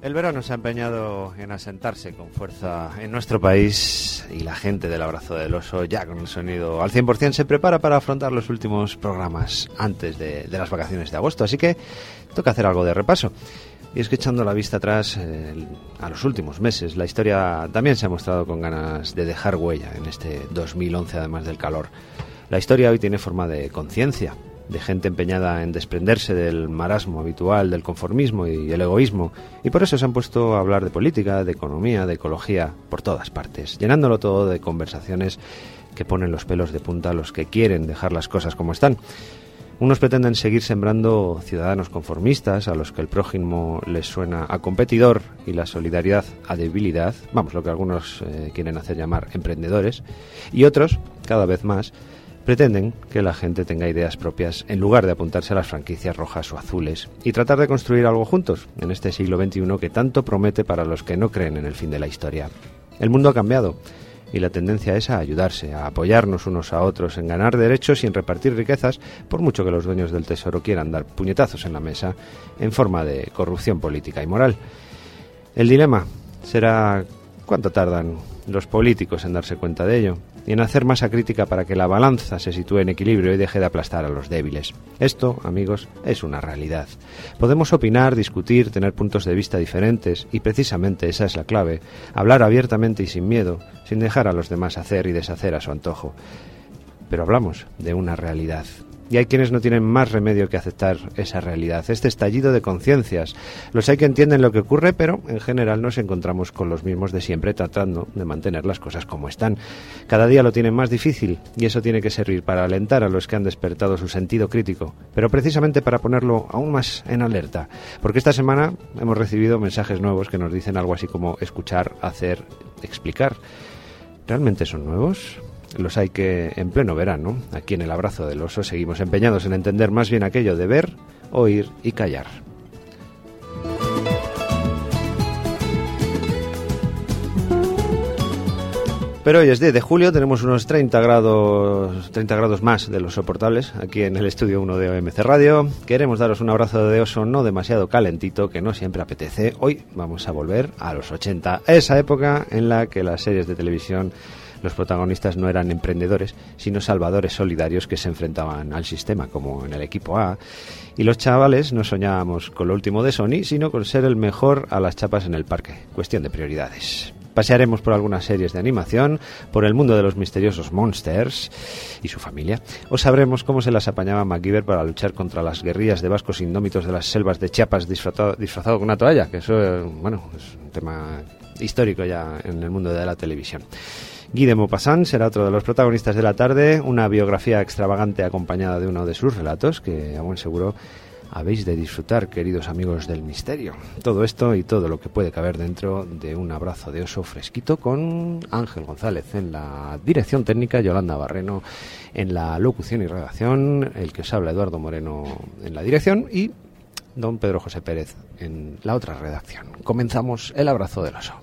El verano se ha empeñado en asentarse con fuerza en nuestro país y la gente del Abrazo del Oso, ya con el sonido al 100%, se prepara para afrontar los últimos programas antes de las vacaciones de agosto. Así que toca hacer algo de repaso. Y es que echando la vista atrás a los últimos meses, la historia también se ha mostrado con ganas de dejar huella en este 2011, además del calor. La historia hoy tiene forma de conciencia, de gente empeñada en desprenderse del marasmo habitual, del conformismo y el egoísmo, y por eso se han puesto a hablar de política, de economía, de ecología, por todas partes, llenándolo todo de conversaciones que ponen los pelos de punta a los que quieren dejar las cosas como están. Unos pretenden seguir sembrando ciudadanos conformistas, a los que el prójimo les suena a competidor y la solidaridad a debilidad, vamos, lo que algunos quieren hacer llamar emprendedores, y otros, cada vez más, pretenden que la gente tenga ideas propias en lugar de apuntarse a las franquicias rojas o azules y tratar de construir algo juntos en este siglo XXI que tanto promete para los que no creen en el fin de la historia. El mundo ha cambiado y la tendencia es a ayudarse, a apoyarnos unos a otros, en ganar derechos y en repartir riquezas, por mucho que los dueños del tesoro quieran dar puñetazos en la mesa en forma de corrupción política y moral. El dilema será cuánto tardan los políticos en darse cuenta de ello y en hacer masa crítica para que la balanza se sitúe en equilibrio y deje de aplastar a los débiles. Esto, amigos, es una realidad. Podemos opinar, discutir, tener puntos de vista diferentes y precisamente esa es la clave, hablar abiertamente y sin miedo, sin dejar a los demás hacer y deshacer a su antojo. Pero hablamos de una realidad. Y hay quienes no tienen más remedio que aceptar esa realidad, este estallido de conciencias. Los hay que entienden lo que ocurre, pero en general nos encontramos con los mismos de siempre tratando de mantener las cosas como están. Cada día lo tienen más difícil y eso tiene que servir para alentar a los que han despertado su sentido crítico, pero precisamente para ponerlo aún más en alerta. Porque esta semana hemos recibido mensajes nuevos que nos dicen algo así como escuchar, hacer, explicar. ¿Realmente son nuevos? Los hay que, en pleno verano, aquí en el Abrazo del Oso, seguimos empeñados en entender más bien aquello de ver, oír y callar. Pero hoy es 10 de julio, tenemos unos 30 grados más de los soportables aquí en el estudio 1 de OMC Radio. Queremos daros un abrazo de oso no demasiado calentito, que no siempre apetece. Hoy vamos a volver a los 80, esa época en la que las series de televisión, los protagonistas no eran emprendedores, sino salvadores solidarios que se enfrentaban al sistema, como en el equipo A. Y los chavales no soñábamos con lo último de Sony, sino con ser el mejor a las chapas en el parque. Cuestión de prioridades. Pasearemos por algunas series de animación, por el mundo de los misteriosos Monsters y su familia. O sabremos cómo se las apañaba MacGyver para luchar contra las guerrillas de vascos indómitos de las selvas de Chiapas disfrazado con una toalla, que eso, bueno, es un tema histórico ya en el mundo de la televisión. Guy de Maupassant será otro de los protagonistas de la tarde, una biografía extravagante acompañada de uno de sus relatos que a buen seguro habéis de disfrutar, queridos amigos del misterio. Todo esto y todo lo que puede caber dentro de un abrazo de oso fresquito con Ángel González en la dirección técnica, Yolanda Barreno en la locución y redacción, el que os habla Eduardo Moreno en la dirección y don Pedro José Pérez en la otra redacción. Comenzamos el abrazo del oso.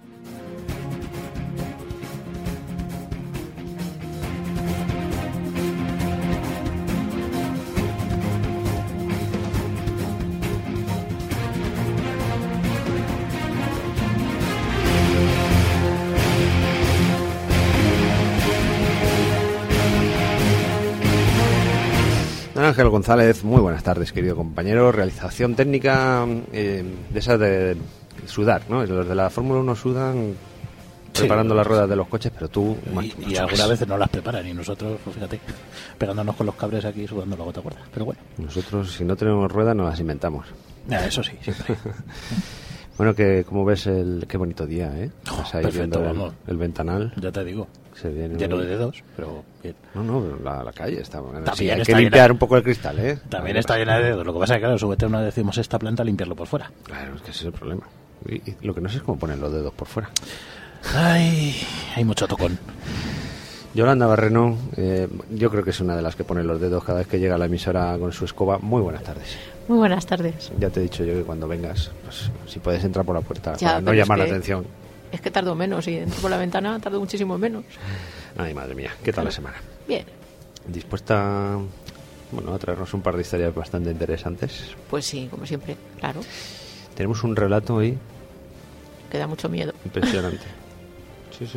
Ángel González, muy buenas tardes, querido compañero. Realización técnica de esas de sudar, ¿no? Los de la Fórmula 1 sudan preparando las ruedas de los coches, pero tú... Y algunas veces no las preparan y nosotros, pues fíjate, pegándonos con los cables aquí sudando la gota gorda. Pero bueno. Nosotros, si no tenemos ruedas, no las inventamos. Eso sí, siempre. Bueno, como ves qué bonito día, ¿eh? Vas ahí perfecto, viendo el ventanal. Ya te digo. Se viene lleno de dedos, pero bien. No, la calle está buena. También sí, hay está que limpiar llena, un poco el cristal, ¿eh? También está llena de dedos. Lo que pasa es que, claro, súbete una decimos esta planta a limpiarlo por fuera. Claro, es que ese es el problema. Y lo que no sé es cómo ponen los dedos por fuera. Ay, hay mucho tocón. Yolanda Barreno, yo creo que es una de las que pone los dedos cada vez que llega a la emisora con su escoba. Muy buenas tardes. Muy buenas tardes. Ya te he dicho yo que cuando vengas, pues si puedes entrar por la puerta ya, para no llamar la atención. Es que tardo menos y entro por la ventana tardo muchísimo menos. Ay, madre mía, ¿qué tal la semana? Bien. ¿Dispuesta a traernos un par de historias bastante interesantes? Pues sí, como siempre, claro. Tenemos un relato hoy que da mucho miedo. Impresionante. Sí.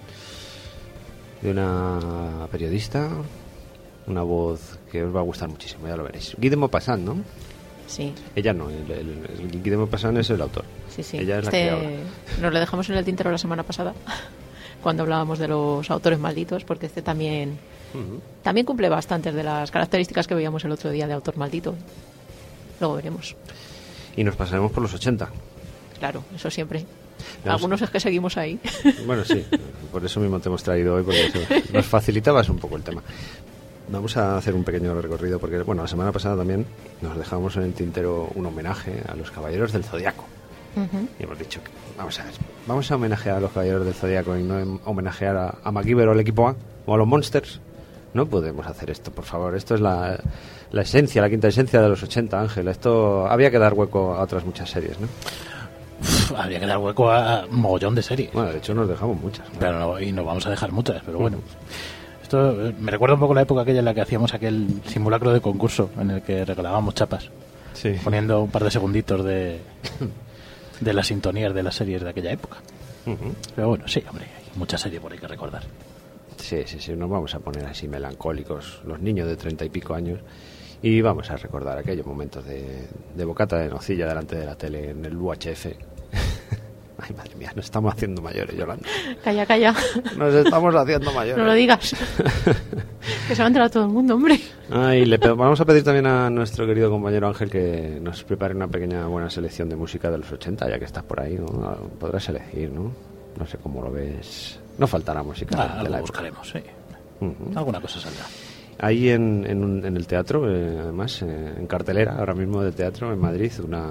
De una periodista, una voz que os va a gustar muchísimo, ya lo veréis. Guy de Maupassant, ¿no? Sí. Ella no, el Guy de Maupassant es el autor. Sí. Ella es la que habla. Nos lo dejamos en el tintero la semana pasada, cuando hablábamos de los autores malditos, porque este también cumple bastantes de las características que veíamos el otro día de autor maldito. Luego veremos. Y nos pasaremos por los 80. Claro, eso siempre. Vamos. Algunos es que seguimos ahí. Bueno, sí, por eso mismo te hemos traído hoy, porque nos facilitabas un poco el tema. Vamos a hacer un pequeño recorrido, porque bueno, la semana pasada también nos dejamos en el tintero un homenaje a los Caballeros del Zodiaco. Y hemos dicho que, vamos a homenajear a los Caballeros del Zodiaco y no homenajear a MacGyver o al equipo A o a los Monsters. No podemos hacer esto, por favor. Esto es la esencia, la quinta esencia de los 80, Ángel. Esto había que dar hueco a otras muchas series, ¿no? Habría que dar hueco a un mogollón de series. Bueno, de hecho nos dejamos muchas, ¿no? Pero y nos vamos a dejar muchas, pero bueno. Esto me recuerda un poco la época aquella en la que hacíamos aquel simulacro de concurso en el que regalábamos chapas, poniendo un par de segunditos de las sintonías de las series de aquella época. Pero bueno, sí, hombre, hay muchas series por ahí que recordar. Sí, nos vamos a poner así melancólicos, los niños de 30 y pico años, y vamos a recordar aquellos momentos de bocata de nocilla delante de la tele en el UHF. Ay, madre mía, nos estamos haciendo mayores, Yolanda. Calla. Nos estamos haciendo mayores. No lo digas. Que se va a enterar todo el mundo, hombre. Ay, vamos a pedir también a nuestro querido compañero Ángel que nos prepare una pequeña buena selección de música de los 80, ya que estás por ahí, ¿no? Podrás elegir, ¿no? No sé cómo lo ves. No faltará música. Algo buscaremos, sí. Alguna cosa saldrá. Ahí en el teatro, además, en cartelera, ahora mismo del teatro en Madrid,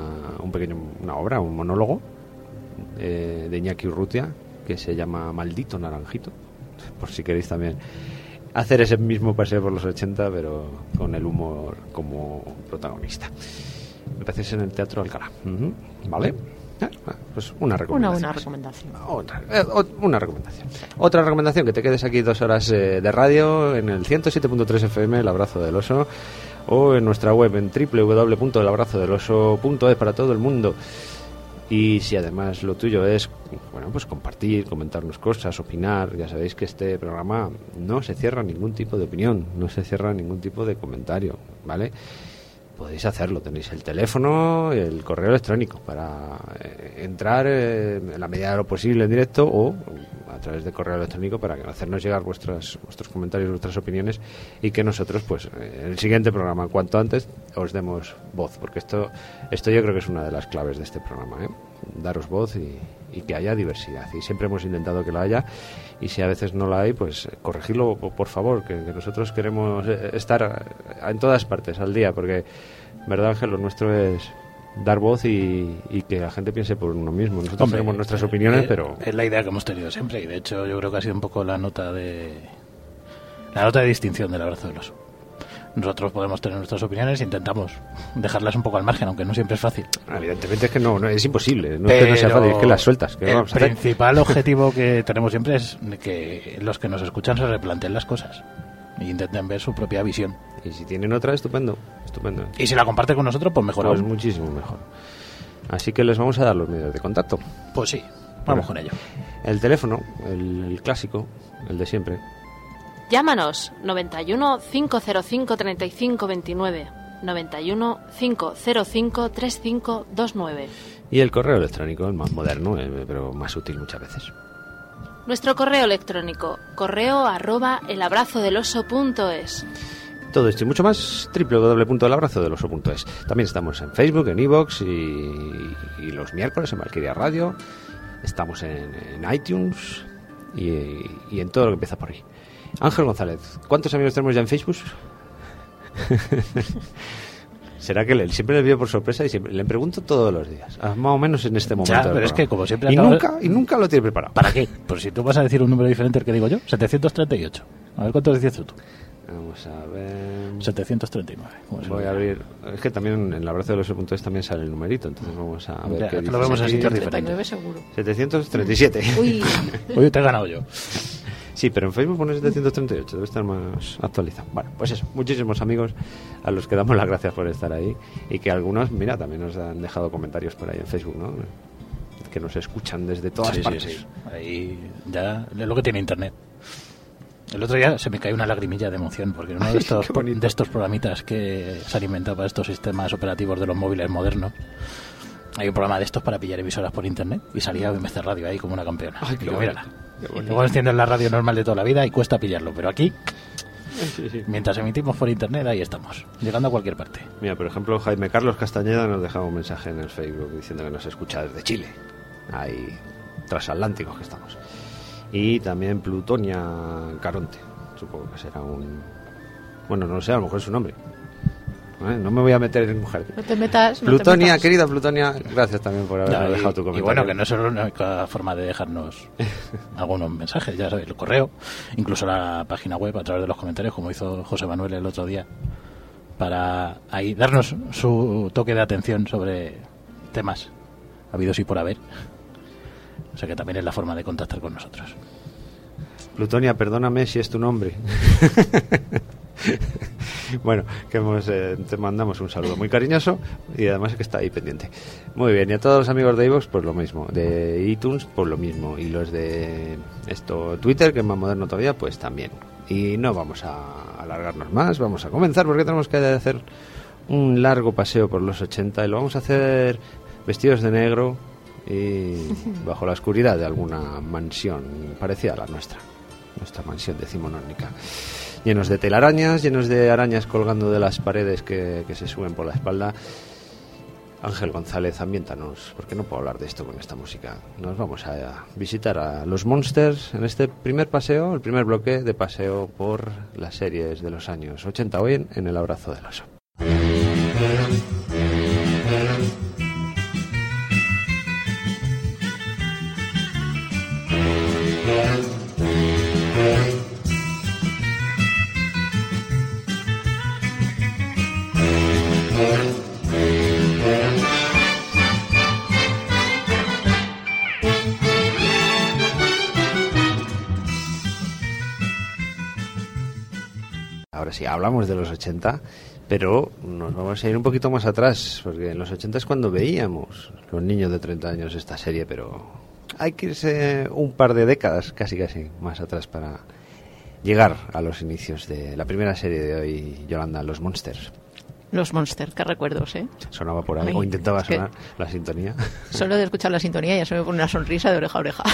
una obra, un monólogo de Iñaki Urrutia, que se llama Maldito Naranjito, por si queréis también hacer ese mismo paseo por los 80, pero con el humor como protagonista. Me parece que es en el Teatro Alcalá. ¿Vale? Pues una recomendación. Una recomendación. Una recomendación. Otra recomendación, que te quedes aquí 2 horas de radio en el 107.3 FM, El Abrazo del Oso, o en nuestra web en www.elabrazodeloso.es para todo el mundo. Y si además lo tuyo es, bueno, pues compartir, comentarnos cosas, opinar, ya sabéis que este programa no se cierra ningún tipo de opinión, no se cierra ningún tipo de comentario, ¿vale? Podéis hacerlo, tenéis el teléfono, el correo electrónico para entrar en la medida de lo posible en directo, o a través de correo electrónico para hacernos llegar vuestros comentarios, vuestras opiniones, y que nosotros, pues, en el siguiente programa, cuanto antes, os demos voz, porque esto yo creo que es una de las claves de este programa, ¿eh? Daros voz y que haya diversidad, y siempre hemos intentado que lo haya, y si a veces no la hay, pues corregirlo, por favor, que nosotros queremos estar en todas partes al día, porque, ¿verdad, Ángel? Lo nuestro es dar voz y que la gente piense por uno mismo. Nosotros tenemos nuestras opiniones, pero es la idea que hemos tenido siempre, y de hecho yo creo que ha sido un poco la nota de distinción del Abrazo del Oso. Nosotros podemos tener nuestras opiniones, intentamos dejarlas un poco al margen, aunque no siempre es fácil. Evidentemente es que no es imposible, no es que no sea fácil, es que las sueltas. ¿Qué vamos a hacer? El principal objetivo que tenemos siempre es que los que nos escuchan se replanteen las cosas e intenten ver su propia visión. Y si tienen otra, estupendo. Y si la comparten con nosotros, pues mejor. Pues muchísimo mejor. Así que les vamos a dar los medios de contacto. Pues sí, vamos con ello. El teléfono, el clásico, el de siempre. Llámanos 91 505 35 29, 91 505 35 29. Y el correo electrónico, el más moderno, pero más útil muchas veces. Nuestro correo electrónico, correo@elabrazodeloso.es. Todo esto y mucho más, www.elabrazodeloso.es. También estamos en Facebook, en iVoox y los miércoles en Valkyria Radio. Estamos en iTunes y en todo lo que empieza por ahí. Ángel González, ¿cuántos amigos tenemos ya en Facebook? ¿Será que siempre le veo por sorpresa y siempre le pregunto todos los días? Más o menos en este momento. Ya, pero es que como siempre y nunca lo tiene preparado. ¿Para qué? Pues si tú vas a decir un número diferente al que digo yo, 738. A ver cuántos decías tú. Vamos a ver. 739. Voy a abrir. Es que también en el abrazo de los también sale el numerito, entonces vamos a ver qué dice. Lo vemos en sitios 39 diferentes. seguro. 737. Uy, te he ganado yo. Sí, pero en Facebook pone 738, debe estar más actualizado. Bueno, pues eso, muchísimos amigos a los que damos las gracias por estar ahí, y que algunos, mira, también nos han dejado comentarios por ahí en Facebook, ¿no? que nos escuchan desde todas partes. Sí. Ahí ya es lo que tiene Internet. El otro día se me cae una lagrimilla de emoción porque uno de estos programitas que se han inventado para estos sistemas operativos de los móviles modernos, hay un programa de estos para pillar emisoras por Internet y salía BBC Radio ahí como una campeona. Ay, digo, mírala. Luego enciendes la radio normal de toda la vida y cuesta pillarlo, pero aquí, mientras emitimos por Internet, ahí estamos, llegando a cualquier parte. Mira, por ejemplo, Jaime Carlos Castañeda nos dejaba un mensaje en el Facebook diciendo que nos escucha desde Chile, ahí transatlánticos que estamos. Y también Plutonia Caronte, supongo que será un... Bueno, no sé, a lo mejor es su nombre. No me voy a meter en mujer. No te metas. Plutonia, querida Plutonia, gracias también por habernos dejado tu comentario. Y bueno, que no es solo la única forma de dejarnos algunos mensajes, ya sabéis, el correo, incluso la página web a través de los comentarios, como hizo José Manuel el otro día, para ahí darnos su toque de atención sobre temas habidos y por haber. O sea que también es la forma de contactar con nosotros. Plutonia, perdóname si es tu nombre. Bueno, que te mandamos un saludo muy cariñoso y además que está ahí pendiente. Muy bien, y a todos los amigos de iVoox pues lo mismo, de iTunes pues lo mismo, y los de Twitter, que es más moderno todavía, pues también. Y no vamos a alargarnos más, vamos a comenzar porque tenemos que hacer un largo paseo por los 80 y lo vamos a hacer vestidos de negro y bajo la oscuridad de alguna mansión parecida a la nuestra mansión decimonónica, llenos de telarañas, llenos de arañas colgando de las paredes que se suben por la espalda. Ángel González, ambiéntanos, porque no puedo hablar de esto con esta música. Nos vamos a visitar a los Monsters en este primer paseo, el primer bloque de paseo por las series de los años 80 hoy en El Abrazo del Oso. Ahora sí, hablamos de los 80, pero nos vamos a ir un poquito más atrás, porque en los 80 es cuando veíamos los niños de 30 años esta serie, pero hay que irse un par de décadas, casi más atrás, para llegar a los inicios de la primera serie de hoy, Yolanda, Los Monsters. Los Monsters, qué recuerdos, ¿eh? Sonaba por ahí, o intentaba sonar la sintonía. Solo de escuchar la sintonía ya se me pone una sonrisa de oreja a oreja.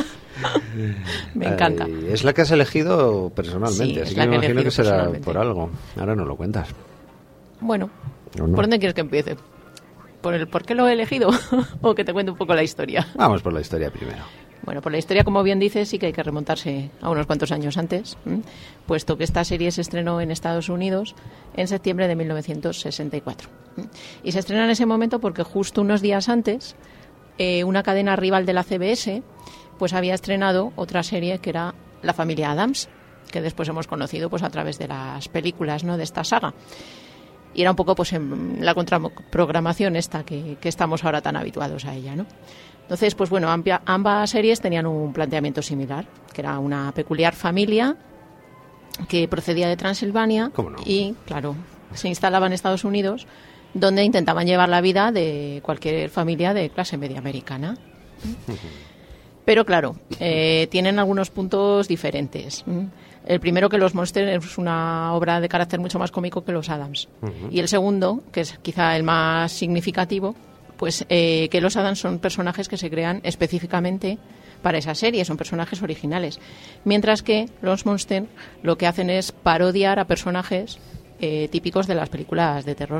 Me encanta. Es la que has elegido personalmente, sí, así que me imagino que será por algo. Ahora no lo cuentas. Bueno, no. ¿Por dónde quieres que empiece? ¿Por el por qué lo he elegido? ¿O que te cuente un poco la historia? Vamos por la historia primero. Bueno, por la historia, como bien dices, sí que hay que remontarse a unos cuantos años antes, puesto que esta serie se estrenó en Estados Unidos en septiembre de 1964. Y se estrena en ese momento porque justo unos días antes, una cadena rival de la CBS pues había estrenado otra serie que era La familia Addams, que después hemos conocido pues a través de las películas, ¿no?, de esta saga. Y era un poco pues en la contraprogramación esta que estamos ahora tan habituados a ella, ¿no? Entonces, pues bueno, ambas series tenían un planteamiento similar, que era una peculiar familia que procedía de Transilvania. ¿Cómo no? Y, claro, se instalaba en Estados Unidos, donde intentaban llevar la vida de cualquier familia de clase media americana. Pero, claro, tienen algunos puntos diferentes. El primero, que Los Monsters es una obra de carácter mucho más cómico que Los Addams. Y el segundo, que es quizá el más significativo, pues que Los Addams son personajes que se crean específicamente para esa serie, son personajes originales. Mientras que Los Monsters lo que hacen es parodiar a personajes típicos de las películas de terror.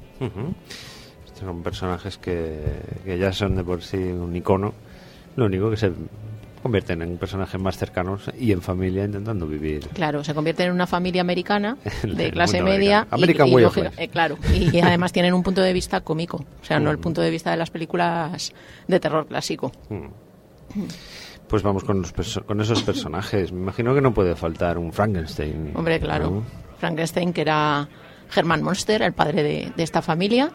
Estos son personajes que ya son de por sí un icono. Lo único que se convierten en personajes más cercanos y en familia intentando vivir. Claro, se convierten en una familia americana de clase media. American Way of Life. Claro, y además tienen un punto de vista cómico, o sea, no el punto de vista de las películas de terror clásico. Pues vamos con esos personajes. Me imagino que no puede faltar un Frankenstein. Hombre, claro. ¿No? Frankenstein, que era Hermann Monster, el padre de esta familia,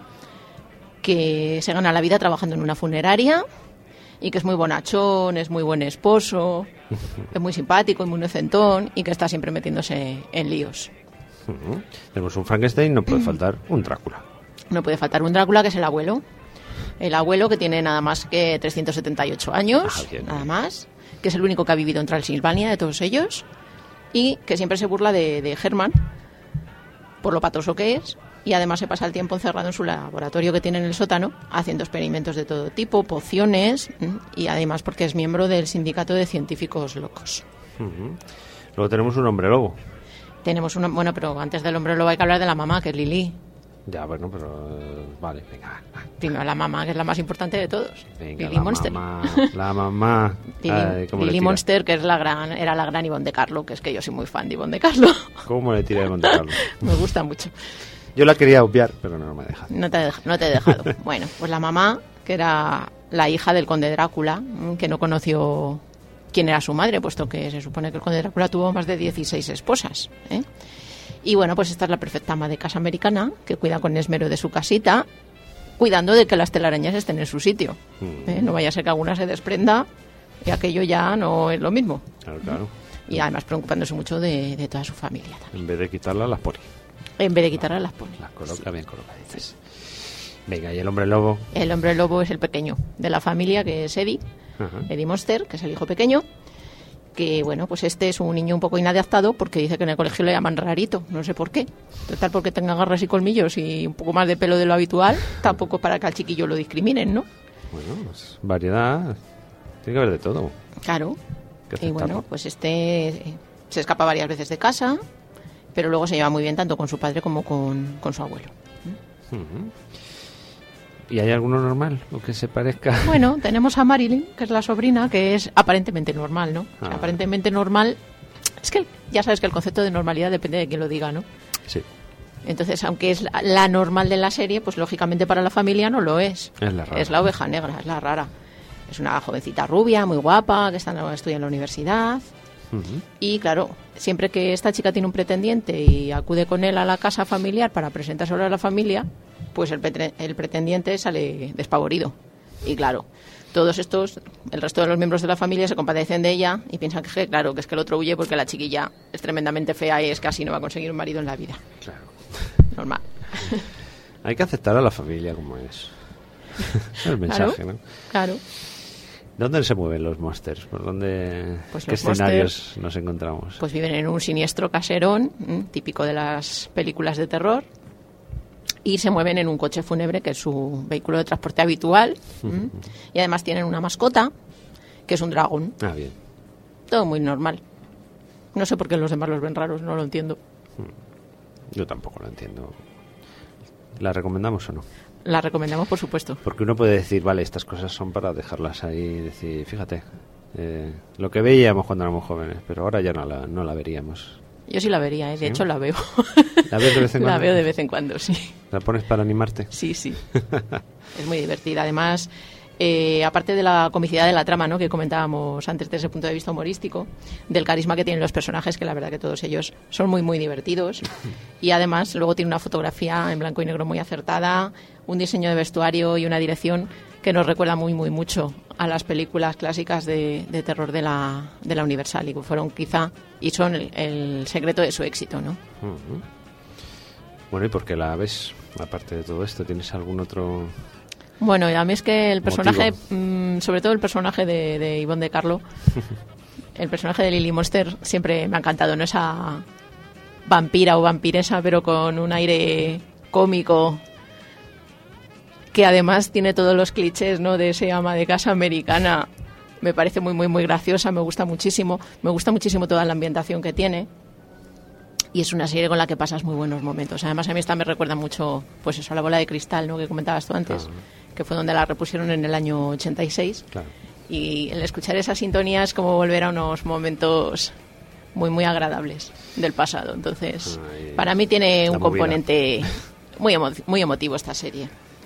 que se gana la vida trabajando en una funeraria y que es muy bonachón, es muy buen esposo, es muy simpático y muy inocentón y que está siempre metiéndose en líos. Tenemos un Frankenstein, no puede faltar un Drácula. No puede faltar un Drácula, que es el abuelo. El abuelo, que tiene nada más que 378 años, nada más, que es el único que ha vivido en Transilvania de todos ellos, y que siempre se burla de Herman por lo patoso que es, y además se pasa el tiempo encerrado en su laboratorio que tiene en el sótano, haciendo experimentos de todo tipo, pociones, y además porque es miembro del sindicato de científicos locos. Luego tenemos un hombre lobo. Tenemos bueno, pero antes del hombre lobo hay que hablar de la mamá, que es Lily. Ya, bueno, pero vale, venga. Primero la mamá, que es la más importante de todos. Venga, Lily Monster. La mamá. Lily Monster, que era la gran Ivonne de Carlo, que es que yo soy muy fan de Ivonne de Carlo. ¿Cómo le tira Ivonne de Carlo? Me gusta mucho. Yo la quería obviar, pero no me ha dejado. No te he dejado. Bueno, pues la mamá, que era la hija del conde Drácula, que no conoció quién era su madre, puesto que se supone que el conde Drácula tuvo más de 16 esposas, ¿eh? Y bueno, pues esta es la perfecta ama de casa americana, que cuida con esmero de su casita, cuidando de que las telarañas estén en su sitio. No vaya a ser que alguna se desprenda y aquello ya no es lo mismo. Claro. Y además preocupándose mucho de toda su familia también. En vez de quitarlas, las pone. En vez de quitarlas, las pone. Las coloca bien colocaditas. Venga, ¿y el hombre lobo? El hombre lobo es el pequeño de la familia, que es Eddie. Eddie Monster, que es el hijo pequeño. Que bueno, pues este es un niño un poco inadaptado porque dice que en el colegio le llaman rarito, no sé por qué. Total, porque tenga garras y colmillos y un poco más de pelo de lo habitual, tampoco para que al chiquillo lo discriminen, ¿no? Bueno, pues variedad, tiene que haber de todo. Claro. Y bueno, pues este se escapa varias veces de casa, pero luego se lleva muy bien tanto con su padre como con su abuelo. ¿Y hay alguno normal o que se parezca? Bueno, tenemos a Marilyn, que es la sobrina, que es aparentemente normal, ¿no? O sea, aparentemente normal. Es que ya sabes que el concepto de normalidad depende de quién lo diga, ¿no? Sí. Entonces, aunque es la normal de la serie, pues lógicamente para la familia no lo es. Es la rara. Es la oveja negra, es la rara. Es una jovencita rubia, muy guapa, que estudia en la universidad. Y claro, siempre que esta chica tiene un pretendiente y acude con él a la casa familiar para presentárselo a la familia, pues el pretendiente sale despavorido. Y claro, todos estos, el resto de los miembros de la familia se compadecen de ella y piensan que claro, que es que el otro huye porque la chiquilla es tremendamente fea y es que así no va a conseguir un marido en la vida. Claro. Normal. Hay que aceptar a la familia como es. Es el mensaje, Claro, ¿no? Claro. ¿Dónde se mueven los monsters? ¿Por dónde, Pues qué los escenarios nos encontramos? Pues viven en un siniestro caserón, típico de las películas de terror, y se mueven en un coche fúnebre, que es su vehículo de transporte habitual, y además tienen una mascota, que es un dragón. Ah, bien. Todo muy normal. No sé por qué los demás los ven raros, no lo entiendo. Yo tampoco lo entiendo. ¿La recomendamos o no? La recomendamos, por supuesto. Porque uno puede decir, vale, estas cosas son para dejarlas ahí y decir, fíjate, lo que veíamos cuando éramos jóvenes, pero ahora ya no la veríamos. Yo sí la vería, de hecho la veo. ¿La ves de vez en cuando? La veo de vez en cuando, sí. ¿La pones para animarte? Sí. Es muy divertida. Además, aparte de la comicidad de la trama, ¿no?, que comentábamos antes desde ese punto de vista humorístico, del carisma que tienen los personajes, que la verdad que todos ellos son muy, muy divertidos. Y además, luego tiene una fotografía en blanco y negro muy acertada, un diseño de vestuario y una dirección que nos recuerda muy, muy mucho a las películas clásicas de terror de la Universal, y que fueron quizá y son el secreto de su éxito, ¿no? Bueno, ¿y por qué la ves? Aparte de todo esto, ¿tienes algún otro...? Bueno, y a mí es que el personaje, sobre todo el personaje de Ivonne de Carlo, el personaje de Lily Monster siempre me ha encantado, ¿no? Esa vampira o vampiresa, pero con un aire cómico, que además tiene todos los clichés, ¿no?, de ese ama de casa americana. Me parece muy, muy, muy graciosa, me gusta muchísimo toda la ambientación que tiene. Y es una serie con la que pasas muy buenos momentos. Además, a mí esta me recuerda mucho, pues eso, a La bola de cristal, ¿no?, que comentabas tú antes, que fue donde la repusieron en el año 86. Claro. Y el escuchar esa sintonía es como volver a unos momentos muy, muy agradables del pasado. Entonces, para mí tiene un componente muy emotivo esta serie.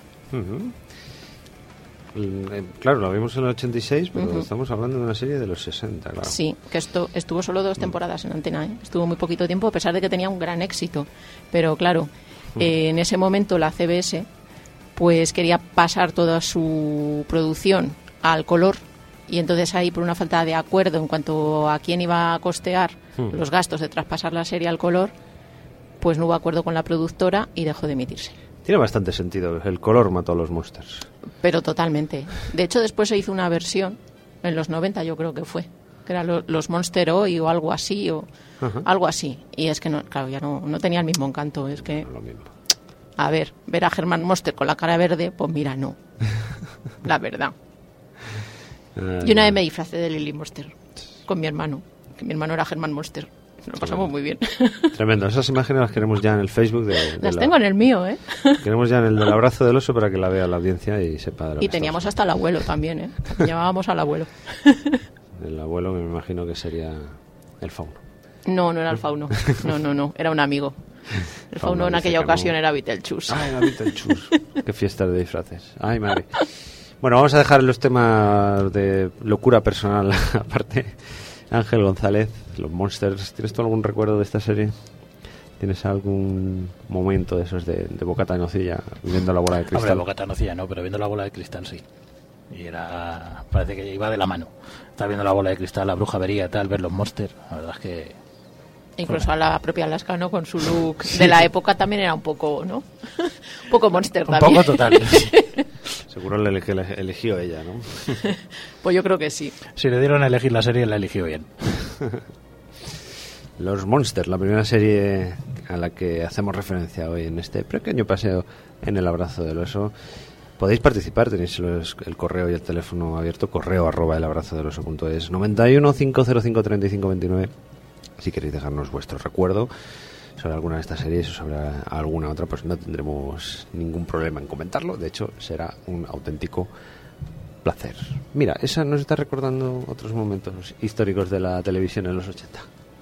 Claro, lo vimos en el 86, pero estamos hablando de una serie de los 60, claro. Sí, que esto estuvo solo 2 temporadas en antena, ¿eh? Estuvo muy poquito tiempo, a pesar de que tenía un gran éxito. Pero claro, en ese momento la CBS pues quería pasar toda su producción al color, y entonces ahí, por una falta de acuerdo en cuanto a quién iba a costear los gastos de traspasar la serie al color, pues no hubo acuerdo con la productora y dejó de emitirse. Tiene bastante sentido. El color mató a los monsters. Pero totalmente. De hecho, después se hizo una versión, en los 90 yo creo que fue, que era los Monster Hoy o algo así, algo así. Y es que, no, claro, ya no tenía el mismo encanto. Es que, Lo mismo. a ver a Herman Monster con la cara verde, pues mira, no. La verdad. Y una vez me disfracé de Lily Monster con mi hermano, que mi hermano era Herman Monster. Nos pasamos muy bien. Tremendo. Esas imágenes las queremos ya en el Facebook. Las tengo en el mío, ¿eh? Queremos ya en el del abrazo del oso para que la vea la audiencia y sepa de lo Y que teníamos estamos hasta el abuelo también, ¿eh? Llamábamos al abuelo. El abuelo me imagino que sería el fauno. No era el fauno. No. Era un amigo. El fauno en aquella ocasión era Beetlejuice. Ay, era Beetlejuice. Qué fiesta de disfraces. Ay, madre. Bueno, vamos a dejar los temas de locura personal aparte. Ángel González, los Monsters. ¿Tienes tú algún recuerdo de esta serie? ¿Tienes algún momento de esos de bocata de nocilla viendo la bola de cristal? Hombre, bocata de nocilla no, pero viendo la bola de cristal sí. Y parece que iba de la mano. Estar viendo la bola de cristal, la bruja vería, tal, ver los Monsters. La verdad es que... Incluso a la propia Alaska, ¿no? Con su look de la época también era un poco, ¿no? Un poco Monster también. Un poco total. Seguro le eligió ella, ¿no? Pues yo creo que sí. Si le dieron a elegir la serie, la eligió bien. Los Monsters, la primera serie a la que hacemos referencia hoy en este pequeño paseo en el abrazo del oso. Podéis participar, tenéis el correo y el teléfono abierto, correo@elabrazodeloso.es, 91 505 35 29. Si queréis dejarnos vuestro recuerdo sobre alguna de estas series o sobre alguna otra, pues no tendremos ningún problema en comentarlo. De hecho, será un auténtico placer. Mira, esa nos está recordando otros momentos históricos de la televisión en los 80.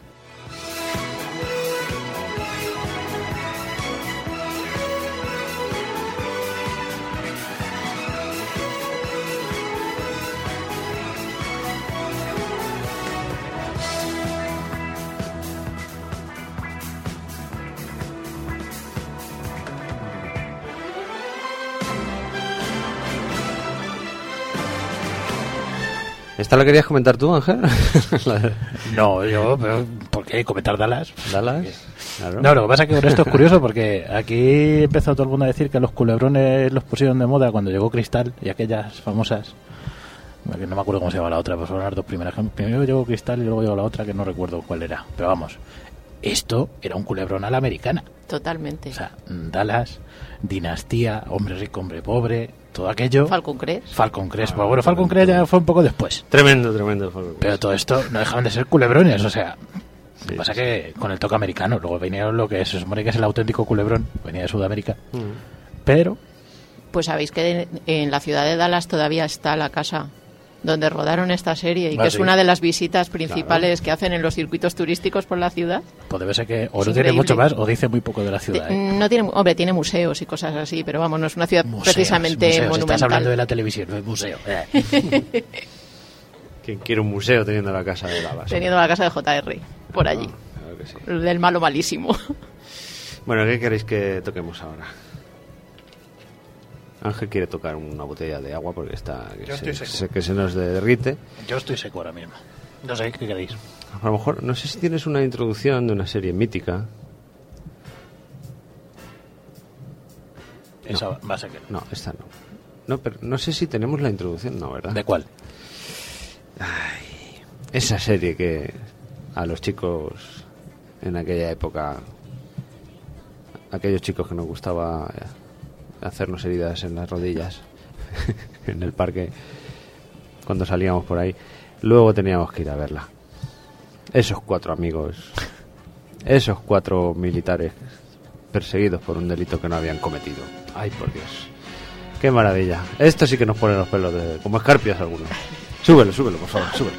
¿Esta la querías comentar tú, Ángel? No, yo, pero ¿por qué comentar Dallas? ¿Dallas? Claro. No, lo que pasa es que con esto es curioso porque aquí empezó todo el mundo a decir que los culebrones los pusieron de moda cuando llegó Cristal y aquellas famosas, que no me acuerdo cómo se llama la otra, pues fueron las dos primeras. Primero llegó Cristal y luego llegó la otra que no recuerdo cuál era, pero vamos, esto era un culebrón a la americana. Totalmente. O sea, Dallas, Dinastía, Hombre Rico, Hombre Pobre, todo aquello. Falcon Crest. Pero bueno, Falcon Crest ya fue un poco después. Tremendo Falcon Crest. Pero todo esto no dejaban de ser culebrones, o sea... Lo que pasa es que con el toque americano, luego venía lo que se supone que es el auténtico culebrón, venía de Sudamérica, pero... Pues sabéis que en la ciudad de Dallas todavía está la casa donde rodaron esta serie y que es una de las visitas principales que hacen en los circuitos turísticos por la ciudad. Pues debe ser que o no tiene mucho más o dice muy poco de la ciudad. No tiene, hombre, tiene museos y cosas así, pero vamos, no es una ciudad precisamente monumental. Estás hablando de la televisión, no es museo. ¿Quién quiere un museo teniendo la casa de Dallas? Teniendo la casa de JR, por allí. Claro que sí. Del malo malísimo. Bueno, ¿qué queréis que toquemos ahora? Ángel quiere tocar una botella de agua porque está que se nos derrite. Yo estoy seco ahora mismo. No sé, ¿qué queréis? A lo mejor, no sé si tienes una introducción de una serie mítica. Esa va a ser que... No, esta no. No, pero no sé si tenemos la introducción, no, ¿verdad? ¿De cuál? Ay, esa serie que a los chicos en aquella época, aquellos chicos que nos gustaba hacernos heridas en las rodillas en el parque cuando salíamos por ahí, luego teníamos que ir a verla. Esos 4 amigos, esos 4 militares perseguidos por un delito que no habían cometido. Ay, por Dios, qué maravilla. Esto sí que nos pone los pelos como escarpias algunos. Súbelo, por favor, súbelo.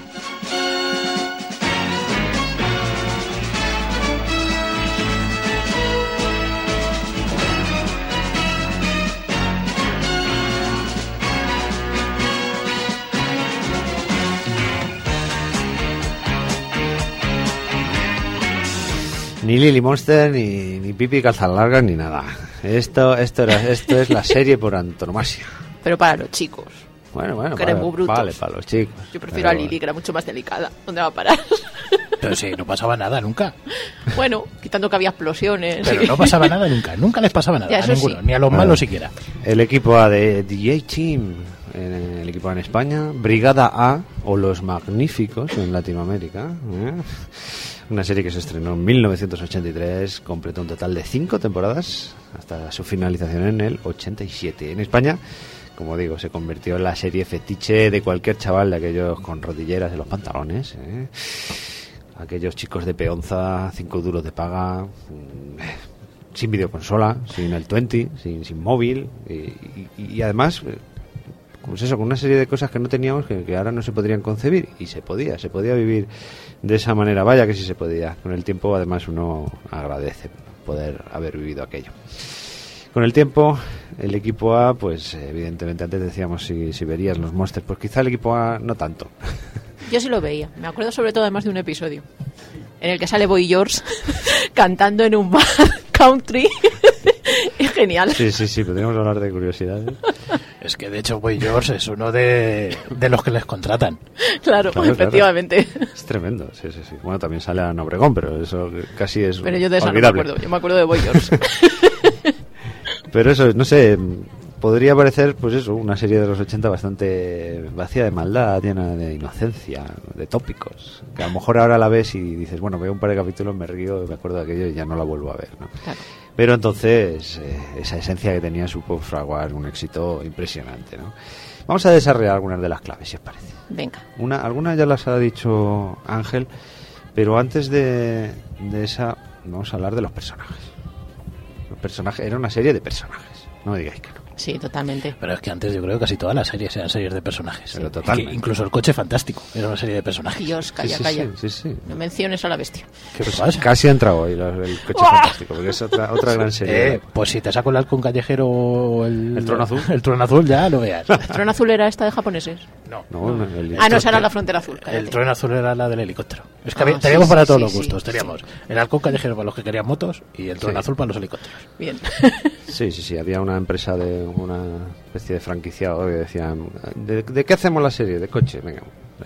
Ni Lily Monster, ni Pipi Calzas Largas, ni nada. Esto es la serie por antonomasia. Pero para los chicos. Bueno, que eran muy brutos. vale, para los chicos. Yo prefiero a Lily, que era mucho más delicada. ¿Dónde va a parar? Pero sí, no pasaba nada nunca. Bueno, quitando que había explosiones. Pero no pasaba nada nunca. Nunca les pasaba nada Ya, a eso ninguno, sí. ni a los malos siquiera. El equipo A de The A-Team, el equipo A en España, Brigada A o Los Magníficos en Latinoamérica. Una serie que se estrenó en 1983, completó un total de 5 temporadas hasta su finalización en el 87. En España, como digo, se convirtió en la serie fetiche de cualquier chaval de aquellos con rodilleras en los pantalones, aquellos chicos de peonza, 5 duros de paga, sin videoconsola, sin el 20, sin móvil y además, pues eso, con una serie de cosas que no teníamos que ahora no se podrían concebir, y se podía vivir de esa manera. Vaya que sí se podía. Con el tiempo, además, uno agradece poder haber vivido aquello. Con el tiempo, el equipo A, pues evidentemente, antes decíamos si verías los Monsters, pues quizá el equipo A no tanto. Yo sí lo veía. Me acuerdo sobre todo además de un episodio en el que sale Boy George cantando en un bar country. Es genial. Sí, podríamos hablar de curiosidades. Es que de hecho Boy George es uno de los que les contratan. Claro, efectivamente. Claro. Es tremendo, sí. Bueno, también sale Ana Obregón, pero eso casi es pero yo de esa olvidable. no me acuerdo. Yo me acuerdo de Boy George. Pero eso, no sé, podría parecer, pues eso, una serie de los 80 bastante vacía de maldad, llena de inocencia, de tópicos, que a lo mejor ahora la ves y dices, bueno, veo un par de capítulos, me río, me acuerdo de aquello y ya no la vuelvo a ver, ¿no? Claro. Pero entonces, esa esencia que tenía supo fraguar un éxito impresionante, ¿no? Vamos a desarrollar algunas de las claves, si os parece. Venga. Algunas ya las ha dicho Ángel, pero antes de esa, vamos a hablar de los personajes. Los personajes, era una serie de personajes, no me digáis que no. Sí, totalmente. Pero es que antes yo creo que casi todas las series eran series de personajes. Pero Es totalmente. que incluso el Coche Fantástico era una serie de personajes. Dios, calla. Sí. No menciones a la bestia. ¿Qué pasa? Casi ha entrado hoy el Coche Fantástico, porque es otra gran serie. Pues si te saco el halcón callejero o ¿El Trono Azul? El Trono Azul ya lo veas. ¿El Trono Azul era esta de japoneses? No. No, esa era la Frontera Azul. Cállate. El Trono Azul era la del helicóptero. Es que Ah, teníamos sí, para sí, todos sí, los gustos. sí, Teníamos el halcón callejero para los que querían motos y el Trono Azul para los helicópteros. Bien. Sí, había una empresa de una especie de franquiciado que decían, ¿de qué hacemos la serie? De coche, venga.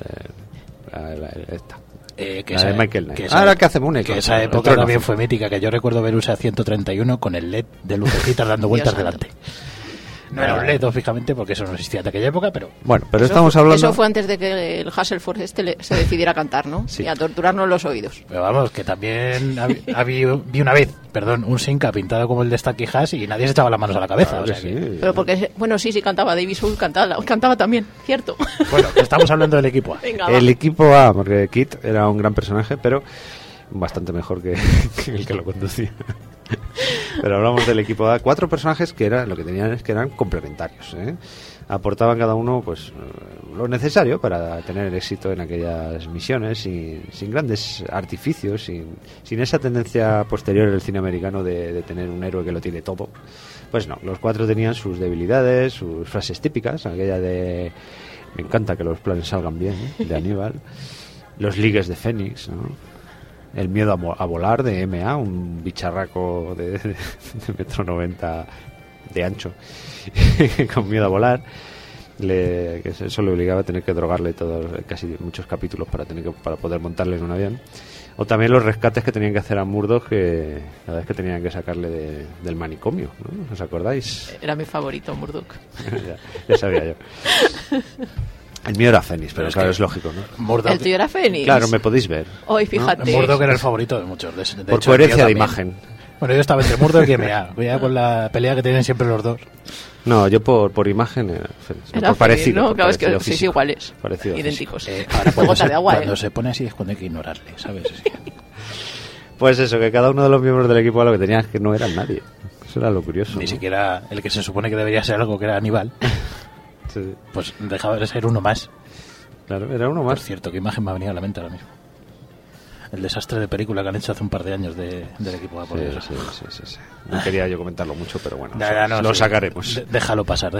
Esta. La de Michael Knight. Ahora que hacemos una. Que esa época también fue mítica, que yo recuerdo ver USA 131 con el LED de lucecitas dando vueltas delante. No era un LED, lógicamente, porque eso no existía de aquella época, pero... Bueno, pero estamos hablando... Eso fue antes de que el Hasselhoff se decidiera a cantar, ¿no? Sí. Y a torturarnos los oídos. Pero vamos, que también vi una vez, un Sinca pintado como el de Stacky Hash y nadie se echaba las manos a la cabeza. Claro o sea que sí. que... Pero porque, bueno, sí, cantaba. David Soul cantaba también, ¿cierto? Bueno, que estamos hablando del equipo A. Venga, El va. equipo A, porque Kit era un gran personaje, pero bastante mejor que el que lo conducía. Pero hablamos del equipo A. 4 personajes que lo que tenían es que eran complementarios, ¿eh? Aportaban cada uno pues lo necesario para tener éxito en aquellas misiones, sin grandes artificios, sin esa tendencia posterior del cine americano de tener un héroe que lo tiene todo. Pues no, los 4 tenían sus debilidades, sus frases típicas, aquella de me encanta que los planes salgan bien, ¿eh? De Aníbal, los ligues de Fénix, ¿no? El miedo a volar de M.A., un bicharraco de 1,90 m de ancho con miedo a volar, que eso le obligaba a tener que drogarle casi muchos capítulos para poder montarle en un avión. O también los rescates que tenían que hacer a Murdoch, que la vez que tenían que sacarle del manicomio, ¿no? ¿Os acordáis? Era mi favorito, Murdoch. ya sabía yo. El mío era Fénix, pero claro, es lógico, ¿no? El tuyo era Fénix. Claro, me podéis ver. Hoy, fíjate. Murdoch era el favorito de muchos. De Por hecho, coherencia de también. imagen. Bueno, yo estaba entre Murdoch y M.A. Veía con la pelea que tienen siempre los dos. No, yo por imagen era Fénix. Era Por parecido. ¿no? Por Claro, es que parecido sois físico. iguales. Parecido idénticos. Ahora, Gota de agua, cuando se pone así es cuando hay que ignorarle, ¿sabes? Pues eso, que cada uno de los miembros del equipo lo que tenía es que no eran nadie. Eso era lo curioso. Ni ¿no? siquiera el que se supone que debería ser algo, que era Aníbal, Sí, pues dejaba de ser uno más. claro, era uno Por más. cierto, qué imagen me ha venido a la mente ahora mismo. El desastre de película que han hecho hace un par de años del equipo A, por Dios. Sí. No quería yo comentarlo mucho, pero bueno, No, lo sí. sacaremos. Déjalo pasar.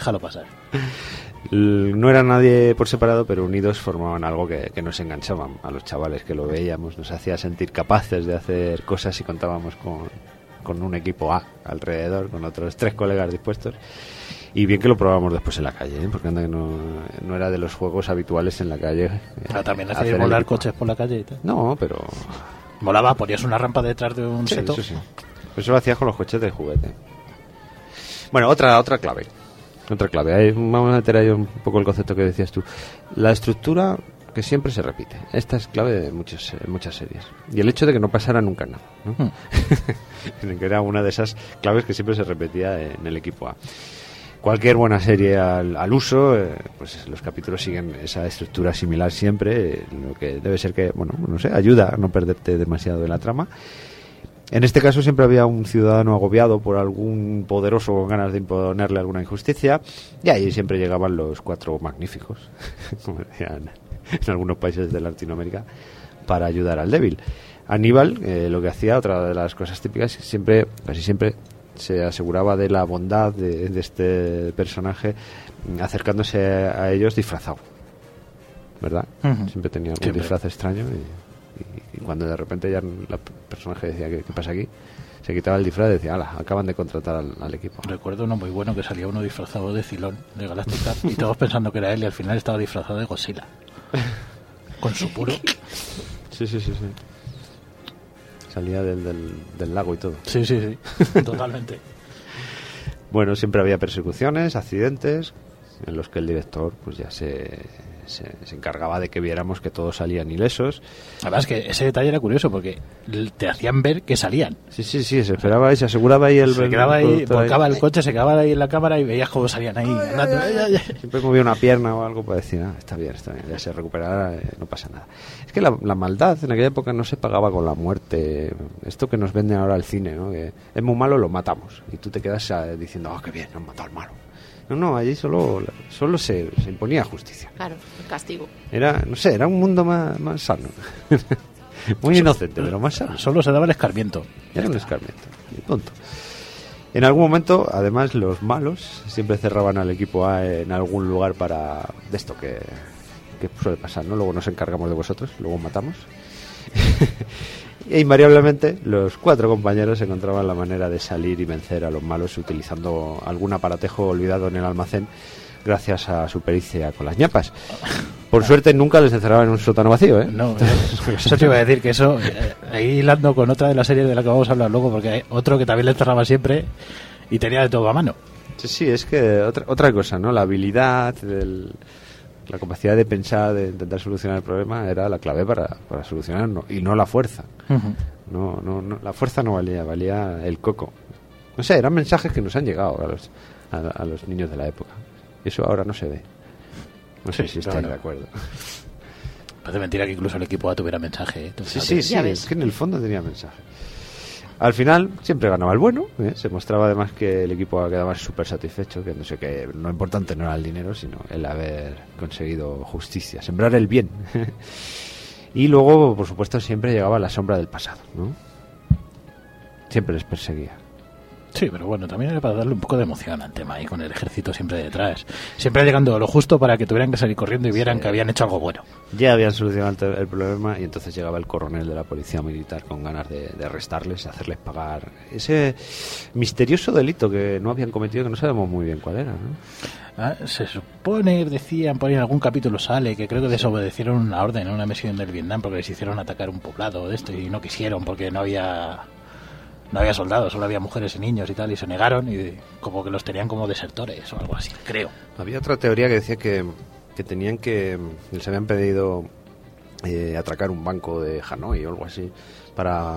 No era nadie por separado, pero unidos formaban algo que nos enganchaban a los chavales que lo veíamos, nos hacía sentir capaces de hacer cosas y contábamos con un equipo A alrededor, con otros 3 colegas dispuestos. Y bien que lo probábamos después en la calle, porque anda que no era de los juegos habituales en la calle. También hacía volar coches por la calle y tal. No, pero... Molaba, ponías una rampa detrás de un seto. Sí. Eso lo hacías con los coches de juguete. Bueno, otra clave. Ahí vamos a meter ahí un poco el concepto que decías tú. La estructura que siempre se repite. Esta es clave de muchas series. Y el hecho de que no pasara nunca nada, ¿no? Que era una de esas claves que siempre se repetía en el equipo A. Cualquier buena serie al uso, pues los capítulos siguen esa estructura similar siempre, lo que debe ser que, bueno, no sé, ayuda a no perderte demasiado de la trama. En este caso siempre había un ciudadano agobiado por algún poderoso con ganas de imponerle alguna injusticia, y ahí siempre llegaban los cuatro magníficos, como decían en algunos países de Latinoamérica, para ayudar al débil. Aníbal, lo que hacía, otra de las cosas típicas, casi siempre se aseguraba de la bondad de este personaje acercándose a ellos disfrazado, ¿verdad? Siempre tenía un disfraz extraño y cuando de repente ya el personaje decía ¿qué pasa aquí? Se quitaba el disfraz y decía ¡hala! Acaban de contratar al equipo. Recuerdo uno muy bueno que salía uno disfrazado de Cylon de Galáctica y todos pensando que era él y al final estaba disfrazado de Godzilla con su puro. Sí. Salía del lago y todo. Sí, totalmente. Bueno, siempre había persecuciones, accidentes, en los que el director pues ya se encargaba de que viéramos que todos salían ilesos. Además que ese detalle era curioso porque te hacían ver que salían. Sí, se esperaba y se aseguraba ahí se quedaba ahí, volcaba el coche, se quedaba ahí en la cámara y veías cómo salían ahí andando. Siempre movía una pierna o algo para decir, está bien, ya se recuperará, no pasa nada. Es que la maldad en aquella época no se pagaba con la muerte. Esto que nos venden ahora al cine, ¿no? Que es muy malo, lo matamos. Y tú te quedas diciendo, qué bien, nos han matado al malo. No, allí solo se imponía justicia. Claro, el castigo. Era un mundo más sano. Muy inocente, pero más sano. Solo se daba el escarmiento. Era un escarmiento, y punto. En algún momento, además, los malos siempre cerraban al equipo A en algún lugar de esto que suele pasar, ¿no? Luego nos encargamos de vosotros, luego matamos. E invariablemente los cuatro compañeros encontraban la manera de salir y vencer a los malos utilizando algún aparatejo olvidado en el almacén gracias a su pericia con las ñapas. Por suerte nunca les encerraban en un sótano vacío, ¿eh? No, eso te iba a decir que eso, ahí hilando con otra de las series de la que vamos a hablar luego, porque hay otro que también le encerraba siempre y tenía de todo a mano. Sí, es que otra cosa, ¿no? La habilidad, la capacidad de pensar, de intentar solucionar el problema era la clave para solucionarlo, y no la fuerza. No, la fuerza no valía el coco. No sé, eran mensajes que nos han llegado a los niños de la época. Eso ahora no se ve. No sé si estáis de acuerdo. Parece mentira que incluso el equipo A tuviera mensaje, ¿eh? Sí, es que en el fondo tenía mensaje. Al final siempre ganaba el bueno, ¿eh? Se mostraba además que el equipo quedaba súper satisfecho, que no sé qué, lo importante no era el dinero, sino el haber conseguido justicia, sembrar el bien. Y luego, por supuesto, siempre llegaba la sombra del pasado, ¿no? Siempre les perseguía. Sí, pero bueno, también era para darle un poco de emoción al tema, y con el ejército siempre detrás. Siempre llegando lo justo para que tuvieran que salir corriendo y vieran que habían hecho algo bueno. Ya habían solucionado el problema y entonces llegaba el coronel de la policía militar con ganas de arrestarles, hacerles pagar ese misterioso delito que no habían cometido, que no sabemos muy bien cuál era, ¿no? Se supone, decían, por ahí en algún capítulo sale, que creo que desobedecieron una orden en una misión del Vietnam porque les hicieron atacar un poblado de esto y no quisieron porque no había soldados, solo había mujeres y niños y tal, y se negaron y como que los tenían como desertores o algo así, creo. Había otra teoría que decía que tenían que les habían pedido atracar un banco de Hanoi o algo así para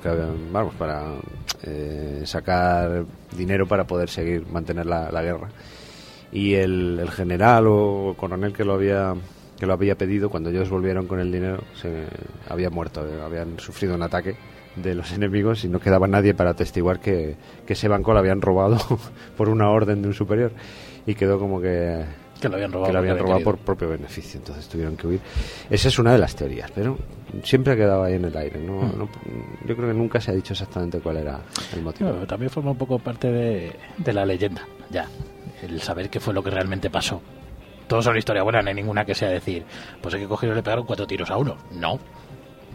sacar dinero para poder seguir mantener la guerra, y el general o coronel que lo había pedido, cuando ellos volvieron con el dinero había muerto, habían sufrido un ataque de los enemigos y no quedaba nadie para atestiguar que ese banco lo habían robado por una orden de un superior, y quedó como que lo habían robado por propio beneficio, entonces tuvieron que huir. Esa es una de las teorías, pero siempre ha quedado ahí en el aire. Yo creo que nunca se ha dicho exactamente cuál era el motivo. No, también forma un poco parte de la leyenda, ya, el saber qué fue lo que realmente pasó. Todos son historia buena, no hay ninguna que sea decir, pues es que cogieron y le pegaron 4 tiros a uno. No.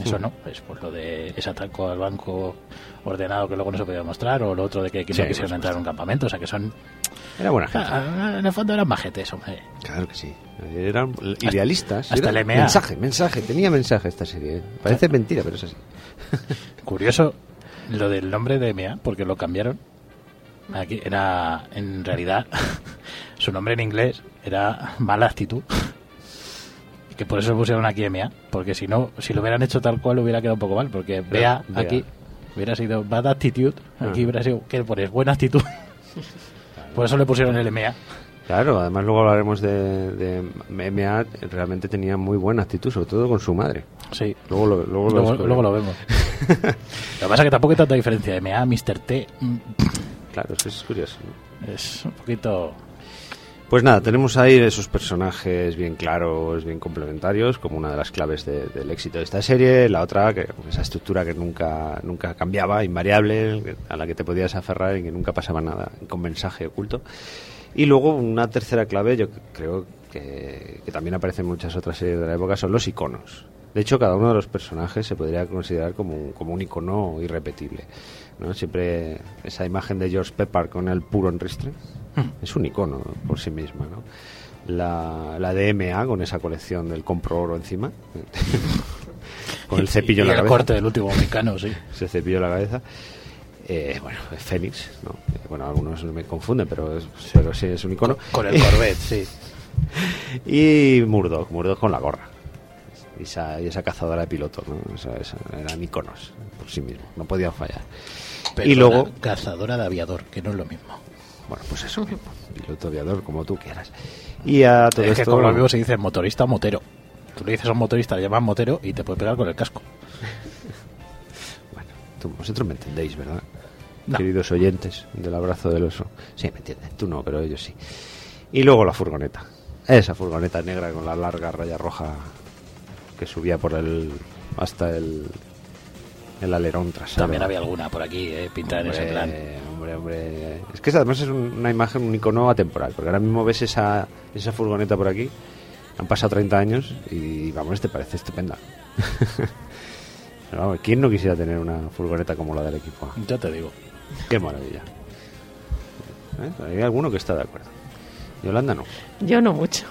Eso no, es por lo de ese atraco al banco ordenado que luego no se podía mostrar, o lo otro de que no quisieron entrar en un campamento, o sea que son... Era buena gente. En el fondo eran majetes, hombre. Claro que sí. Eran idealistas. Hasta era el EMEA. Mensaje. Tenía mensaje esta serie. Parece mentira, pero es así. Curioso lo del nombre de EMEA, porque lo cambiaron. Aquí era, en realidad, su nombre en inglés era Mala Actitud. Y que por eso lo pusieron aquí EMEA, porque si no, si lo hubieran hecho tal cual hubiera quedado un poco mal, porque Bea aquí hubiera sido Bad Attitude, aquí hubiera sido, ¿qué pones? Buena actitud. Por eso le pusieron el EMEA. Claro, además luego hablaremos de EMEA, realmente tenía muy buena actitud, sobre todo con su madre. Sí. Luego lo vemos. Lo que pasa es que tampoco hay tanta diferencia. EMEA, Mr. T. Claro, eso es curioso, ¿no? Es un poquito... Pues nada, tenemos ahí esos personajes bien claros, bien complementarios, como una de las claves del éxito de esta serie. La otra, que esa estructura que nunca cambiaba, invariable, a la que te podías aferrar y que nunca pasaba nada, con mensaje oculto. Y luego una tercera clave, yo creo que también aparece en muchas otras series de la época, son los iconos. De hecho, cada uno de los personajes se podría considerar como un icono irrepetible, ¿no? Siempre esa imagen de George Peppard con el puro en ristre es un icono por sí misma, ¿no? La de EMEA con esa colección del compro oro encima, con el cepillo en la cabeza. Y el corte del último mexicano, sí. Ese cepillo en la cabeza. Bueno, Fénix, ¿no? Bueno, algunos me confunden, pero sí es un icono. Con el Corvette, sí. Y Murdoch con la gorra. Y esa cazadora de pilotos, ¿no? Esa eran iconos por sí mismos, no podían fallar. Pero y luego cazadora de aviador, que no es lo mismo. Bueno, pues eso mismo, piloto aviador, como tú quieras. Y a todo es esto, que como lo mismo se dice motorista o motero. Tú le dices a un motorista, le llaman motero y te puede pegar con el casco. Bueno, vosotros me entendéis, ¿verdad? No. Queridos oyentes del abrazo del oso. Sí, me entienden, tú no, pero ellos sí. Y luego la furgoneta. Esa furgoneta negra con la larga raya roja que subía por hasta el alerón trasero. También había alguna por aquí, pintada en ese plan. Hombre. Es que además es una imagen, un icono atemporal, porque ahora mismo ves esa furgoneta por aquí, han pasado 30 años y vamos, te parece estupenda. Pero vamos, ¿quién no quisiera tener una furgoneta como la del equipo A? Ya te digo. Qué maravilla. Hay alguno que está de acuerdo. Yolanda no. Yo no mucho.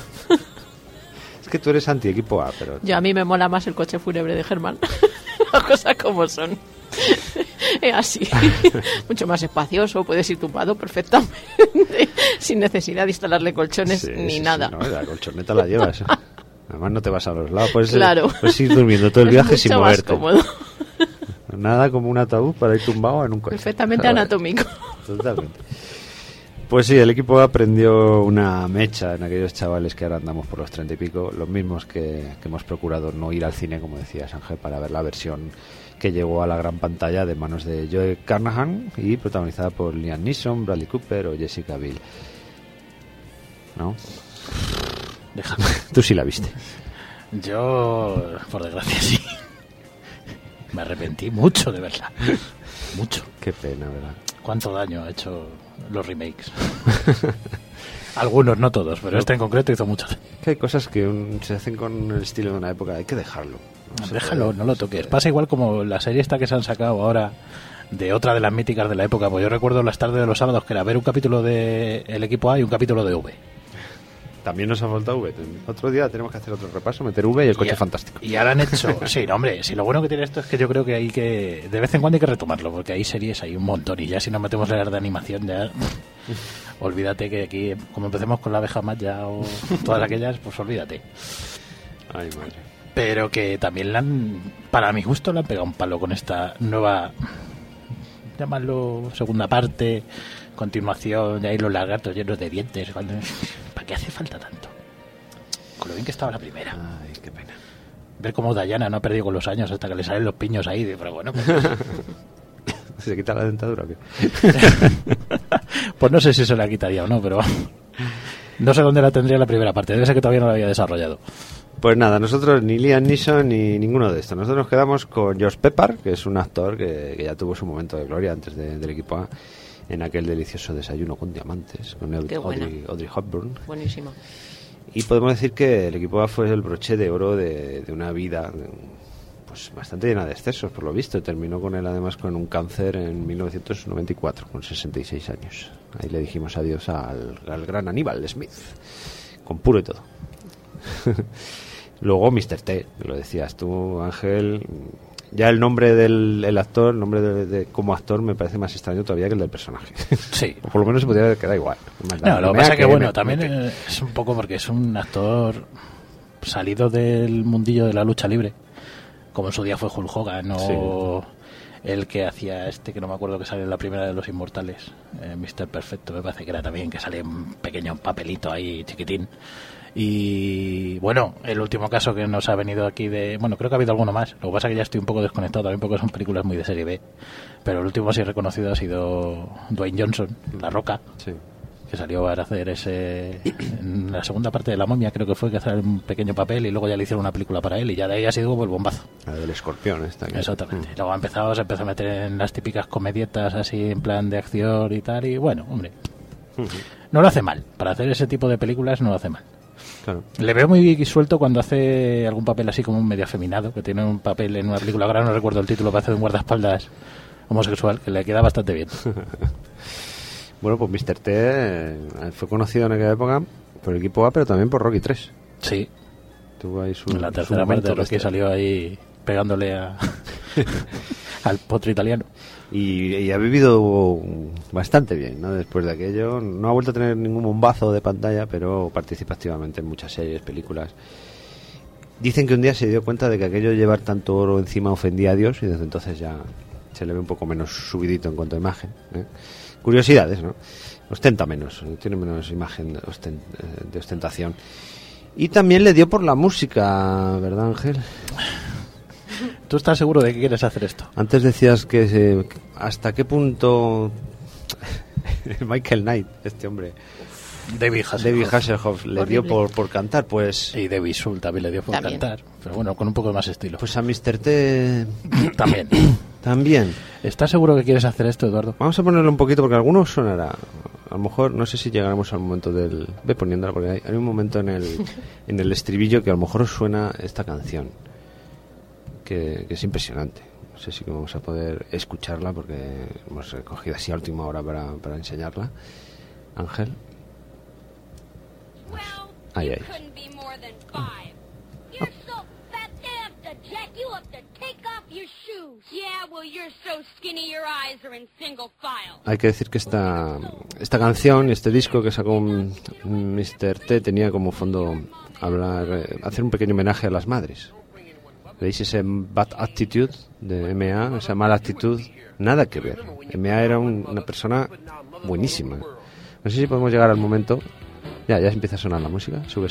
Es que tú eres anti-equipo A, pero... A mí me mola más el coche fúnebre de Germán. Las cosas como son. Es así. Mucho más espacioso, puedes ir tumbado perfectamente. Sin necesidad de instalarle colchones ni nada. Sí, no, la colchoneta la llevas. Además no te vas a los lados. Puedes ir durmiendo todo el Es viaje sin moverte. Mucho más cómodo. Nada como un ataúd para ir tumbado en un coche. Perfectamente anatómico. Totalmente. Pues sí, el equipo A prendió una mecha en aquellos chavales que ahora andamos por los 30 y pico, los mismos que hemos procurado no ir al cine, como decías, Ángel, para ver la versión que llegó a la gran pantalla de manos de Joe Carnahan y protagonizada por Liam Neeson, Bradley Cooper o Jessica Biel. ¿No? Déjame. Tú sí la viste. Yo, por desgracia, sí. Me arrepentí mucho de verla. Mucho. Qué pena, ¿verdad? ¿Cuánto daño ha hecho los remakes? Algunos, no todos, pero este en concreto hizo mucho daño. Que hay cosas que se hacen con el estilo de una época, hay que dejarlo. Déjalo, no lo toques. Pasa igual como la serie esta que se han sacado ahora de otra de las míticas de la época. Pues yo recuerdo las tardes de los sábados que era ver un capítulo de El Equipo A y un capítulo de V. También nos ha faltado V. Otro día tenemos que hacer otro repaso, meter V y el coche fantástico. Y ahora han hecho... Sí, no, hombre, si lo bueno que tiene esto es que yo creo que hay que... De vez en cuando hay que retomarlo, porque hay series, hay un montón. Y ya si nos metemos a las de animación, ya... Olvídate que aquí, como empecemos con la abeja maya o todas aquellas, pues olvídate. Ay, madre. Pero que también para mi gusto le han pegado un palo con esta nueva... Llámalo segunda parte... continuación, de ahí los lagartos llenos de dientes. ¿Para qué hace falta tanto? Con lo bien que estaba la primera. Ay, qué pena. Ver cómo Diana no ha perdido con los años hasta que le salen los piños ahí. Pero bueno, pues... ¿Se quita la dentadura o qué? Pues no sé si se la quitaría o no, pero no sé dónde la tendría la primera parte. Debe ser que todavía no la había desarrollado. Pues nada, nosotros ni Liam Neeson ni ninguno de estos. Nosotros nos quedamos con George Peppard, que es un actor que ya tuvo su momento de gloria antes del equipo A, en aquel delicioso Desayuno con Diamantes, con Audrey Hepburn. pues bastante llena de excesos, por lo visto. Terminó con él además con un cáncer en 1994, con 66 años. Ahí le dijimos adiós al gran Aníbal Smith, con puro y todo. Luego Mr. T, lo decías tú, Ángel. Ya el nombre del actor, el nombre de como actor, me parece más extraño todavía que el del personaje. Sí. O por lo menos se podría quedar igual. No, lo que pasa es que, bueno, también es un poco porque es un actor salido del mundillo de la lucha libre, como en su día fue Hulk Hogan, o el que hacía que no me acuerdo, que sale en la primera de Los Inmortales, Mr. Perfecto, me parece que era también, que sale un pequeño papelito ahí chiquitín. Y bueno, el último caso que nos ha venido aquí bueno, creo que ha habido alguno más, lo que pasa es que ya estoy un poco desconectado también porque son películas muy de serie B, pero el último sí reconocido ha sido Dwayne Johnson, La Roca, que salió a hacer en la segunda parte de La Momia, creo que fue, que hacer un pequeño papel, y luego ya le hicieron una película para él, y ya de ahí ha sido como el bombazo. La del escorpión esta. Exactamente. Luego se empezó a meter en las típicas comedietas así en plan de acción y tal, y bueno, hombre, no lo hace mal, para hacer ese tipo de películas no lo hace mal. Claro. Le veo muy suelto cuando hace algún papel así como un medio afeminado, que tiene un papel en una película, ahora no recuerdo el título, parece de un guardaespaldas homosexual, que le queda bastante bien. Bueno, pues Mr. T fue conocido en aquella época por el equipo A, pero también por Rocky 3. Sí. Tuvo ahí la tercera parte, Rocky salió ahí pegándole al potro italiano. Y ha vivido bastante bien, ¿no? Después de aquello. No ha vuelto a tener ningún bombazo de pantalla, pero participa activamente en muchas series, películas. Dicen que un día se dio cuenta de que aquello de llevar tanto oro encima ofendía a Dios, y desde entonces ya se le ve un poco menos subidito en cuanto a imagen, ¿eh? Curiosidades, ¿no? Ostenta menos, tiene menos imagen de ostentación. Y también le dio por la música, ¿verdad, Ángel? ¿Tú estás seguro de que quieres hacer esto? Antes decías que hasta qué punto Michael Knight, este hombre, David Hasselhoff le dio por cantar, pues. Y David Soul también le dio por cantar, pero bueno, con un poco más estilo. Pues a Mr. T también. ¿Estás seguro que quieres hacer esto, Eduardo? Vamos a ponerlo un poquito porque alguno sonará. A lo mejor, no sé si llegaremos al momento del... Ve poniéndola porque hay un momento en el estribillo que a lo mejor os suena esta canción, que es impresionante. No sé si vamos a poder escucharla porque hemos recogido así a última hora para enseñarla. Ángel. Ahí. Hay que decir que esta canción, este disco que sacó Mr. T, tenía como fondo hacer un pequeño homenaje a las madres. ¿Veis ese Bad Attitude de M.A., esa mala actitud? Nada que ver. M.A. era una persona buenísima. No sé si podemos llegar al momento. Ya empieza a sonar la música. Sube.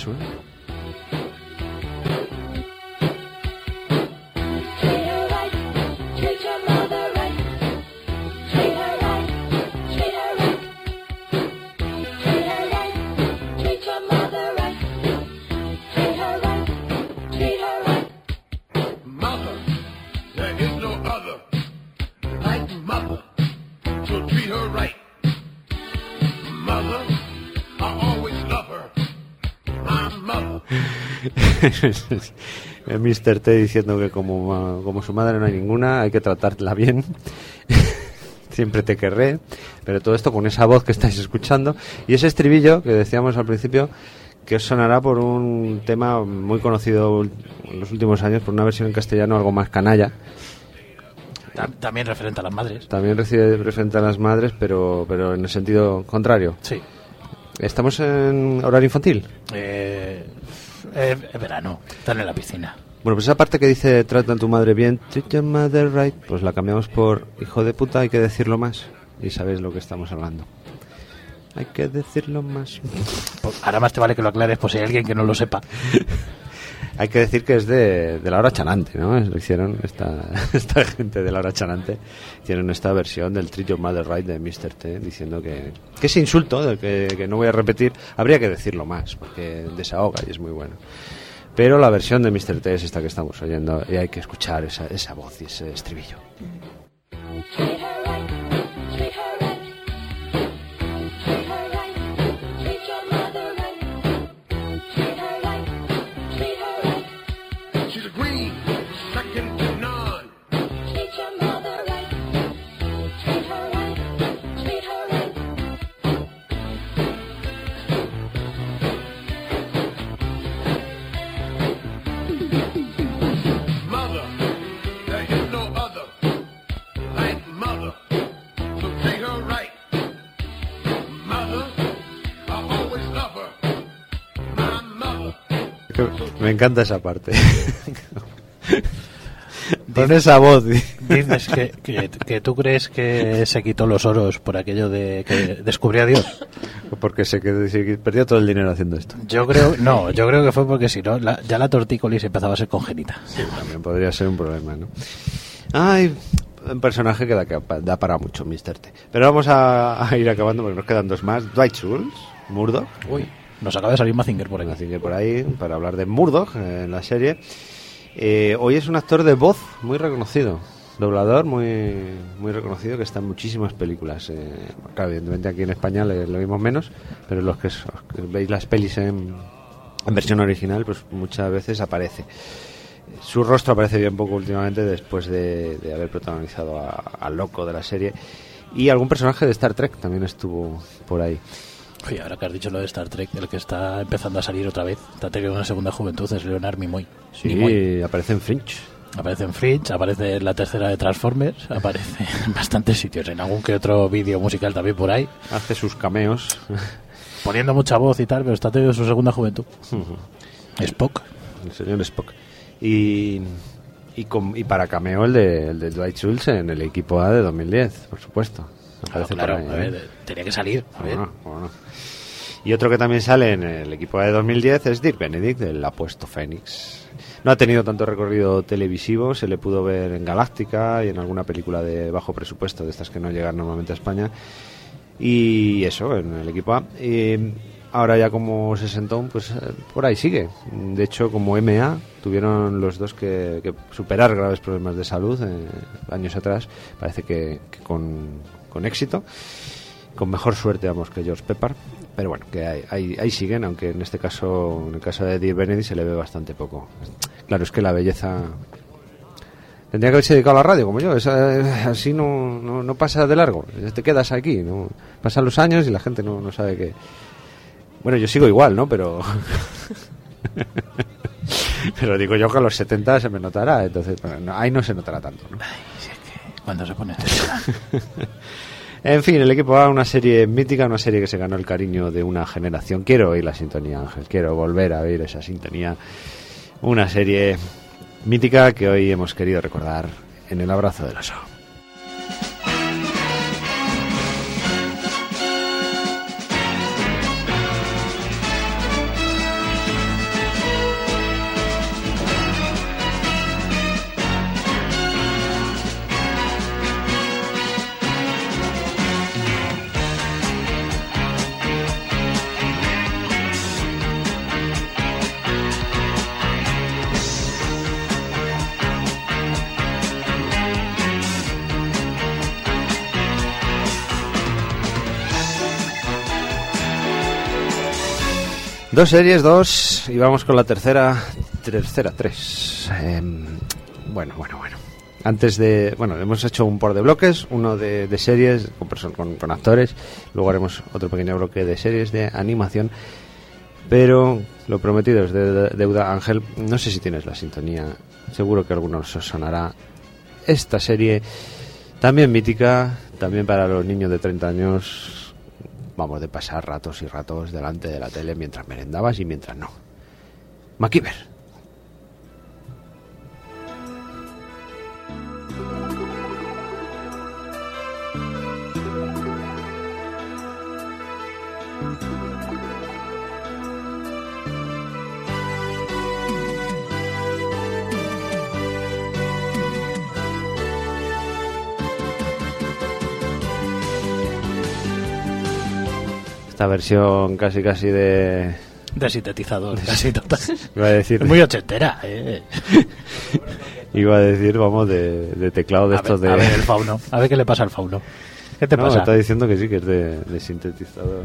Mr. T diciendo que como su madre no hay ninguna, hay que tratarla bien. Siempre te querré. Pero todo esto con esa voz que estáis escuchando y ese estribillo que decíamos al principio, que os sonará por un tema muy conocido en los últimos años, por una versión en castellano algo más canalla. También referente a las madres. También referente a las madres, pero en el sentido contrario. Sí. ¿Estamos en horario infantil? Verano, están en la piscina. Bueno, pues esa parte que dice trata a tu madre bien, treat your mother right, pues la cambiamos por hijo de puta, hay que decirlo más. Y sabéis lo que estamos hablando. Hay que decirlo más. Pues ahora más te vale que lo aclares por si hay alguien que no lo sepa. Hay que decir que es de la hora chanante, ¿no? Lo hicieron esta gente de la hora chanante. Hicieron esta versión del Treat Your Mother Right de Mr. T, diciendo que ese insulto, del que no voy a repetir, habría que decirlo más, porque desahoga y es muy bueno. Pero la versión de Mr. T es esta que estamos oyendo y hay que escuchar esa voz y ese estribillo. Second to Me encanta esa parte. Con esa voz. Dices que tú crees que se quitó los oros por aquello de que descubrió a Dios. Porque se perdió todo el dinero haciendo esto. Yo creo que fue porque si no, ya la tortícolis empezaba a ser congénita. Sí, también podría ser un problema, ¿no? Hay un personaje que da para mucho, Mr. T. Pero vamos a ir acabando porque nos quedan dos más. Dwight Schultz, Murdoch. Uy, nos acaba de salir Mazinger por aquí. Mazinger por ahí, para hablar de Murdoch en la serie. Hoy es un actor de voz muy reconocido, doblador muy reconocido, que está en muchísimas películas. Claro, evidentemente aquí en España lo vimos menos, pero los que veis las pelis en versión original, pues muchas veces aparece. Su rostro aparece bien poco últimamente después de haber protagonizado al loco de la serie, y algún personaje de Star Trek también estuvo por ahí. Oye, ahora que has dicho lo de Star Trek, el que está empezando a salir otra vez, Star Trek en una segunda juventud, es Leonard Nimoy. Sí, Nimoy. Aparece en Fringe. Aparece en Fringe, aparece en la tercera de Transformers, aparece en bastantes sitios, en algún que otro vídeo musical también por ahí. Hace sus cameos. Poniendo mucha voz y tal, pero está teniendo su segunda juventud. Spock. El señor Spock. Y para cameo el de Dwight Schultz en el equipo A de 2010, por supuesto. Claro, ahí, a ver, tenía que salir. Bueno. Y otro que también sale en el equipo A de 2010 es Dirk Benedict, del apuesto Fénix. No ha tenido tanto recorrido televisivo, se le pudo ver en Galáctica y en alguna película de bajo presupuesto, de estas que no llegan normalmente a España. Y eso, en el equipo A. Y ahora ya como sesentón, pues por ahí sigue. De hecho, como MA, tuvieron los dos que superar graves problemas de salud años atrás. Parece que con éxito, con mejor suerte, vamos, que George Peppard. Pero bueno, que ahí siguen, aunque en este caso, en el caso de Dirk Benedict, se le ve bastante poco. Claro, es que la belleza tendría que haberse dedicado a la radio como yo. Así no pasa de largo, te quedas aquí, ¿no? Pasan los años y la gente no sabe que... Bueno, yo sigo igual, ¿no? Pero pero digo yo que a los 70 se me notará, entonces bueno, ahí no se notará tanto, ¿no? Ay, si es que cuando se pone En fin, el equipo A, una serie mítica, una serie que se ganó el cariño de una generación. Quiero oír la sintonía, Ángel, quiero volver a oír esa sintonía. Una serie mítica que hoy hemos querido recordar en El Abrazo del Oso. Dos series, y vamos con la tercera, tres. Bueno. Antes de... Bueno, hemos hecho un par de bloques, uno de series con actores, luego haremos otro pequeño bloque de series de animación, pero lo prometido es de deuda. Ángel, no sé si tienes la sintonía, seguro que a algunos os sonará esta serie, también mítica, también para los niños de 30 años... Vamos, de pasar ratos y ratos delante de la tele mientras merendabas y mientras no. MacGyver. Esta versión casi de sintetizador, casi total. Iba a decir, es muy ochentera, Iba a decir, vamos, de teclado de estos de... A ver el fauno, a ver qué le pasa al fauno. ¿Qué te pasa? Me está diciendo que sí, que es de sintetizador.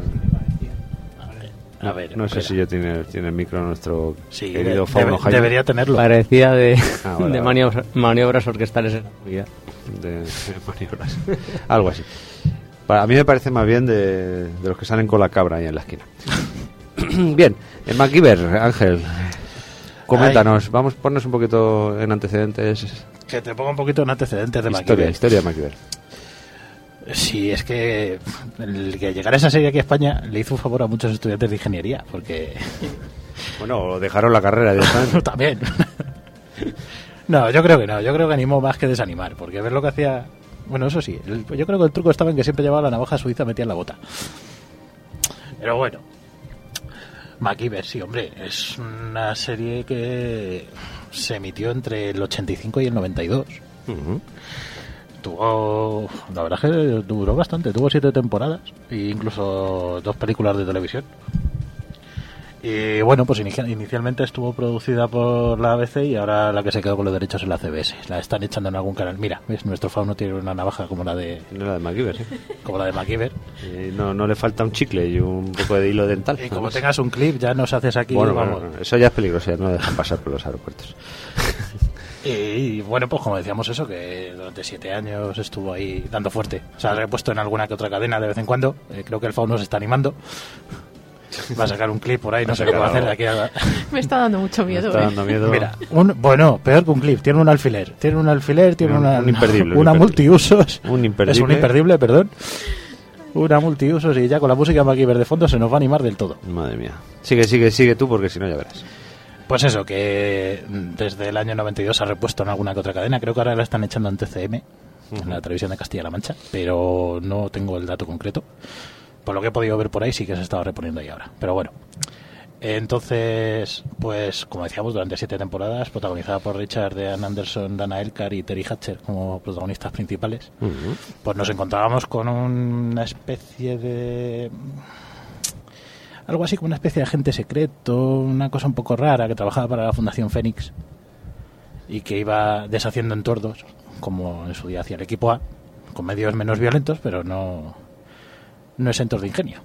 A ver, no sé si ya tiene el micro nuestro querido fauno Jaime. Debería tenerlo. Parecía de maniobras orquestales en la vida. De maniobras. Algo así. A mí me parece más bien de los que salen con la cabra ahí en la esquina. Bien, en MacGyver, Ángel, coméntanos. Vamos a ponernos un poquito en antecedentes. Que te ponga un poquito en antecedentes de MacGyver. Historia de MacGyver. Sí, es que el que llegara esa serie aquí a España le hizo un favor a muchos estudiantes de ingeniería, porque Bueno, dejaron la carrera directamente. También. No, yo creo que no. Yo creo que animó más que desanimar. Porque ver lo que hacía... Bueno, eso sí. Yo creo que el truco estaba en que siempre llevaba la navaja suiza metida en la bota. Pero bueno. MacGyver, sí, hombre. Es una serie que se emitió entre el 85 y el 92. Uh-huh. La verdad es que duró bastante. Tuvo 7 temporadas e incluso 2 películas de televisión. Y bueno, pues inicialmente estuvo producida por la ABC y ahora la que se quedó con los derechos es la CBS. La están echando en algún canal. Mira, ¿ves? Nuestro fauno tiene una navaja como la de... No, la de MacGyver, ¿eh? Como la de MacGyver. No le falta un chicle y un poco de hilo dental. Y como tengas un clip, ya nos haces aquí... Bueno, vamos. Eso ya es peligroso, ya no dejan pasar por los aeropuertos. Y bueno, pues como decíamos eso, que durante 7 años estuvo ahí dando fuerte. O sea, he puesto en alguna que otra cadena de vez en cuando. Creo que el fauno se está animando. Va a sacar un clip por ahí, no sé qué va a hacer de aquí a... Me está dando mucho miedo. Me está dando miedo. Mira, bueno, peor que un clip. Tiene un alfiler, tiene un imperdible. Una multiusos. Un imperdible. Es un imperdible, perdón. Una multiusos y ya con la música MacGyver de fondo se nos va a animar del todo. Madre mía. Sigue tú porque si no ya verás. Pues eso, que desde el año 92 se ha repuesto en alguna que otra cadena. Creo que ahora la están echando en TCM, en la televisión de Castilla-La Mancha, pero no tengo el dato concreto. Por lo que he podido ver por ahí, sí que se estaba reponiendo ahí ahora. Pero bueno, entonces, pues como decíamos, durante 7 temporadas, protagonizada por Richard Dean Anderson, Dana Elkar y Terry Hatcher como protagonistas principales, pues nos encontrábamos con una especie de... algo así como una especie de agente secreto, una cosa un poco rara que trabajaba para la Fundación Fénix y que iba deshaciendo entornos, como en su día hacía el equipo A, con medios menos violentos, pero no exentos de ingenio.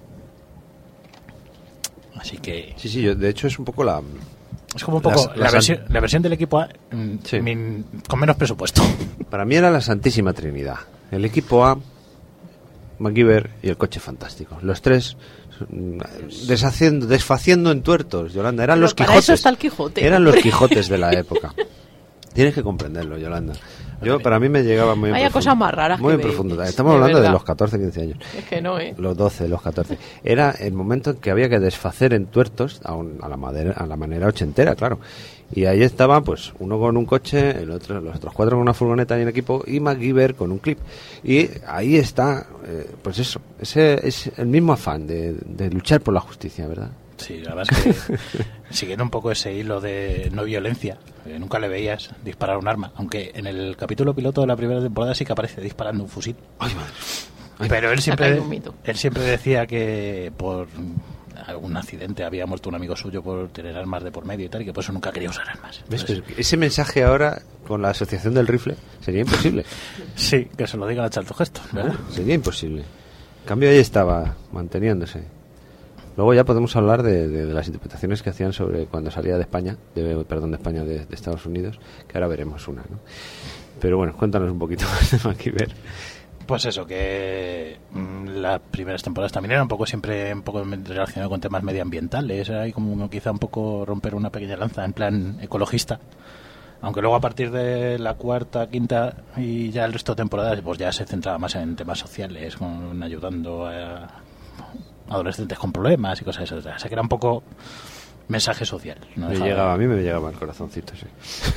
Así que... Sí, de hecho es un poco la... Es como un poco la versión del equipo A sí. Con menos presupuesto. Para mí era la Santísima Trinidad. El equipo A, MacGyver y el coche fantástico. Los tres desfaciendo entuertos, Yolanda. Eran los Quijotes. Para eso está el Quijote. Eran los Quijotes de la época. Tienes que comprenderlo, Yolanda. Para mí me llegaba muy Vaya cosas más raras. Muy profundo. Estamos hablando de los 14, 15 años. Es que no, Los 12, los 14. Era el momento en que había que desfacer entuertos a la manera ochentera, claro. Y ahí estaba, pues, uno con un coche, los otros 4 con una furgoneta y un equipo, y MacGyver con un clip. Y ahí está, pues eso, ese es el mismo afán de luchar por la justicia, ¿verdad? Sí, la verdad es que siguiendo un poco ese hilo de no violencia, nunca le veías disparar un arma, aunque en el capítulo piloto de la primera temporada sí que aparece disparando un fusil. ¡Ay, madre! Pero él siempre decía que por algún accidente había muerto un amigo suyo por tener armas de por medio y tal, y que por eso nunca quería usar armas. Entonces, ese mensaje ahora con la asociación del rifle sería imposible. Sí, que se lo diga a Charlton Heston, ¿verdad? Sería imposible. En cambio ahí estaba manteniéndose. Luego ya podemos hablar de las interpretaciones que hacían sobre cuando salía de España, de Estados Unidos, que ahora veremos una, ¿no? Pero bueno, cuéntanos un poquito más de MacGyver. Pues eso, que las primeras temporadas también eran siempre un poco relacionado con temas medioambientales, era ahí como quizá un poco romper una pequeña lanza en plan ecologista. Aunque luego a partir de la 4ª, 5ª y ya el resto de temporadas pues ya se centraba más en temas sociales, ayudando a adolescentes con problemas y cosas de esas. O sea que era un poco mensaje social. A mí me llegaba el corazoncito, sí.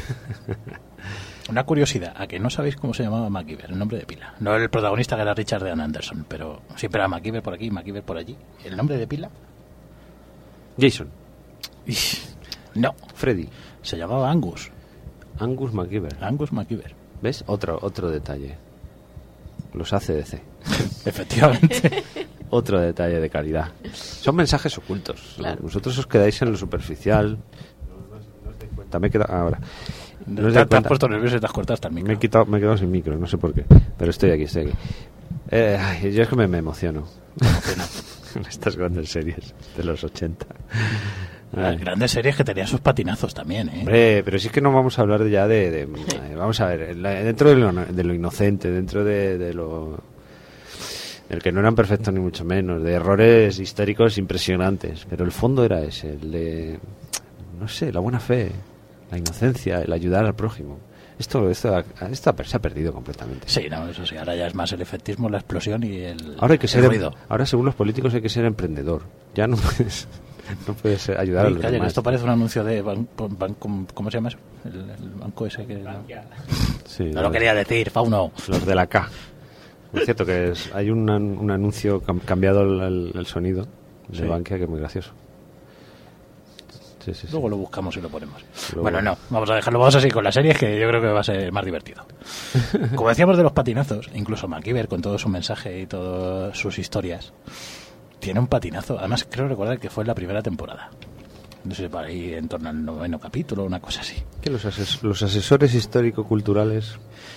Una curiosidad, a que no sabéis cómo se llamaba MacGyver, el nombre de pila. No el protagonista, que era Richard Dean Anderson, pero siempre era MacGyver por aquí, MacGyver por allí. ¿El nombre de pila? Jason. No. Freddy. Se llamaba Angus. Angus MacGyver. Angus MacGyver. ¿Ves? Otro detalle. Los ACDC. Efectivamente. Otro detalle de calidad. Son mensajes ocultos. Claro. Vosotros os quedáis en lo superficial. No os dais cuenta. Me he quedado ahora. Te has puesto nervioso y te has cortado hasta el micro. Me he quedado sin micro, no sé por qué. Pero estoy aquí. Yo es que me emociono. Con estas grandes series de los 80. Las grandes series que tenían sus patinazos también, ¿eh? Hombre, pero si es que no vamos a hablar ya de vamos a ver, dentro de lo inocente, dentro de lo... el que no eran perfectos ni mucho menos, de errores históricos impresionantes, pero el fondo era ese, el de, no sé, la buena fe, la inocencia, el ayudar al prójimo. Esto se ha perdido completamente. Sí, no, eso sí, ahora ya es más el efectismo, la explosión y el ruido. Ahora, según los políticos, hay que ser emprendedor. Ya no puedes... No puedes ayudar a los demás. Esto parece un anuncio de ¿cómo se llama eso? El banco ese que... Sí, no lo quería decir, Fauno. Los de la K. Es cierto que hay un anuncio cambiado el sonido de Bankia que es muy gracioso. Sí. Luego lo buscamos y lo ponemos. Bueno, no, vamos a dejarlo. Vamos así con las series, que yo creo que va a ser más divertido. Como decíamos de los patinazos, incluso MacGyver, con todo su mensaje y todas sus historias, tiene un patinazo. Además, creo recordar que fue en la primera temporada. No sé, para ahí en torno al 9º capítulo, una cosa así. ¿Qué los asesores histórico-culturales?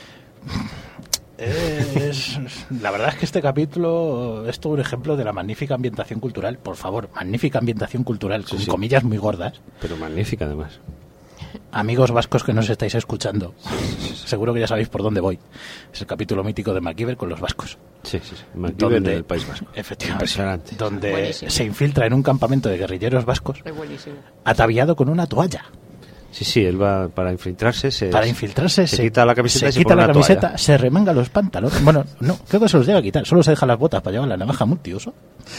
La verdad es que este capítulo es todo un ejemplo de la magnífica ambientación cultural. Por favor, magnífica ambientación cultural, con comillas muy gordas. Pero magnífica, además. Amigos vascos que nos estáis escuchando, seguro que ya sabéis por dónde voy. Es el capítulo mítico de MacGyver con los vascos. Sí. MacGyver en el País Vasco. Efectivamente. Impresionante. Donde buenísimo. Se infiltra en un campamento de guerrilleros vascos, ataviado con una toalla. Sí, él va para infiltrarse. Se quita la camiseta y se quita pone la una camiseta, toalla. se remanga los pantalones. Bueno, no, creo que se los llega a quitar. Solo se deja las botas para llevar la navaja multiuso.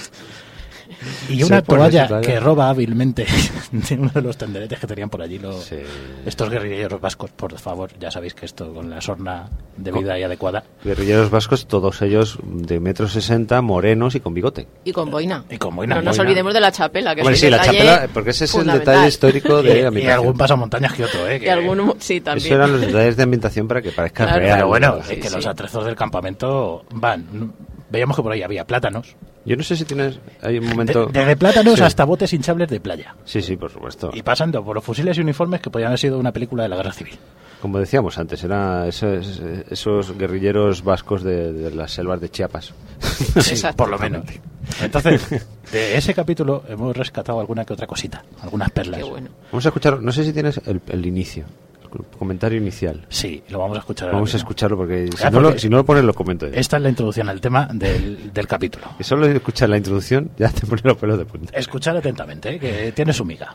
Y una toalla que roba hábilmente de uno de los tenderetes que tenían por allí estos guerrilleros vascos. Por favor, ya sabéis que esto con la sorna debida y adecuada. Guerrilleros vascos, todos ellos de 1,60 m, morenos y con bigote. Y con boina. No nos olvidemos de la chapela, que es la chapela, porque ese es el detalle histórico de ambientación. Y algún pasamontañas que otro, Y algún, sí, también. Eso eran los detalles de ambientación para que parezca real. Pero bueno, es que los atrezos del campamento van. Veíamos que por ahí había plátanos. Yo no sé si hay un momento... Desde plátanos hasta botes hinchables de playa. Sí, por supuesto. Y pasando por los fusiles y uniformes que podían haber sido una película de la Guerra Civil. Como decíamos antes, eran esos guerrilleros vascos de las selvas de Chiapas. Sí, por lo menos. Entonces, de ese capítulo hemos rescatado alguna que otra cosita, algunas perlas. Qué bueno. Vamos a escuchar, no sé si tienes el inicio. El comentario inicial. Sí, lo vamos a escuchar. Vamos a escucharlo porque si no lo pones lo comento yo. Esta es la introducción al tema del capítulo. Y solo escuchar la introducción ya te pone los pelos de punta. Escuchar atentamente, que tiene su miga.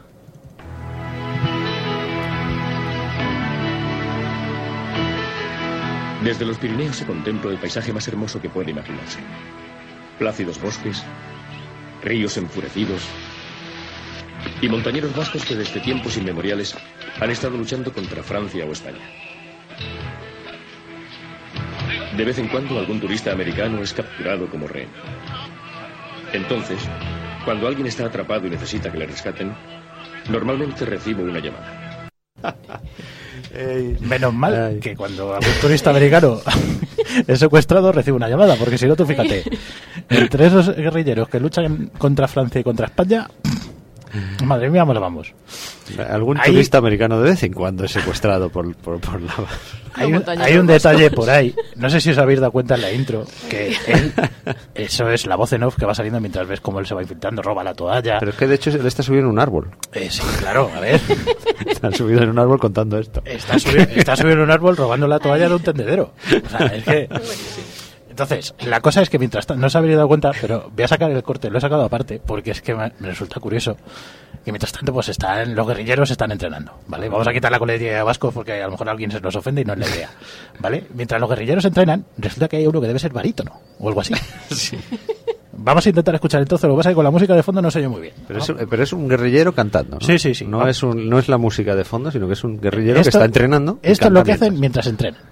Desde los Pirineos se contempla el paisaje más hermoso que puede imaginarse. Plácidos bosques, ríos enfurecidos y montañeros vascos que desde tiempos inmemoriales han estado luchando contra Francia o España. De vez en cuando algún turista americano es capturado como rehén. Entonces, cuando alguien está atrapado y necesita que le rescaten, normalmente recibo una llamada. Menos mal que cuando algún turista americano es secuestrado recibe una llamada, porque si no, tú fíjate, entre esos guerrilleros que luchan contra Francia y contra España, madre mía, vamos. Algún turista americano de vez en cuando es secuestrado por la... Hay un detalle por ahí, no sé si os habéis dado cuenta en la intro, que eso es la voz en off que va saliendo mientras ves cómo él se va infiltrando, roba la toalla. Pero es que de hecho él está subido en un árbol. Sí, claro, a ver. Está subido en un árbol contando esto. Está subido en un árbol robando la toalla de un tendedero. O sea, es que... Entonces, la cosa es que mientras no os habéis dado cuenta, pero voy a sacar el corte, lo he sacado aparte, porque es que me resulta curioso que mientras tanto pues los guerrilleros están entrenando, ¿vale? Vamos a quitar la coletilla de vascos porque a lo mejor alguien se nos ofende y no es la idea, ¿vale? Mientras los guerrilleros entrenan, resulta que hay uno que debe ser barítono, o algo así. Sí. Vamos a intentar escuchar entonces, lo que pasa es que con la música de fondo no se oye muy bien. Pero es un guerrillero cantando, ¿no? Sí. No es la música de fondo, sino que es un guerrillero que está entrenando. Esto es lo que hacen mientras entrenan.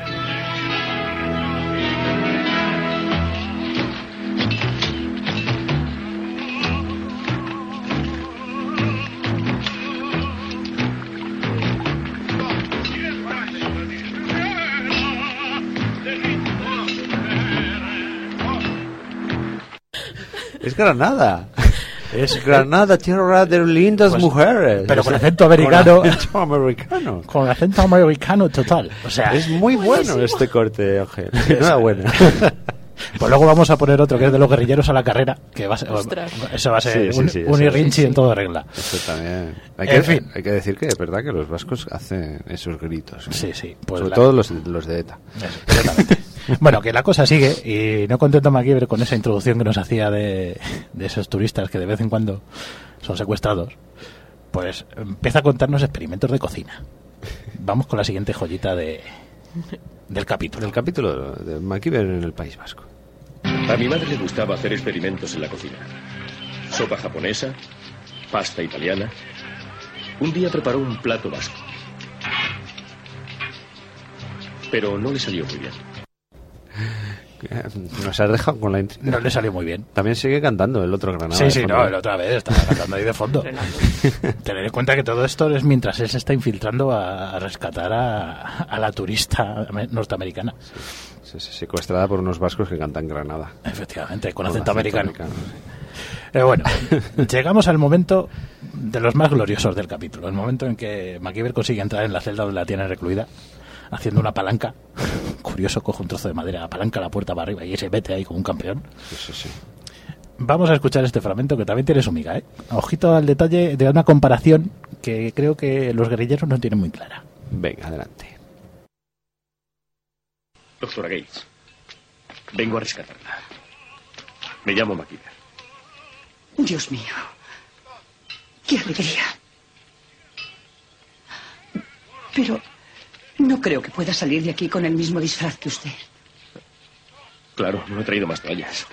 Es Granada. Es Granada, tierra de lindas mujeres. Pero con acento americano. Con acento americano total. O sea, es muy bueno este corte, Ángel. Enhorabuena. Pues luego vamos a poner otro que es de los guerrilleros a la carrera, que va a ser, eso va a ser un irrinchi en toda regla. Eso también. Hay que decir que es verdad que los vascos hacen esos gritos. Sí. Pues sobre todo los de ETA. Exactamente. Bueno, que la cosa sigue y no contento MacGyver con esa introducción que nos hacía de esos turistas que de vez en cuando son secuestrados, pues empieza a contarnos experimentos de cocina. Vamos con la siguiente joyita del capítulo. El capítulo de MacGyver en el País Vasco. A mi madre le gustaba hacer experimentos en la cocina. Sopa japonesa, pasta italiana, un día preparó un plato vasco. Pero no le salió muy bien. Nos has dejado con la intriga. No le salió muy bien. También sigue cantando el otro Granada. Sí, no, la otra vez estaba cantando ahí de fondo. Tened en cuenta que todo esto es mientras él se está infiltrando a rescatar a la turista norteamericana. Sí, secuestrada por unos vascos que cantan Granada. Efectivamente, con acento americano. Bueno, llegamos al momento de los más gloriosos del capítulo. El momento en que MacGyver consigue entrar en la celda donde la tiene recluida, haciendo una palanca. Curioso, coge un trozo de madera, apalanca la puerta para arriba y se mete ahí como un campeón. Sí. Vamos a escuchar este fragmento que también tiene su miga, ¿eh? Ojito al detalle de una comparación que creo que los guerrilleros no tienen muy clara. Venga, adelante. Doctora Gates, vengo a rescatarla. Me llamo MacGyver. Dios mío, qué alegría. Pero no creo que pueda salir de aquí con el mismo disfraz que usted. Claro, no he traído más toallas.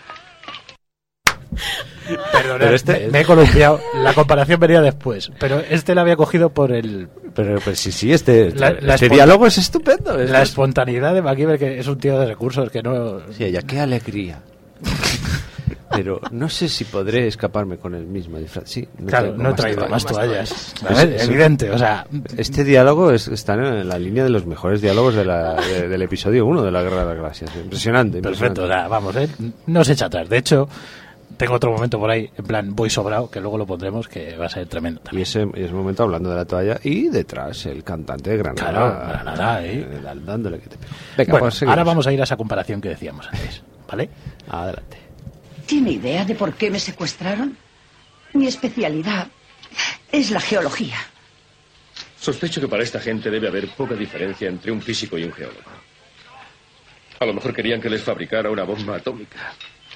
Perdona, me he columpiado. La comparación venía después, pero este lo había cogido por el... Pero pues sí, este diálogo es estupendo. La espontaneidad de MacGyver, que es un tío de recursos que no... Sí, ella, qué alegría. Pero no sé si podré escaparme con el mismo disfraz. Sí, no he traído más toallas. Evidente, o sea... Este diálogo está en la línea de los mejores diálogos del episodio 1 de la Guerra de las Galaxias. Impresionante. Perfecto, vamos, no se echa atrás. De hecho, tengo otro momento por ahí, en plan, voy sobrado, que luego lo pondremos, que va a ser tremendo también. Y ese momento hablando de la toalla y detrás el cantante de Granada. Claro, Granada, dándole que te pego. Venga, bueno, pues ahora vamos a ir a esa comparación que decíamos antes, ¿vale? Adelante. ¿Tiene idea de por qué me secuestraron? Mi especialidad es la geología. Sospecho que para esta gente debe haber poca diferencia entre un físico y un geólogo. A lo mejor querían que les fabricara una bomba atómica.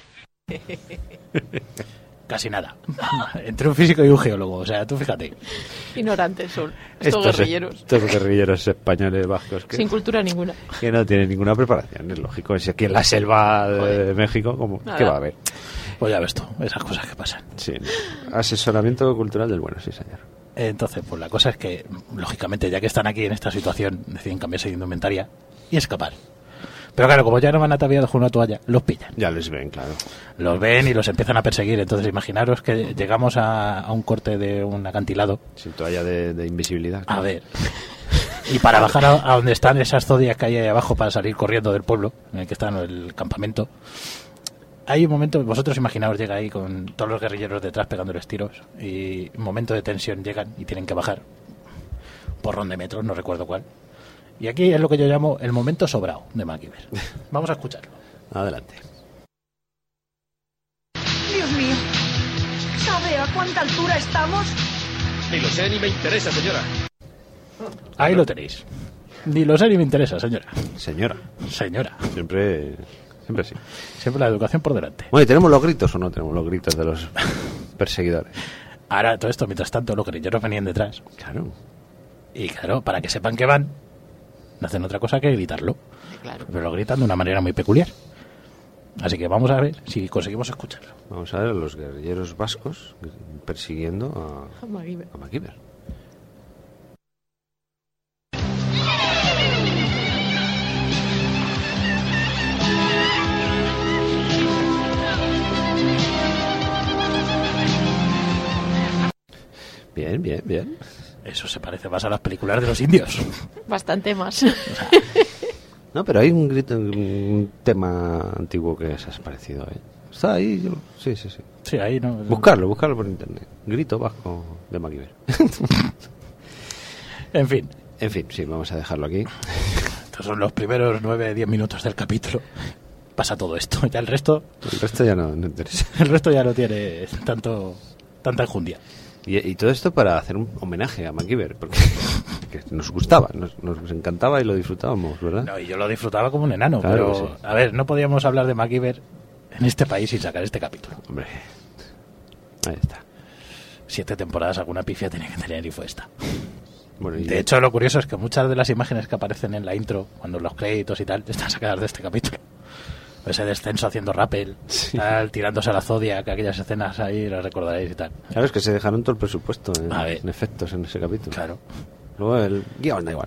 Casi nada. Entre un físico y un geólogo, o sea, tú fíjate. Ignorantes son estos guerrilleros. Estos guerrilleros españoles vascos. Sin cultura ninguna. Que no tienen ninguna preparación, es lógico. Si aquí en la selva de México, ¿qué va a haber? Pues ya ves tú, esas cosas que pasan. Sí, asesoramiento cultural del bueno, sí señor. Entonces, pues la cosa es que, lógicamente, ya que están aquí en esta situación, deciden cambiarse de indumentaria y escapar. Pero claro, como ya no van ataviados con una toalla, los pillan. Ya les ven, claro. Los ven y los empiezan a perseguir. Entonces, imaginaros que llegamos a un corte de un acantilado. Sin toalla de invisibilidad. Claro. A ver. Y para bajar a donde están esas zodias que hay ahí abajo para salir corriendo del pueblo, en el que está el campamento, hay un momento, vosotros imaginaos, llega ahí con todos los guerrilleros detrás pegándoles tiros y un momento de tensión llegan y tienen que bajar. Porrón de metros, no recuerdo cuál. Y aquí es lo que yo llamo el momento sobrado de MacGyver. Vamos a escucharlo. Adelante. Dios mío, ¿sabe a cuánta altura estamos? Ni lo sé ni me interesa, señora. Ahí lo tenéis. Ni lo sé ni me interesa, señora. Señora. Siempre sí. Siempre la educación por delante. Bueno, ¿y tenemos los gritos o no tenemos los gritos de los perseguidores? Ahora, todo esto, mientras tanto, los guerrilleros venían detrás. Claro. Y claro, para que sepan que van, no hacen otra cosa que gritarlo. Claro. Pero lo gritan de una manera muy peculiar. Así que vamos a ver si conseguimos escucharlo. Vamos a ver a los guerrilleros vascos persiguiendo a MacGyver. Bien. Eso se parece más a las películas de los indios. Bastante más. No, pero hay un tema antiguo que se ha parecido, ¿eh? Está ahí, sí. Sí, ahí no. Buscarlo por internet. Grito vasco de MacGyver. En fin, sí, vamos a dejarlo aquí. Estos son los primeros 9-10 minutos del capítulo. Pasa todo esto. Ya el resto ya no interesa. El resto ya no tiene tanta enjundia. Y todo esto para hacer un homenaje a MacGyver, porque que nos gustaba, nos encantaba y lo disfrutábamos, ¿verdad? No, y yo lo disfrutaba como un enano, claro, pero sí. A ver, no podíamos hablar de MacGyver en este país sin sacar este capítulo. Hombre, ahí está. 7 temporadas, alguna pifia tenía que tener y fue esta. Bueno, de hecho, lo curioso es que muchas de las imágenes que aparecen en la intro, cuando los créditos y tal, están sacadas de este capítulo. Ese descenso haciendo rappel, tal, tirándose a la Zodiac, aquellas escenas ahí las recordaréis y tal. Claro, es que se dejaron todo el presupuesto en efectos en ese capítulo. Claro. Luego el guión da igual.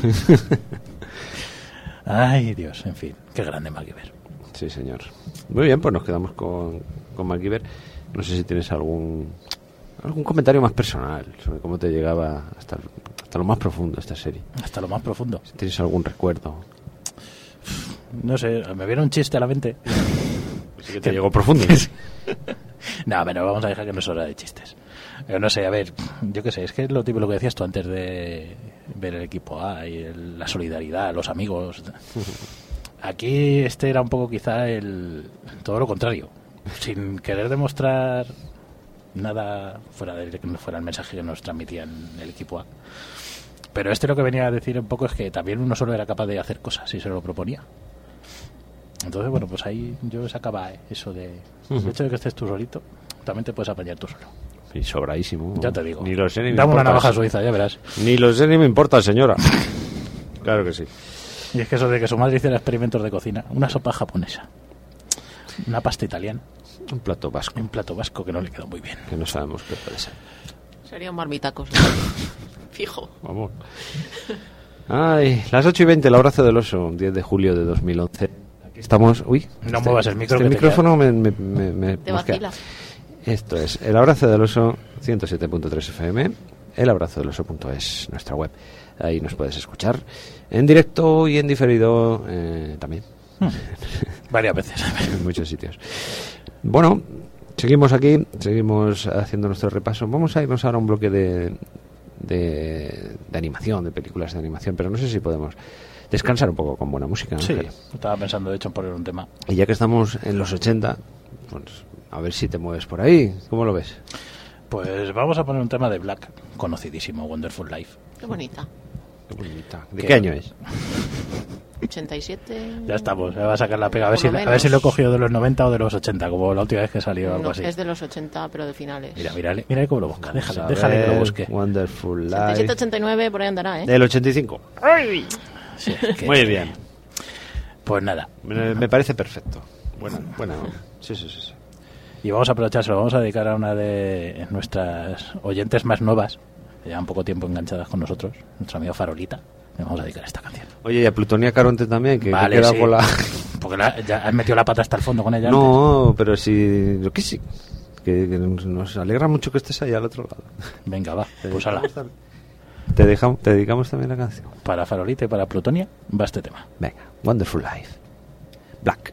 Ay, Dios, en fin, qué grande MacGyver. Sí, señor. Muy bien, pues nos quedamos con MacGyver. No sé si tienes algún comentario más personal sobre cómo te llegaba hasta lo más profundo esta serie. Hasta lo más profundo. Si tienes algún recuerdo. No sé, me viene un chiste a la mente. Sí que te llegó profundo. No, pero vamos a dejar que no es hora de chistes. No sé, a ver, yo qué sé, es que es lo típico que decías tú antes de ver el equipo A y la solidaridad, los amigos. Aquí era un poco quizá todo lo contrario. Sin querer demostrar nada fuera de que no fuera el mensaje que nos transmitían el equipo A. Pero lo que venía a decir un poco es que también uno solo era capaz de hacer cosas si se lo proponía. Entonces, bueno, pues ahí yo sacaba eso de... El hecho de que estés tú solito, también te puedes apañar tú solo. Y sobradísimo. Ya te digo. Ni lo sé ni me Dame importa. una navaja suiza, ya verás. Ni lo sé ni me importa, señora. Claro que sí. Y es que eso de que su madre hiciera experimentos de cocina. Una sopa japonesa. Una pasta italiana. Un plato vasco. Un plato vasco que no le quedó muy bien. Que no sabemos qué puede ser. Serían marmitacos. Fijo. Vamos. Ay, las 8:20, el abrazo del oso, 10 de julio de 2011. Aquí estamos. Uy. No muevas el micro. El micrófono me te vacila. Esto es el abrazo del oso, 107.3 FM, elabrazodeloso.es, nuestra web. Ahí nos puedes escuchar en directo y en diferido también. Varias veces. En muchos sitios. Bueno, seguimos aquí, seguimos haciendo nuestro repaso. Vamos a irnos ahora a un bloque de animación, de películas de animación, pero no sé si podemos descansar un poco con buena música, ¿no? Sí, estaba pensando de hecho en poner un tema. Y ya que estamos en los 80, pues a ver si te mueves por ahí. ¿Cómo lo ves? Pues vamos a poner un tema de Black, conocidísimo, Wonderful Life. Qué bonita. Qué bonita. ¿De qué año es? 87. Ya estamos, ya va a sacar la pega. A ver si lo he cogido de los 90 o de los 80, como la última vez que salió, algo así. Es de los 80, pero de finales. Mira cómo lo busca. Déjale que lo busque. Wonderful Life. 87, 89, por ahí andará, ¿eh? Del 85. ¡Ay! Sí, muy bien. Pues nada. Me parece perfecto. Bueno. Sí. Y vamos a aprovechárselo, vamos a dedicar a una de nuestras oyentes más nuevas, que llevan poco tiempo enganchadas con nosotros, nuestra amiga Farolita. Le vamos a dedicar esta canción. Oye, y a Plutonia Caronte también, que vale, queda sí. con la... Porque ya has metido la pata hasta el fondo con ella. No, antes. pero sí, yo que sí. Que nos alegra mucho que estés ahí al otro lado. Venga, va, pues ala. Te dedicamos también la canción. Para Farolita y para Plutonia va este tema. Venga, Wonderful Life. Black.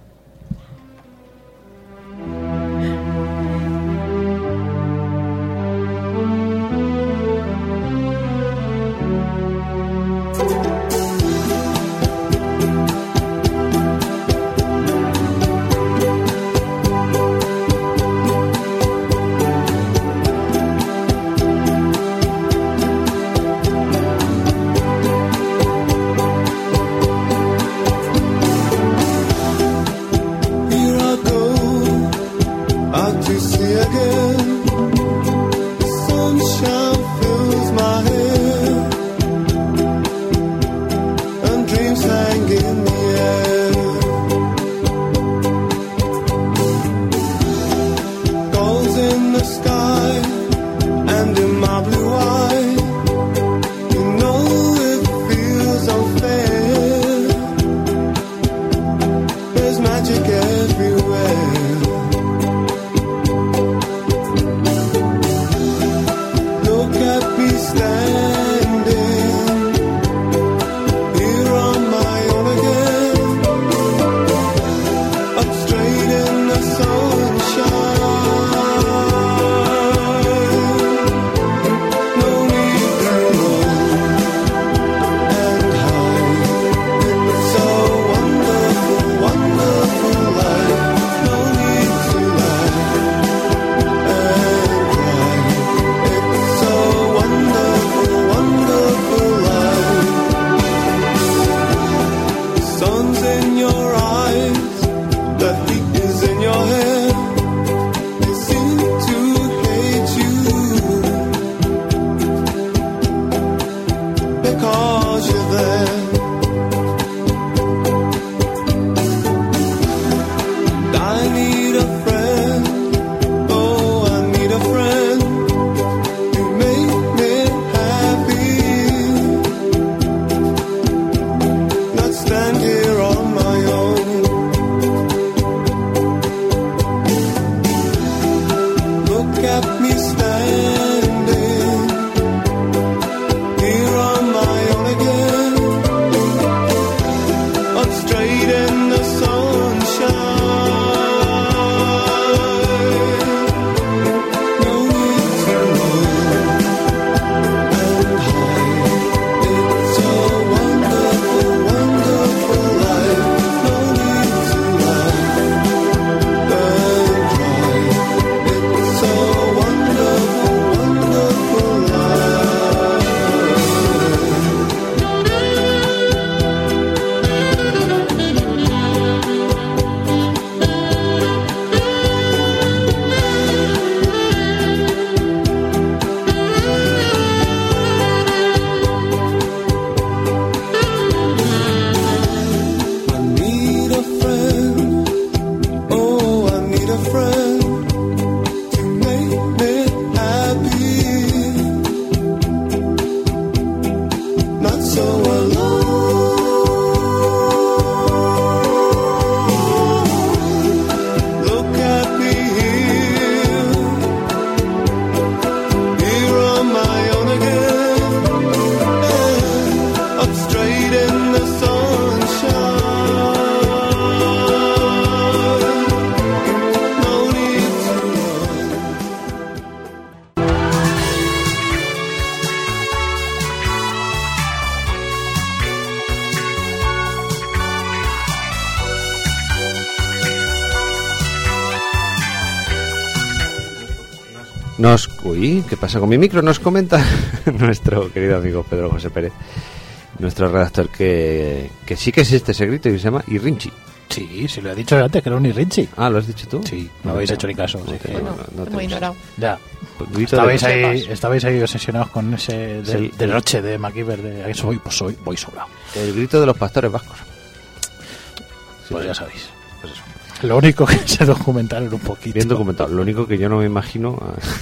Uy, ¿qué pasa con mi micro? Nos comenta nuestro querido amigo Pedro José Pérez, nuestro redactor, que sí que existe ese grito y se llama Irrinchi. Sí, lo he dicho antes, que era un Irrinchi. Ah, ¿lo has dicho tú? Sí, no habéis hecho ni caso. Okay, que no hemos ignorado. Ya. Pues Estabais ahí obsesionados con ese de noche de MacGyver, de eso voy sobrado. El grito de los pastores vascos. Pues ya sabéis. Pues eso. Lo único que se documentaron un poquito. Bien documentado. Lo único que yo no me imagino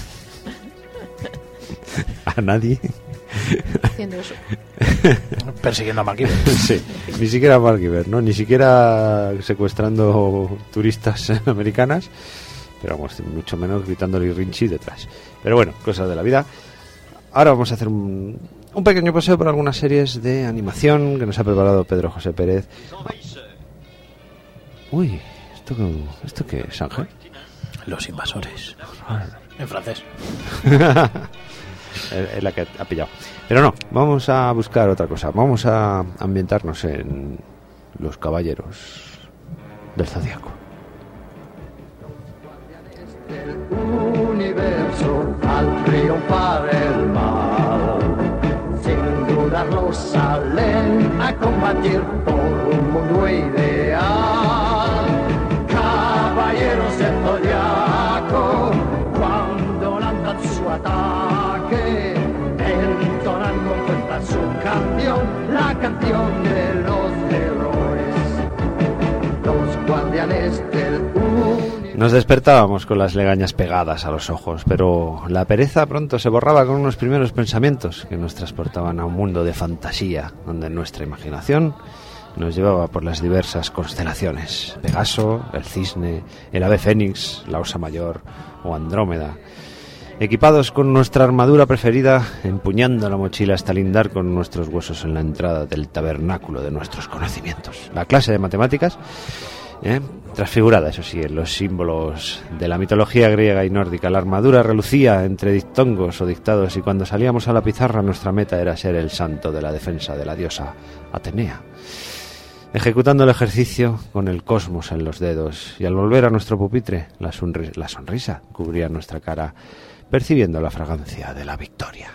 a nadie haciendo eso. Persiguiendo a MacGyver. Sí, ni siquiera a MacGyver, ¿no? Ni siquiera secuestrando turistas americanas, pero vamos, mucho menos gritándole Rinchi detrás. Pero bueno, cosas de la vida. Ahora vamos a hacer un pequeño paseo por algunas series de animación que nos ha preparado Pedro José Pérez. Uy, ¿esto qué es, Ángel? Los invasores. En francés. Es la que ha pillado. Pero no, vamos a buscar otra cosa. Vamos a ambientarnos en los caballeros del Zodíaco. El universo al triunfar el mal, sin dudarlo salen a combatir por un mundo ideal. Caballeros del Zodíaco, cuando lanzan su ataque, entonan con fuerza su canción, la canción de los héroes, los guardianes del universo. Nos despertábamos con las legañas pegadas a los ojos, pero la pereza pronto se borraba con unos primeros pensamientos que nos transportaban a un mundo de fantasía, donde nuestra imaginación nos llevaba por las diversas constelaciones: Pegaso, el Cisne, el Ave Fénix, la Osa Mayor o Andrómeda. Equipados con nuestra armadura preferida, empuñando la mochila hasta lindar con nuestros huesos en la entrada del tabernáculo de nuestros conocimientos. La clase de matemáticas, transfigurada, eso sí, en los símbolos de la mitología griega y nórdica. La armadura relucía entre dictongos o dictados, y cuando salíamos a la pizarra nuestra meta era ser el santo de la defensa de la diosa Atenea, ejecutando el ejercicio con el cosmos en los dedos, y al volver a nuestro pupitre la sonrisa cubría nuestra cara, percibiendo la fragancia de la victoria.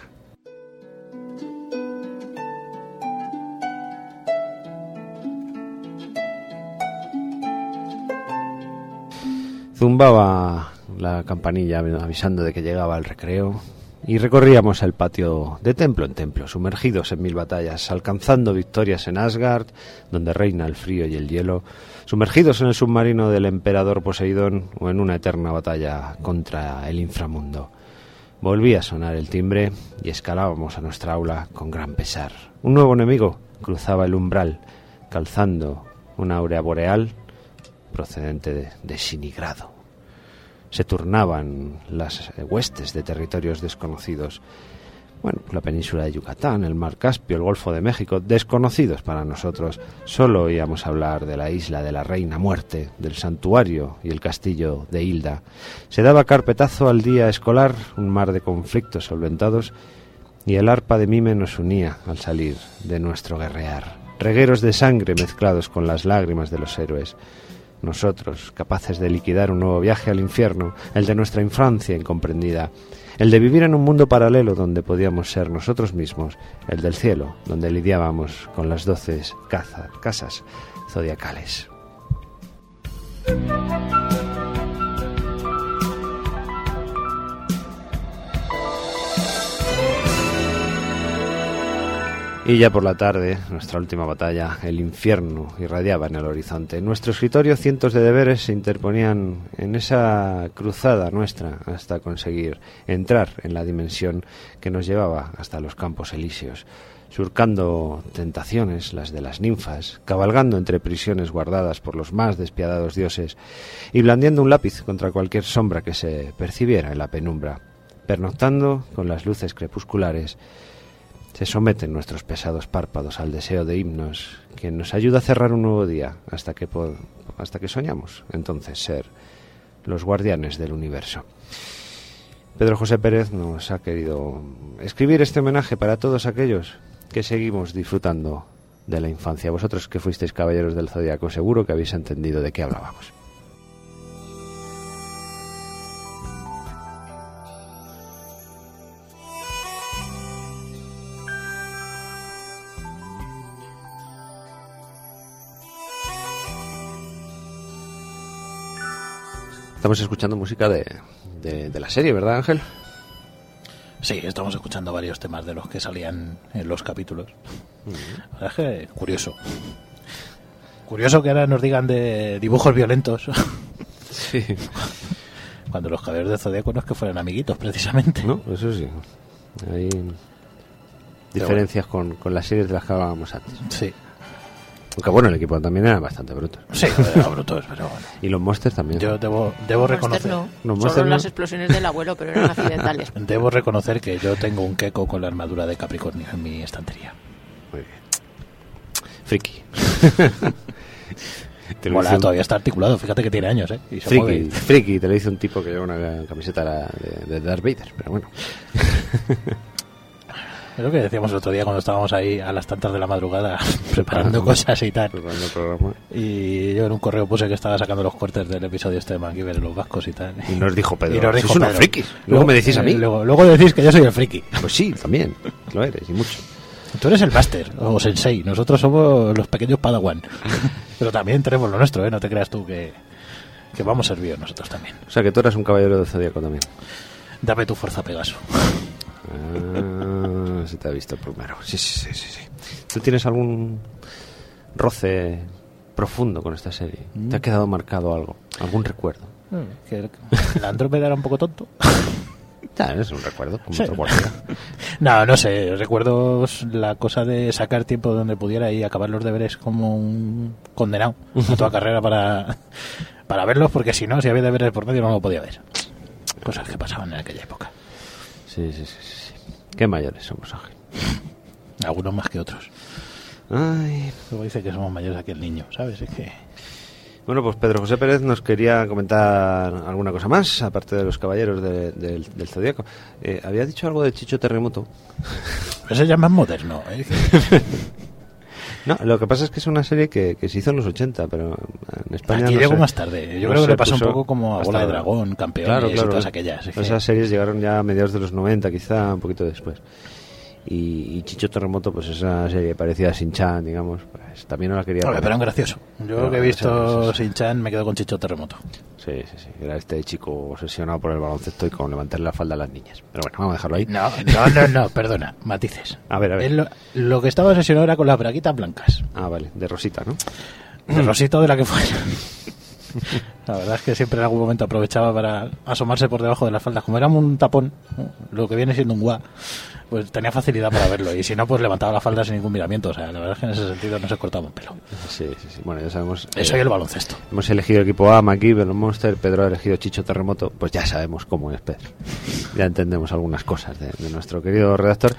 Zumbaba la campanilla avisando de que llegaba el recreo, y recorríamos el patio de templo en templo, sumergidos en 1000 batallas, alcanzando victorias en Asgard, donde reina el frío y el hielo, sumergidos en el submarino del emperador Poseidón o en una eterna batalla contra el inframundo. Volvía a sonar el timbre y escalábamos a nuestra aula con gran pesar. Un nuevo enemigo cruzaba el umbral, calzando una áurea boreal procedente de Sinigrado. Se turnaban las huestes de territorios desconocidos. Bueno, la península de Yucatán, el mar Caspio, el Golfo de México, desconocidos para nosotros. Solo oíamos hablar de la isla de la Reina Muerte, del santuario y el castillo de Hilda. Se daba carpetazo al día escolar, un mar de conflictos solventados, y el arpa de Mime nos unía al salir de nuestro guerrear. Regueros de sangre mezclados con las lágrimas de los héroes. Nosotros, capaces de liquidar un nuevo viaje al infierno, el de nuestra infancia incomprendida, el de vivir en un mundo paralelo donde podíamos ser nosotros mismos, el del cielo, donde lidiábamos con las 12 casas zodiacales. Y ya por la tarde, nuestra última batalla, el infierno irradiaba en el horizonte. En nuestro escritorio cientos de deberes se interponían en esa cruzada nuestra hasta conseguir entrar en la dimensión que nos llevaba hasta los campos elíseos, surcando tentaciones, las de las ninfas, cabalgando entre prisiones guardadas por los más despiadados dioses y blandiendo un lápiz contra cualquier sombra que se percibiera en la penumbra, pernoctando con las luces crepusculares. Se someten nuestros pesados párpados al deseo de himnos, que nos ayuda a cerrar un nuevo día hasta que soñamos entonces ser los guardianes del universo. Pedro José Pérez nos ha querido escribir este homenaje para todos aquellos que seguimos disfrutando de la infancia. Vosotros que fuisteis caballeros del Zodíaco seguro que habéis entendido de qué hablábamos. Estamos escuchando música de la serie, ¿verdad, Ángel? Sí, estamos escuchando varios temas de los que salían en los capítulos. La verdad es que curioso. Curioso que ahora nos digan de dibujos violentos. Sí. Cuando los Caballeros del Zodíaco no es que fueran amiguitos, precisamente. No, eso sí. Hay diferencias con las series de las que hablábamos antes. Sí. Aunque bueno, el equipo también era bastante brutos. Sí, era brutos, pero bueno. Y los monsters también. Yo debo reconocer... Solo las explosiones del abuelo, pero eran accidentales. Debo reconocer que yo tengo un Keko con la armadura de Capricornio en mi estantería. Muy bien. Friki. Mola, todavía está articulado, fíjate que tiene años, ¿eh? Y se mueve. Friki, te lo dice un tipo que lleva una camiseta de Darth Vader, pero bueno. Es lo que decíamos el otro día cuando estábamos ahí a las tantas de la madrugada preparando cosas y tal. Preparando el programa. Y yo en un correo puse que estaba sacando los cortes del episodio este de MacGyver en los vascos y tal. Y nos dijo Pedro, y nos dijo "Sois unos frikis". Luego me decís a mí. Luego decís que yo soy el friki. Pues sí, también. Lo eres, y mucho. Tú eres el máster o sensei. Nosotros somos los pequeños padawan. Pero también tenemos lo nuestro, ¿eh? No te creas tú que vamos servidos nosotros también. O sea, que tú eras un caballero del Zodíaco también. Dame tu fuerza, Pegaso. Se te ha visto primero. Sí. ¿Tú tienes algún roce profundo con esta serie? ¿Te ha quedado marcado algo? ¿Algún recuerdo? Que el Andrómeda era un poco tonto. Es un recuerdo, como sí. otro cualquiera. No sé. Recuerdo la cosa de sacar tiempo donde pudiera y acabar los deberes como un condenado a toda carrera para verlos, porque si había deberes por medio no lo podía ver. Cosas que pasaban en aquella época. Sí. Qué mayores somos, Ángel. Algunos más que otros. Ay. Luego dice que somos mayores que el niño, ¿sabes? Es que... Bueno, pues Pedro José Pérez nos quería comentar alguna cosa más, aparte de los caballeros del Zodíaco. Había dicho algo de Chicho Terremoto. Ese ya es más moderno, ¿eh? No, lo que pasa es que es una serie que se hizo en los 80, pero en España aquí no llegó sé. más tarde. Yo creo que le pasó un poco como a Bola de Dragón, Campeones claro. y todas aquellas. Esas series llegaron ya a mediados de los 90, quizá un poquito después. Y Chicho Terremoto, pues esa serie parecida a Shin-Chan, digamos, pues también no la quería. Pero es gracioso. Yo que he visto Shin-Chan me quedo con Chicho Terremoto. Sí. Era este chico obsesionado por el baloncesto y con levantarle la falda a las niñas. Pero bueno, vamos a dejarlo ahí. No, perdona, matices. A ver. Lo que estaba obsesionado era con las braguitas blancas. Ah, vale, de Rosita, ¿no? De Rosita o de la que fuera. La verdad es que siempre en algún momento aprovechaba para asomarse por debajo de las faldas. Como era un tapón, ¿no? Lo que viene siendo un guá, pues tenía facilidad para verlo. Y si no, pues levantaba la falda sin ningún miramiento. O sea, la verdad es que en ese sentido no se cortaba un pelo. Sí. Bueno, ya sabemos. Eso y el baloncesto. Hemos elegido el equipo A, MacGyver, los Monster. Pedro ha elegido Chicho Terremoto. Pues ya sabemos cómo es Pedro. Ya entendemos algunas cosas de nuestro querido redactor.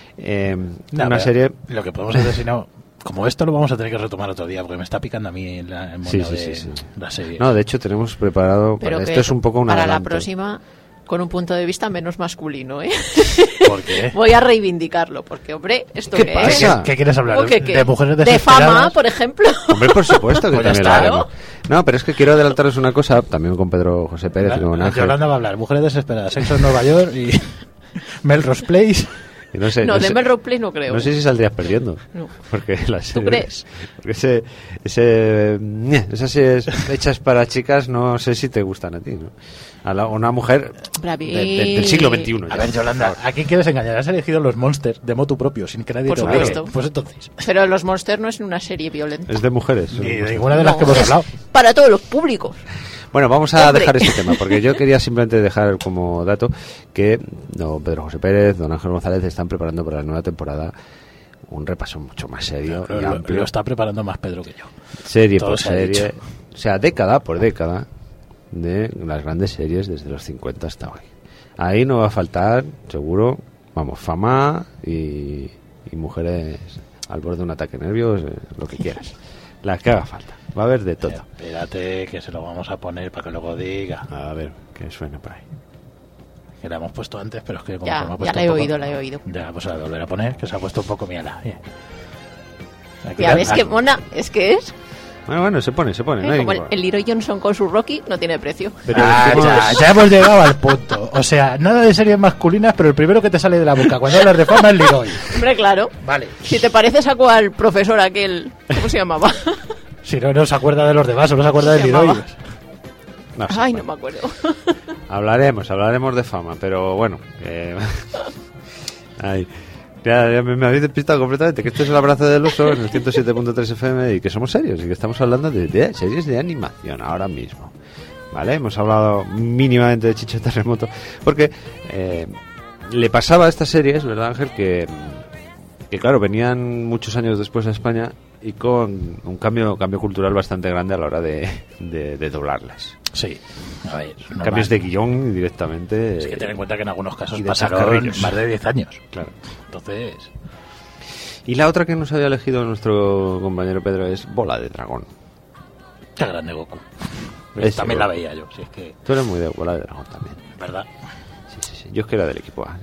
Una serie. Lo que podemos hacer, si no. Como esto lo vamos a tener que retomar otro día, porque me está picando a mí el mono de la serie. No, de hecho tenemos preparado... Esto es un poco una para adelanto. La próxima, con un punto de vista menos masculino, ¿eh? ¿Por qué? Voy a reivindicarlo, porque, hombre, ¿esto qué pasa? ¿Qué quieres hablar? ¿De mujeres desesperadas? ¿De fama, por ejemplo? Hombre, por supuesto que pues también lo haremos. No, pero es que quiero adelantaros una cosa, también con Pedro José Pérez y con Ángel. Yolanda va a hablar, mujeres desesperadas, sexo en Nueva York y Melrose Place... No sé, de Melrose Place no creo. No sé si saldrías perdiendo. No. Porque la serie, ¿Tú crees? Porque esas series hechas para chicas no sé si te gustan a ti, ¿no? A una mujer del siglo XXI. A ver, Yolanda, ¿a quién quieres engañar? Has elegido los Monsters de motu propio, sin que nadie te obligue. Pues entonces. Pero los Monsters no es una serie violenta. Es de mujeres. Ni de ninguna de las que hemos hablado. Para todos los públicos. Bueno, vamos a dejar este tema, porque yo quería simplemente dejar como dato que don Pedro José Pérez, don Ángel González están preparando para la nueva temporada un repaso mucho más serio y amplio. Lo está preparando más Pedro que yo. Serie por serie, o sea, década por década de las grandes series desde los 50 hasta hoy. Ahí no va a faltar, seguro, fama y mujeres al borde de un ataque de nervios, lo que quieras. Las que haga falta. Va a haber de todo. Espérate, que se lo vamos a poner para que luego diga. A ver, que suene por ahí. Que la hemos puesto antes, pero es que... Ya la he oído. Ya, pues a volver a poner, que se ha puesto un poco miala. Ya ves que mona, es que es... Bueno, se pone. No hay como el Leroy Johnson con su Rocky no tiene precio. Pero ya hemos llegado al punto. O sea, nada de series masculinas, pero el primero que te sale de la boca cuando hablas de fama es Leroy. Hombre, claro. Vale. Si te pareces a cual profesor aquel... ¿Cómo se llamaba? Si no se acuerda de los demás, solo se acuerda del Leroy. Ay, no me acuerdo. Hablaremos de Fama, pero bueno. Ya me habéis despistado completamente. Que esto es el abrazo del oso en el 107.3 FM y que somos serios y que estamos hablando de series de animación ahora mismo. ¿Vale? Hemos hablado mínimamente de Chicho Terremoto porque le pasaba a estas series, ¿verdad, Ángel? Que claro, venían muchos años después a España y con un cambio cultural bastante grande a la hora de doblarlas. Sí, a ver, cambios de guión directamente. Es que ten en cuenta que en algunos casos pasaron más de 10 años. Claro. Entonces. Y la otra que nos había elegido nuestro compañero Pedro es Bola de Dragón. Qué grande Goku. También la veía yo. Si es que... Tú eres muy de Bola de Dragón también. ¿Verdad? Sí. Yo es que era del equipo A.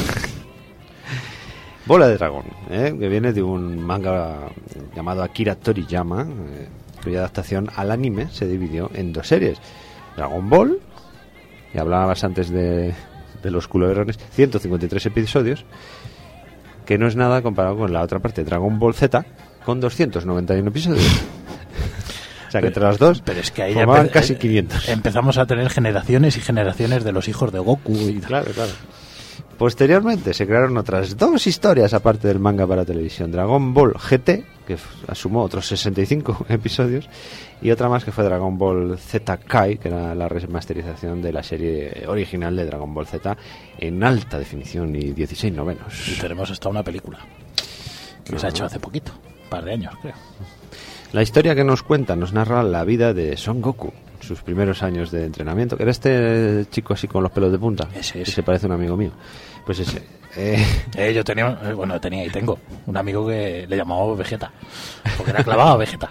Bola de Dragón, que viene de un manga llamado Akira Toriyama, cuya adaptación al anime se dividió en 2 series. Dragon Ball, y hablabas antes de los culebrones, 153 episodios, que no es nada comparado con la otra parte, Dragon Ball Z, con 291 episodios. O sea que entre las dos pero es que ahí formaban casi 500. Empezamos a tener generaciones y generaciones de los hijos de Goku. Claro. Posteriormente se crearon otras 2 historias aparte del manga para televisión. Dragon Ball GT, que sumó otros 65 episodios, y otra más que fue Dragon Ball Z Kai, que era la remasterización de la serie original de Dragon Ball Z en alta definición y 16/9. Y tenemos hasta una película que se ha hecho hace poquito, un par de años creo. La historia que nos cuenta nos narra la vida de Son Goku, sus primeros años de entrenamiento, que era este chico así con los pelos de punta, ese. Que se parece a un amigo mío. Pues ese. Yo tenía y tengo un amigo que le llamaba Vegeta, porque era clavado a Vegeta.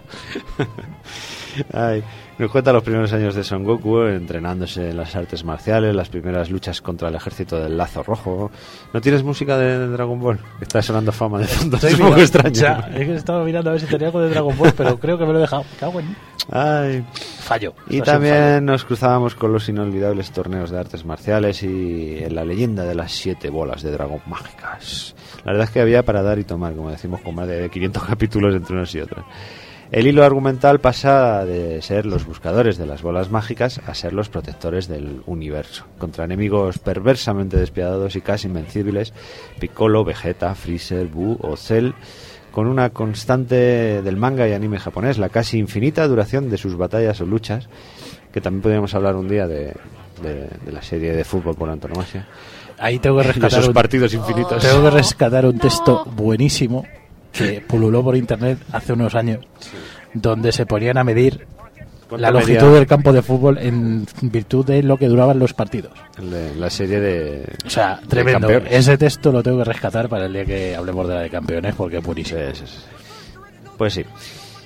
Ay, nos cuenta los primeros años de Son Goku entrenándose en las artes marciales, las primeras luchas contra el ejército del Lazo Rojo. ¿No tienes música de Dragon Ball? Está sonando Fama de fondo. Es un poco extraño. Ya, es que estaba mirando a ver si tenía algo de Dragon Ball, pero creo que me lo he dejado. Cago en... Ay. Fallo. Y también nos cruzábamos con los inolvidables torneos de artes marciales y en la leyenda de las 7 bolas de dragón mágicas. La verdad es que había para dar y tomar, como decimos, con más de 500 capítulos entre unos y otros. El hilo argumental pasa de ser los buscadores de las bolas mágicas a ser los protectores del universo, contra enemigos perversamente despiadados y casi invencibles, Piccolo, Vegeta, Freezer, Buu o Cell, con una constante del manga y anime japonés, la casi infinita duración de sus batallas o luchas, que también podríamos hablar un día de la serie de fútbol por antonomasia. Ahí tengo que rescatar esos partidos infinitos. Tengo que rescatar un texto buenísimo que pululó por internet hace unos años, donde se ponían a medir la longitud del campo de fútbol en virtud de lo que duraban los partidos. La serie de... O sea, tremendo. Ese texto lo tengo que rescatar para el día que hablemos de la de campeones, porque es buenísimo. Sí. Pues sí.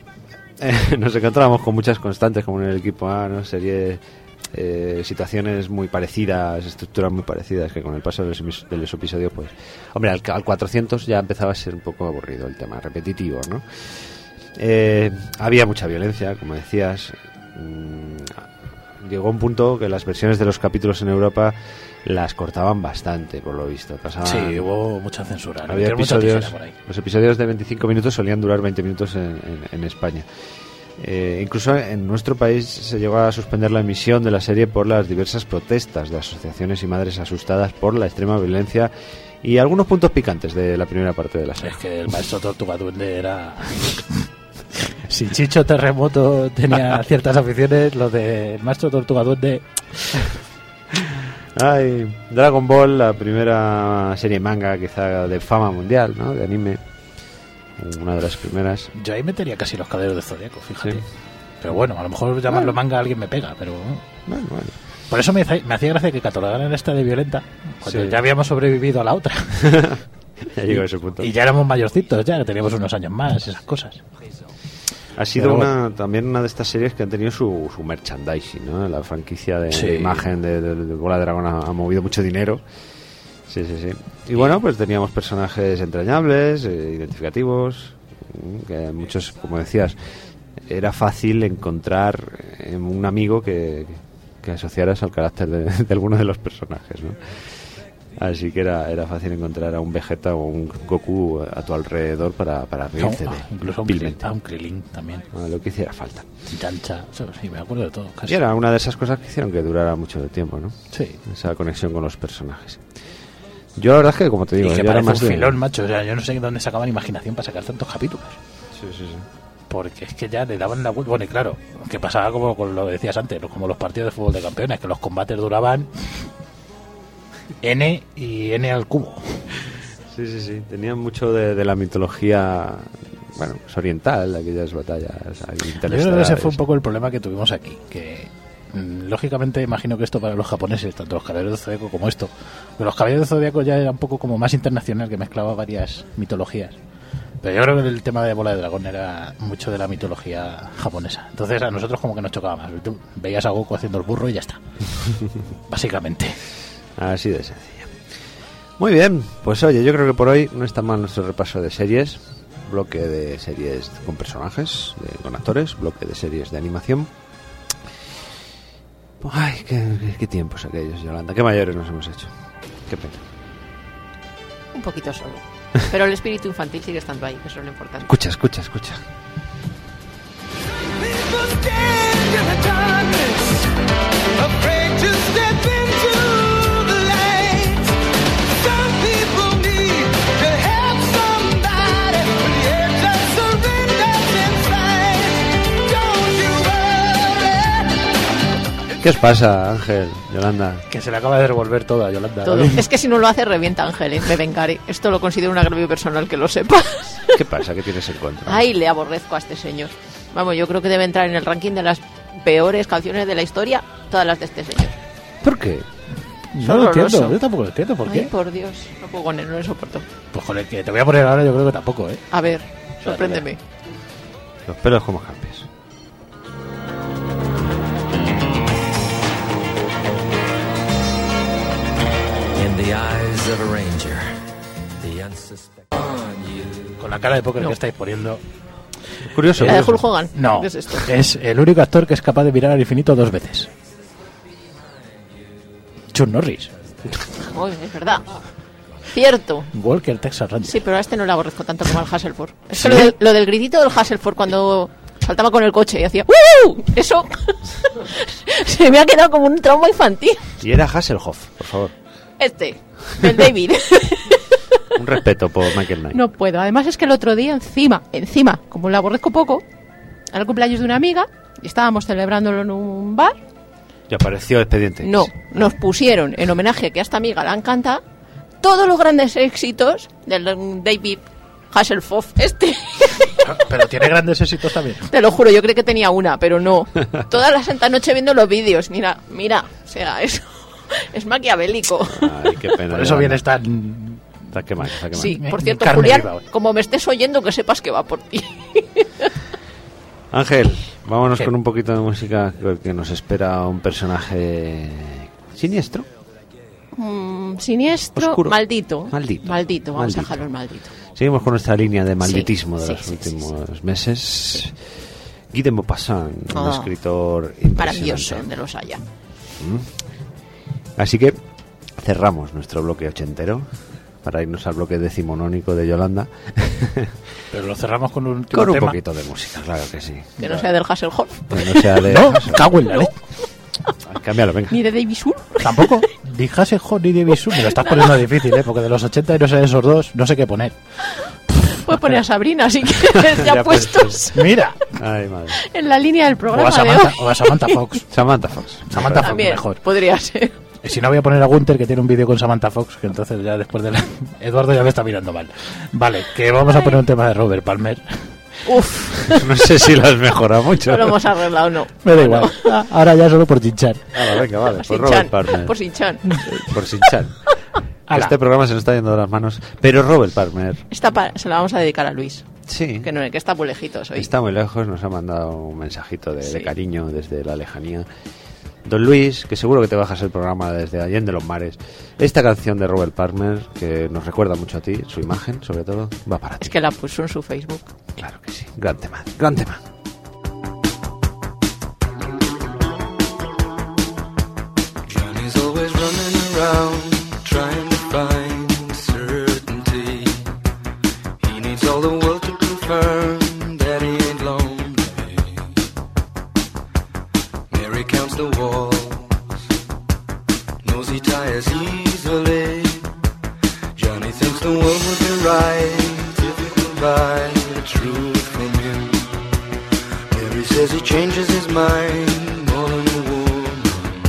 Nos encontramos con muchas constantes, como en el equipo A, ¿no? Situaciones muy parecidas, estructuras muy parecidas, que con el paso de los episodios, pues... Hombre, al 400 ya empezaba a ser un poco aburrido el tema, repetitivo, ¿no? Había mucha violencia, como decías. Llegó un punto que las versiones de los capítulos en Europa las cortaban bastante, por lo visto. Sí, hubo mucha censura. Había episodios, los episodios de 25 minutos solían durar 20 minutos en España. Incluso en nuestro país se llegó a suspender la emisión de la serie por las diversas protestas de asociaciones y madres asustadas por la extrema violencia y algunos puntos picantes de la primera parte de la serie. Es que el maestro Tortuga Duende era... Si Chicho Terremoto tenía ciertas aficiones, lo del maestro Tortuga Duende... Ay, Dragon Ball, la primera serie manga quizá de fama mundial, ¿no? De anime. Una de las primeras. Yo ahí metería casi los Caballeros de Zodíaco, fíjate. Sí. Pero bueno, a lo mejor llamarlo manga alguien me pega, pero... Bueno. Por eso me hacía gracia que catalogaran esta de violenta, cuando ya habíamos sobrevivido a la otra. Ya llegó a ese punto. Y ya éramos mayorcitos, ya teníamos unos años más, esas cosas. Ha sido también una de estas series que han tenido su merchandising, ¿no? La franquicia de imagen de Bola de Dragón ha movido mucho dinero. Sí. Y bueno, pues teníamos personajes entrañables, identificativos, que muchos, como decías, era fácil encontrar un amigo que asociaras al carácter de alguno de los personajes, ¿no? Así que era fácil encontrar a un Vegeta o un Goku a tu alrededor para reírte de incluso un Krillin también. Lo que hiciera falta. Chancha, sí, me acuerdo de todo. Casi. Y era una de esas cosas que hicieron que durara mucho tiempo, ¿no? Sí. Esa conexión con los personajes. Yo la verdad es que, como te digo, y que yo era más un filón, macho. O sea, yo no sé dónde sacaban imaginación para sacar tantos capítulos. Sí. Porque es que ya le daban la vuelta. Bueno, y claro, que pasaba como con lo que decías antes, como los partidos de fútbol de campeones, que los combates duraban N y N al cubo. Sí. Tenían mucho de la mitología, bueno, pues oriental, aquellas batallas interestelares. Yo creo que ese fue un poco el problema que tuvimos aquí, que lógicamente imagino que esto para los japoneses, tanto los Caballeros del Zodíaco como esto, pero los Caballeros del Zodíaco ya era un poco como más internacional, que mezclaba varias mitologías. Pero yo creo que el tema de Bola de Dragón era mucho de la mitología japonesa. Entonces a nosotros como que nos chocaba más. Tú veías a Goku haciendo el burro y ya está. Básicamente. Así de sencillo. Muy bien, pues oye, yo creo que por hoy no está mal nuestro repaso de series. Bloque de series con personajes, con actores, bloque de series de animación. Ay, qué tiempos aquellos, Yolanda. Qué mayores nos hemos hecho. Qué pena. Un poquito solo. Pero el espíritu infantil sigue estando ahí, que eso es lo importante. Escucha. ¿Qué os pasa, Ángel, Yolanda? Que se le acaba de revolver todo a Yolanda. Todo. Es que si no lo hace, revienta Ángel, ¿eh? Me vengaré. Esto lo considero un agravio personal, que lo sepas. ¿Qué pasa? ¿Qué tienes en contra? Ay, le aborrezco a este señor. Vamos, yo creo que debe entrar en el ranking de las peores canciones de la historia, todas las de este señor. ¿Por qué? No lo entiendo, yo tampoco lo entiendo. ¿Por qué? Ay, por Dios, no puedo poner, no lo soporto. Pues joder, que te voy a poner ahora, yo creo que tampoco, ¿eh? A ver, sorpréndeme. Los pelos como cambios. Con la cara de póker que estáis poniendo. Curioso. ¿La de Hulk Hogan? No, ¿Qué es esto? es el único actor que es capaz de mirar al infinito 2 veces. Chuck Norris. Uy, es verdad. Cierto. Walker, Texas Ranger. Sí, pero a este no le aborrezco tanto como al Hasselhoff. Es que lo del gritito del Hasselhoff cuando saltaba con el coche y hacía ¡uh! Eso se me ha quedado como un trauma infantil. Y era Hasselhoff, por favor. El David. Un respeto por Michael Knight. No puedo. Además es que el otro día encima, como le aborrezco poco, era el cumpleaños de una amiga y estábamos celebrándolo en un bar. ¿Y apareció Expediente X? No, nos pusieron en homenaje que a esta amiga la encanta todos los grandes éxitos del David Hasselhoff Pero tiene grandes éxitos también. Te lo juro, yo creí que tenía una, pero no. Toda la santa noche viendo los vídeos. Mira, o sea, eso es maquiavélico. Ay, qué pena. Por eso vienes tan... Está quemado. Sí, por cierto, Julián, como me estés oyendo, que sepas que va por ti. Ángel, vámonos con un poquito de música, que nos espera un personaje siniestro. Siniestro, oscuro. Maldito, vamos a dejarlo el maldito. Seguimos con nuestra línea de malditismo de los sí, últimos meses. Guy de Maupassant, un escritor maravilloso, impresionante. donde los haya. Así que cerramos nuestro bloque ochentero para irnos al bloque decimonónico de Yolanda. Pero lo cerramos con un con un tema. Poquito de música, claro que sí. Que no sea del Hasselhoff. Que no sea de No, cago en la leche. Cámbialo, venga. Ni de David Sur. Tampoco. Ni Hasselhoff ni David Sur. Me lo estás poniendo difícil, porque de los 80 y no sé de esos dos, no sé qué poner. Puedes poner a Sabrina, si quieres, ya puestos. Mira. Ay, madre. En la línea del programa O a Samantha Fox. Samantha Fox. Samantha Fox, También, mejor. podría ser. Y si no, voy a poner a Gunther, que tiene un vídeo con Samantha Fox, que entonces ya después de Eduardo ya me está mirando mal. Vale, que vamos a poner un tema de Robert Palmer. Uf. No sé si lo has mejorado mucho. No lo hemos arreglado, no. Me da igual. Ahora ya solo por chinchar. Venga, vale. Por Sin Robert chan, Palmer. por sin chan. Por Sinchan. Este programa se nos está yendo de las manos. Pero Robert Palmer. Se la vamos a dedicar a Luis. Sí. Que está muy lejitos hoy. Está muy lejos, nos ha mandado un mensajito de cariño desde la lejanía. Don Luis, que seguro que te bajas el programa desde Allende los Mares. Esta canción de Robert Palmer, que nos recuerda mucho a ti, su imagen sobre todo, va para ti. Es que la puso en su Facebook. Claro que sí, gran tema, gran tema. Johnny's always running around, trying to Needs all the world to confirm that he ain't lonely. Mary counts the walls, knows he tires easily. Johnny thinks the world would be right if he could buy the truth from him. Mary says he changes his mind more than a woman,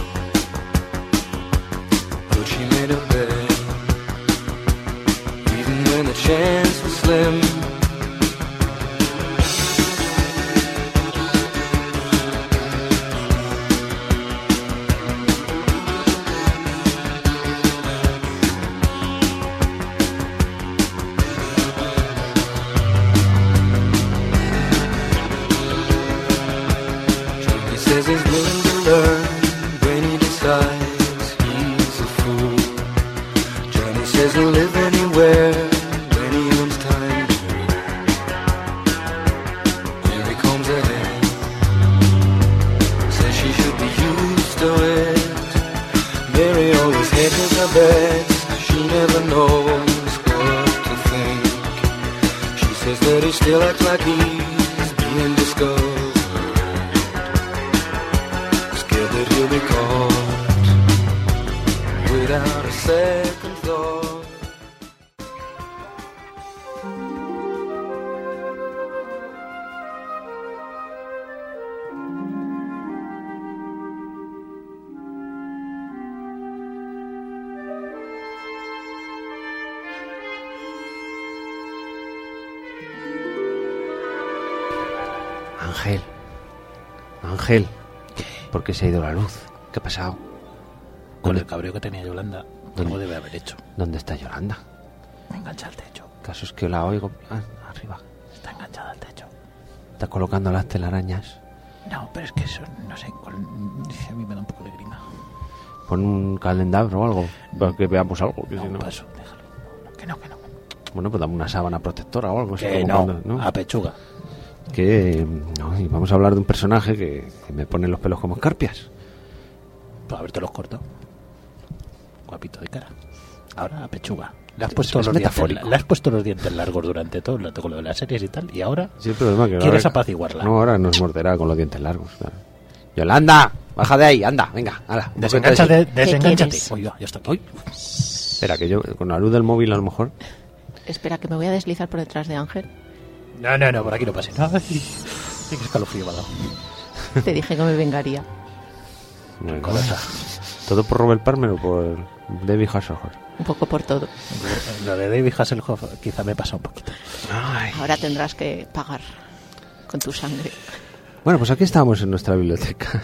but she made a bet, even when the chance was slim. Says he's willing to learn when he decides he's a fool. Johnny says he'll live anywhere when he owns time. Here he comes ahead, says she should be used to it. Mary always hedges her bets, she never knows what to think. She says that he still acts like he's being discovered, that he'll be caught without a second thought. Ángel, ¿por qué se ha ido la luz? ¿Qué ha pasado? Con el cabreo que tenía Yolanda, algo debe haber hecho. ¿Dónde está Yolanda? Enganchada al techo. El caso es que la oigo arriba. Está enganchada al techo. ¿Está colocando las telarañas? No, pero es que eso, no sé, a mí me da un poco de grima. Pon un calendario o algo, para que veamos algo. Que no, si no... paso, déjalo. Que no. Bueno, pues dame una sábana protectora o algo. Que no, cuando, ¿no? A pechuga. Que no, y vamos a hablar de un personaje que me pone los pelos como escarpias. Pues haberte los cortado. Guapito de cara. Ahora a pechuga. Le has puesto los dientes largos durante todo el rato con lo de las series y tal, y ahora sí, el problema que quieres apaciguarla. No, ahora nos morderá con los dientes largos, claro. Yolanda, baja de ahí, anda, venga, hala. Desengánchate. Oiga, ya está aquí. Espera, que yo con la luz del móvil a lo mejor. Espera, que me voy a deslizar por detrás de Ángel. No, por aquí no pase. No, qué escalofrío me ha dado. Te dije que me vengaría. Bueno, ¿todo por Robert Palmer o por David Hasselhoff? Un poco por todo. Lo de David Hasselhoff quizá me pasa un poquito. Ay. Ahora tendrás que pagar con tu sangre. Bueno, pues aquí estamos en nuestra biblioteca,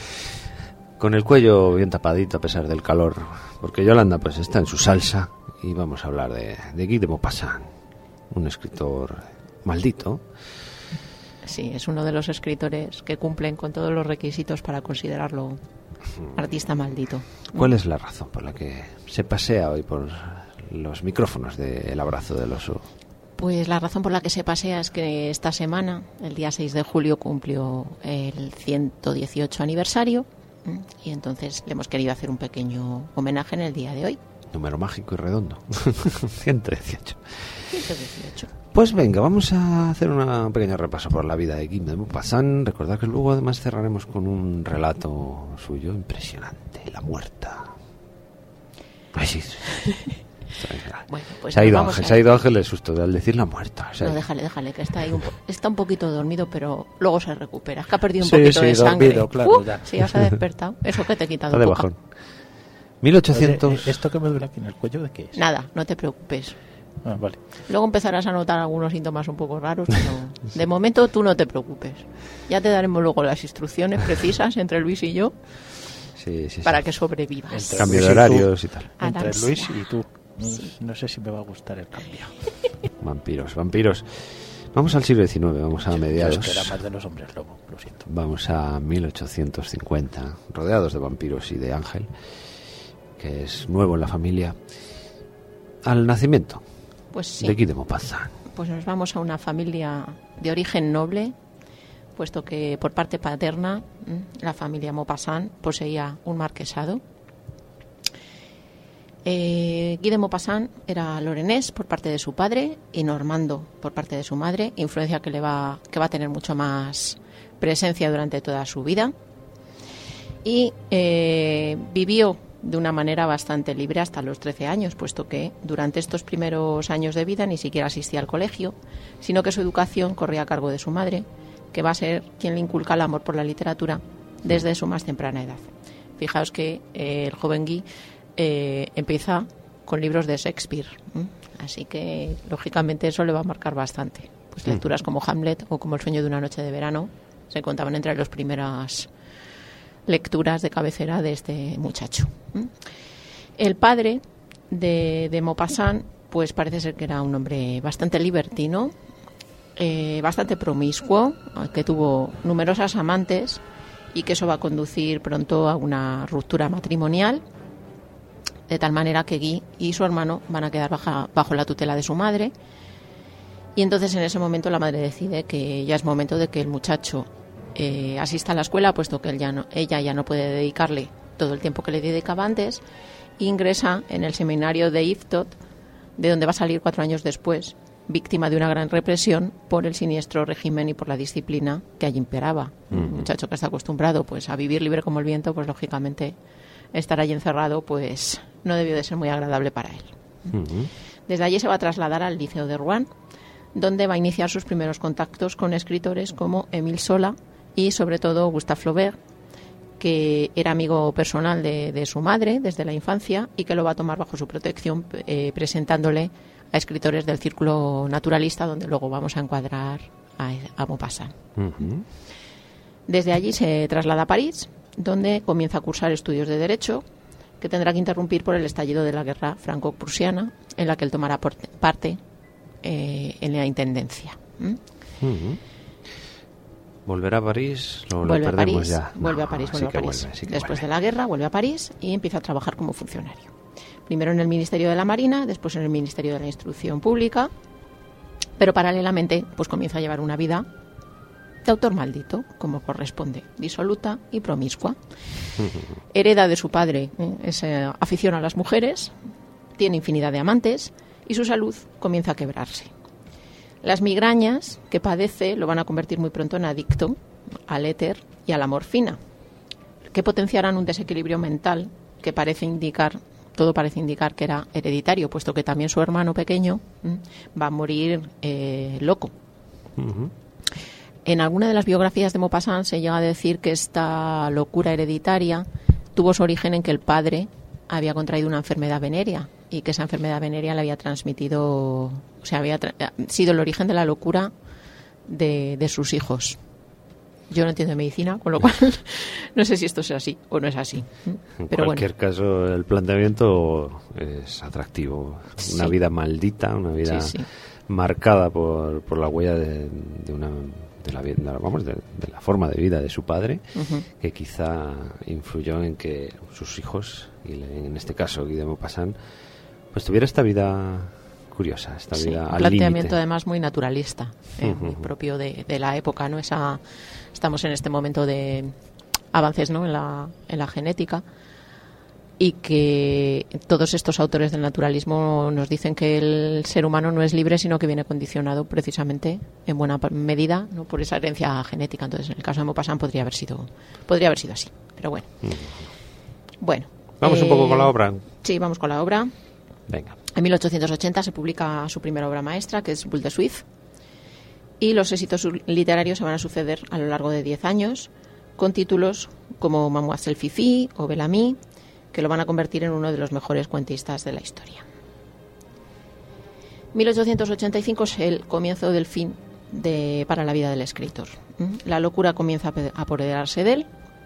con el cuello bien tapadito a pesar del calor, porque Yolanda pues está en su salsa y vamos a hablar de Guy de Maupassant, un escritor maldito. Sí, es uno de los escritores que cumplen con todos los requisitos para considerarlo artista maldito. ¿Cuál es la razón por la que se pasea hoy por los micrófonos de El Abrazo del Oso? Pues la razón por la que se pasea es que esta semana, el día 6 de julio, cumplió el 118 aniversario y entonces le hemos querido hacer un pequeño homenaje en el día de hoy. Número mágico y redondo. 118. 118. Pues venga, vamos a hacer un pequeño repaso por la vida de Guy de Maupassant. Recordad que luego además cerraremos con un relato suyo impresionante, La Muerta. Ay, sí. Bueno, pues se ha ido Ángel de susto al decir La Muerta. No, déjale, que está ahí está un poquito dormido, pero luego se recupera. Es que ha perdido un poquito de sangre. Dormido, claro, ya. Sí, ya se ha despertado. Eso que te he quitado está de bajón. 1800. ¿Esto que me duele aquí en el cuello de qué es? Nada, no te preocupes. Ah, vale. Luego empezarás a notar algunos síntomas un poco raros, pero de momento tú no te preocupes. Ya te daremos luego las instrucciones precisas entre Luis y yo para que sobrevivas. Cambio de horarios y tal. Entre Luis y tú. No sé si me va a gustar el cambio. Vampiros. Vamos al siglo XIX, vamos a mediados. Es que era más de los hombres lobo, lo siento. Vamos a 1850, rodeados de vampiros y de Ángel, que es nuevo en la familia, al nacimiento de Guy de Maupassant. Pues nos vamos a una familia de origen noble, puesto que por parte paterna la familia Maupassant poseía un marquesado. Guy de Maupassant era lorenés por parte de su padre y normando por parte de su madre, influencia que va a tener mucho más presencia durante toda su vida. Y vivió de una manera bastante libre hasta los 13 años, puesto que durante estos primeros años de vida ni siquiera asistía al colegio, sino que su educación corría a cargo de su madre, que va a ser quien le inculca el amor por la literatura desde su más temprana edad. Fijaos que el joven Guy empieza con libros de Shakespeare, así que lógicamente eso le va a marcar bastante. Pues lecturas como Hamlet o como El sueño de una noche de verano se contaban entre las primeras lecturas de cabecera de este muchacho. El padre de Maupassant, pues parece ser que era un hombre bastante libertino, bastante promiscuo, que tuvo numerosas amantes y que eso va a conducir pronto a una ruptura matrimonial, de tal manera que Guy y su hermano van a quedar bajo la tutela de su madre. Y entonces en ese momento la madre decide que ya es momento de que el muchacho asista a la escuela, puesto que ella ya no puede dedicarle todo el tiempo que le dedicaba antes, e ingresa en el seminario de Yvetot, de donde va a salir 4 años después, víctima de una gran represión por el siniestro régimen y por la disciplina que allí imperaba. Un muchacho que está acostumbrado pues a vivir libre como el viento, pues lógicamente estar allí encerrado pues no debió de ser muy agradable para él. Desde allí se va a trasladar al Liceo de Rouen, donde va a iniciar sus primeros contactos con escritores como Émile Zola y sobre todo Gustave Flaubert, que era amigo personal de su madre desde la infancia y que lo va a tomar bajo su protección, presentándole a escritores del círculo naturalista, donde luego vamos a encuadrar a Maupassant. Desde allí se traslada a París, donde comienza a cursar estudios de Derecho, que tendrá que interrumpir por el estallido de la guerra franco-prusiana, en la que él tomará parte en la intendencia. ¿Volver a París? Vuelve a París. Después de la guerra vuelve a París y empieza a trabajar como funcionario. Primero en el Ministerio de la Marina, después en el Ministerio de la Instrucción Pública, pero paralelamente pues comienza a llevar una vida de autor maldito, como corresponde, disoluta y promiscua. Hereda de su padre esa afición a las mujeres, tiene infinidad de amantes y su salud comienza a quebrarse. Las migrañas que padece lo van a convertir muy pronto en adicto al éter y a la morfina, que potenciarán un desequilibrio mental que todo parece indicar que era hereditario, puesto que también su hermano pequeño va a morir loco. En alguna de las biografías de Maupassant se llega a decir que esta locura hereditaria tuvo su origen en que el padre había contraído una enfermedad venérea y que esa enfermedad venérea le había transmitido, había sido el origen de la locura de sus hijos. Yo no entiendo de medicina, con lo cual no sé si esto es así o no es así. En cualquier caso, el planteamiento es atractivo. Una vida maldita, una vida marcada por la huella de la forma de vida de su padre, que quizá influyó en que sus hijos, y en este caso Guy de Maupassant, pues tuviera esta vida curiosa, esta vida al límite. Un planteamiento además muy naturalista, muy propio de la época, ¿no? Estamos en este momento de avances, ¿no? en la genética, y que todos estos autores del naturalismo nos dicen que el ser humano no es libre, sino que viene condicionado precisamente en buena medida, ¿no? por esa herencia genética. Entonces, en el caso de Maupassant podría haber sido así, pero bueno. Vamos un poco con la obra. Sí, vamos con la obra. Venga. En 1880 se publica su primera obra maestra, que es Boule de Suif, y los éxitos literarios se van a suceder a lo largo de 10 años, con títulos como Mademoiselle Fifi o Bellamy, que lo van a convertir en uno de los mejores cuentistas de la historia. 1885 es el comienzo del fin para la vida del escritor. La locura comienza a apoderarse de él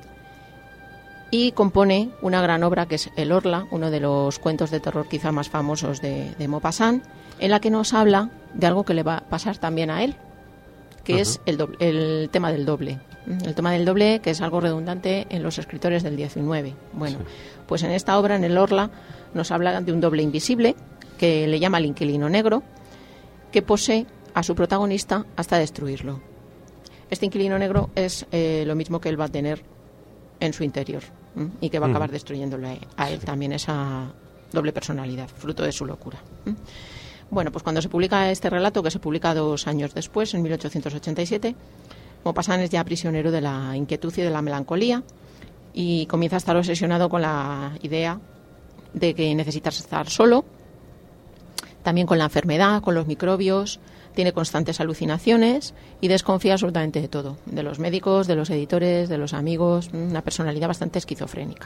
y compone una gran obra que es El Orla, uno de los cuentos de terror quizá más famosos de Maupassant, en la que nos habla de algo que le va a pasar también a él, que es el tema del doble. El tema del doble, que es algo redundante en los escritores del 19. Bueno, pues en esta obra, en El Orla, nos habla de un doble invisible, que le llama el inquilino negro, que posee a su protagonista hasta destruirlo. Este inquilino negro es lo mismo que él va a tener en su interior, y que va a acabar destruyéndole a él también esa doble personalidad, fruto de su locura. Bueno, pues cuando se publica este relato, que se publica 2 años después, en 1887, Maupassant es ya prisionero de la inquietud y de la melancolía y comienza a estar obsesionado con la idea de que necesita estar solo, también con la enfermedad, con los microbios, tiene constantes alucinaciones y desconfía absolutamente de todo, de los médicos, de los editores, de los amigos, una personalidad bastante esquizofrénica.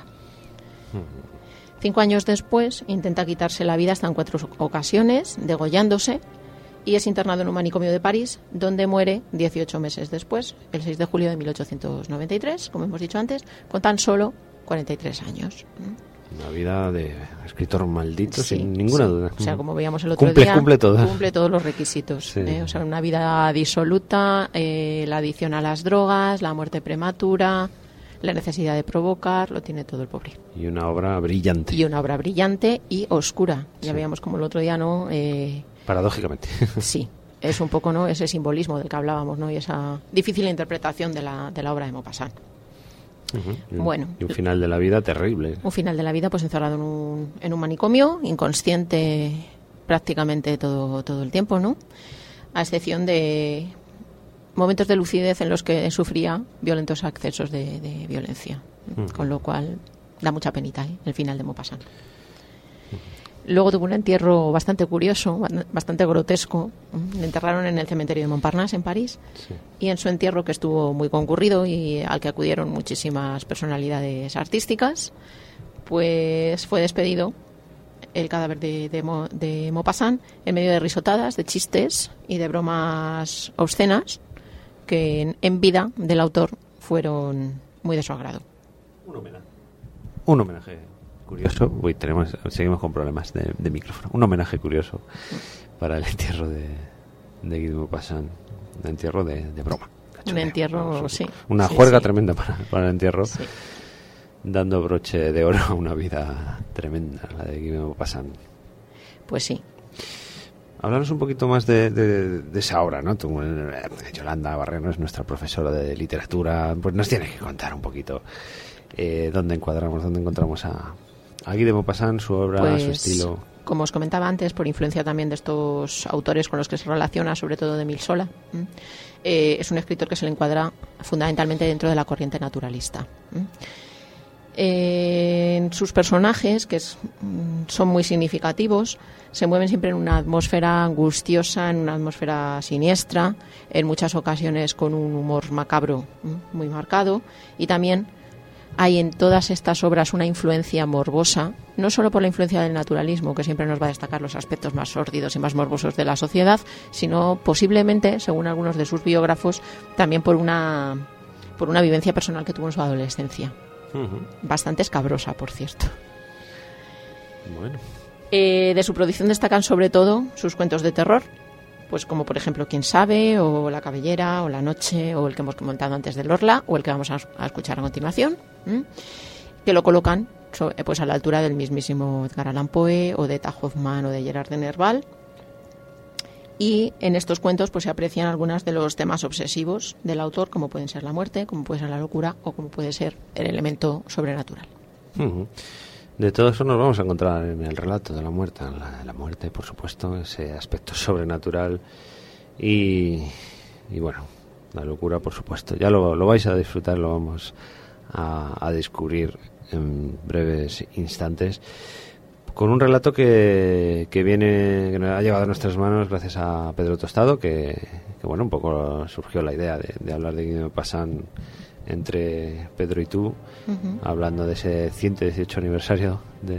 5 años después intenta quitarse la vida hasta en 4 ocasiones, degollándose, y es internado en un manicomio de París, donde muere 18 meses después, el 6 de julio de 1893, como hemos dicho antes, con tan solo 43 años. Una vida de escritor maldito, sin ninguna duda. O sea, como veíamos el otro día, cumple todos los requisitos. Sí. O sea, una vida disoluta, la adicción a las drogas, la muerte prematura, la necesidad de provocar, lo tiene todo el pobre. Y una obra brillante. Y oscura. Ya veíamos como el otro día, ¿no? Paradójicamente. Sí, es un poco, ¿no?, ese simbolismo del que hablábamos, ¿no?, y esa difícil interpretación de la obra de Maupassant. Bueno, y un final de la vida terrible. Un final de la vida pues encerrado en un manicomio, inconsciente prácticamente todo el tiempo, ¿no? A excepción de momentos de lucidez en los que sufría violentos accesos de violencia. Con lo cual da mucha penita, el final de Maupassant. Luego tuvo un entierro bastante curioso, bastante grotesco. Le enterraron en el cementerio de Montparnasse, en París. Sí. Y en su entierro, que estuvo muy concurrido y al que acudieron muchísimas personalidades artísticas, pues fue despedido el cadáver de Maupassant en medio de risotadas, de chistes y de bromas obscenas que en vida del autor fueron muy de su agrado. Un homenaje curioso. Uy, seguimos con problemas de micrófono. Un homenaje curioso para el entierro de Guy de Maupassant. Un entierro de broma. Un entierro, sí. Una juerga tremenda para el entierro. Sí. Dando broche de oro a una vida tremenda, la de Guy de Maupassant. Pues sí. Háblanos un poquito más de esa obra, ¿no? Tú, Yolanda Barreno es nuestra profesora de literatura, pues nos tienes que contar un poquito dónde encontramos a Guy de Maupassant, su obra, pues, su estilo. Como os comentaba antes, por influencia también de estos autores con los que se relaciona, sobre todo de Émile Zola, es un escritor que se le encuadra fundamentalmente dentro de la corriente naturalista. Sus personajes, que son muy significativos, se mueven siempre en una atmósfera angustiosa, en una atmósfera siniestra, en muchas ocasiones con un humor macabro muy marcado, y también hay en todas estas obras una influencia morbosa, no solo por la influencia del naturalismo, que siempre nos va a destacar los aspectos más sórdidos y más morbosos de la sociedad, sino posiblemente, según algunos de sus biógrafos, también por una vivencia personal que tuvo en su adolescencia. Bastante escabrosa, por cierto. Bueno. De su producción destacan sobre todo sus cuentos de terror, pues como por ejemplo Quién sabe, o La cabellera, o La noche, o el que hemos comentado antes del Orla, o el que vamos a escuchar a continuación, que lo colocan pues a la altura del mismísimo Edgar Allan Poe, o de Taj Hoffmann, o de Gerard de Nerval. Y en estos cuentos pues se aprecian algunos de los temas obsesivos del autor, como pueden ser la muerte, como puede ser la locura, o como puede ser el elemento sobrenatural. De todo eso nos vamos a encontrar en el relato de la muerte, por supuesto, ese aspecto sobrenatural y bueno, la locura, por supuesto. Ya lo vais a disfrutar, lo vamos a descubrir en breves instantes, con un relato que nos ha llegado a nuestras manos gracias a Pedro Tostado, que bueno, un poco surgió la idea de hablar de Guy de Maupassant entre Pedro y tú, hablando de ese 118 aniversario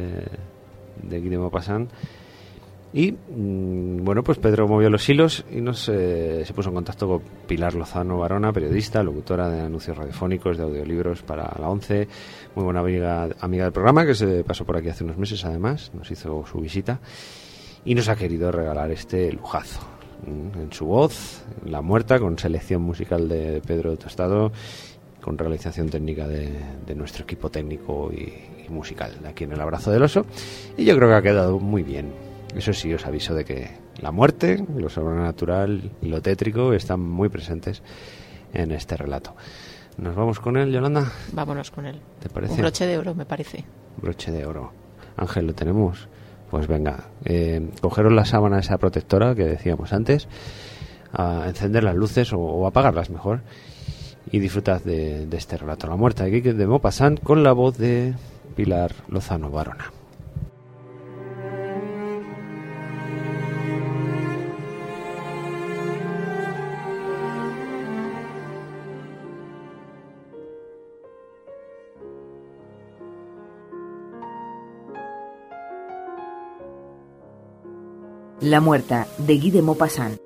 de Guy de Maupassant. Y bueno, pues Pedro movió los hilos y se puso en contacto con Pilar Lozano Barona, periodista, locutora de anuncios radiofónicos, de audiolibros para la ONCE, muy buena amiga del programa, que se pasó por aquí hace unos meses, además nos hizo su visita y nos ha querido regalar este lujazo en su voz, La muerta, con selección musical de Pedro Tostado, con realización técnica de nuestro equipo técnico y musical aquí en El Abrazo del Oso, y yo creo que ha quedado muy bien. Eso sí, os aviso de que la muerte, lo sobrenatural y lo tétrico están muy presentes en este relato. ¿Nos vamos con él, Yolanda? Vámonos con él. ¿Te parece? Un broche de oro, me parece. Broche de oro. Ángel, lo tenemos. Pues venga, cogeros la sábana esa protectora que decíamos antes, a encender las luces o apagarlas mejor, y disfrutad de este relato, La muerte de Guy de Maupassant, con la voz de Pilar Lozano Barona. La muerta de Guy de Maupassant.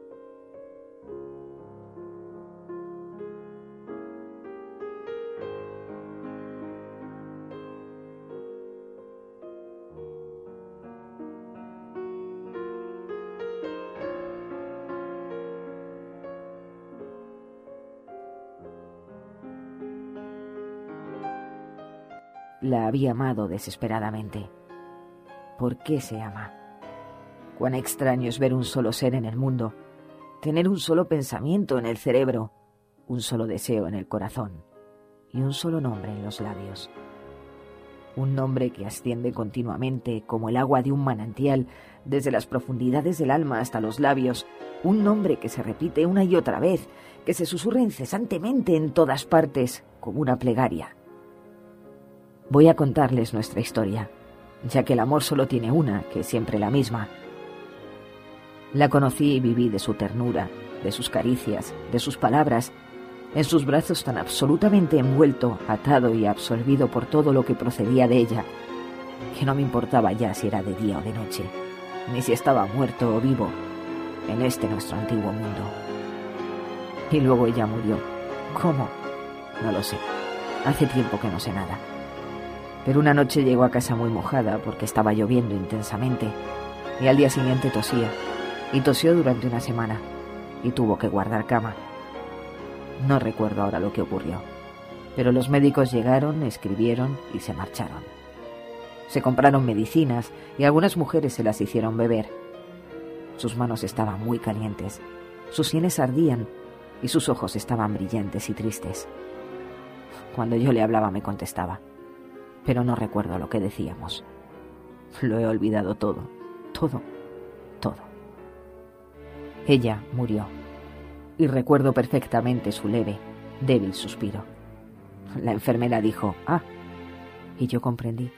La había amado desesperadamente. ¿Por qué se ama? Cuán extraño es ver un solo ser en el mundo, tener un solo pensamiento en el cerebro, un solo deseo en el corazón y un solo nombre en los labios. Un nombre que asciende continuamente como el agua de un manantial desde las profundidades del alma hasta los labios, un nombre que se repite una y otra vez, que se susurra incesantemente en todas partes como una plegaria. Voy a contarles nuestra historia, ya que el amor solo tiene una, que es siempre la misma. La conocí y viví de su ternura, de sus caricias, de sus palabras, en sus brazos tan absolutamente envuelto, atado y absorbido por todo lo que procedía de ella, que no me importaba ya si era de día o de noche, ni si estaba muerto o vivo, en este nuestro antiguo mundo. Y luego ella murió. ¿Cómo? No lo sé. Hace tiempo que no sé nada. Pero una noche llegó a casa muy mojada porque estaba lloviendo intensamente, y al día siguiente tosía. Y tosió durante una semana, y tuvo que guardar cama. No recuerdo ahora lo que ocurrió, pero los médicos llegaron, escribieron y se marcharon. Se compraron medicinas y algunas mujeres se las hicieron beber. Sus manos estaban muy calientes, sus sienes ardían y sus ojos estaban brillantes y tristes. Cuando yo le hablaba me contestaba, pero no recuerdo lo que decíamos. Lo he olvidado todo, todo, todo. Ella murió, y recuerdo perfectamente su leve, débil suspiro. La enfermera dijo, «Ah», y yo comprendí,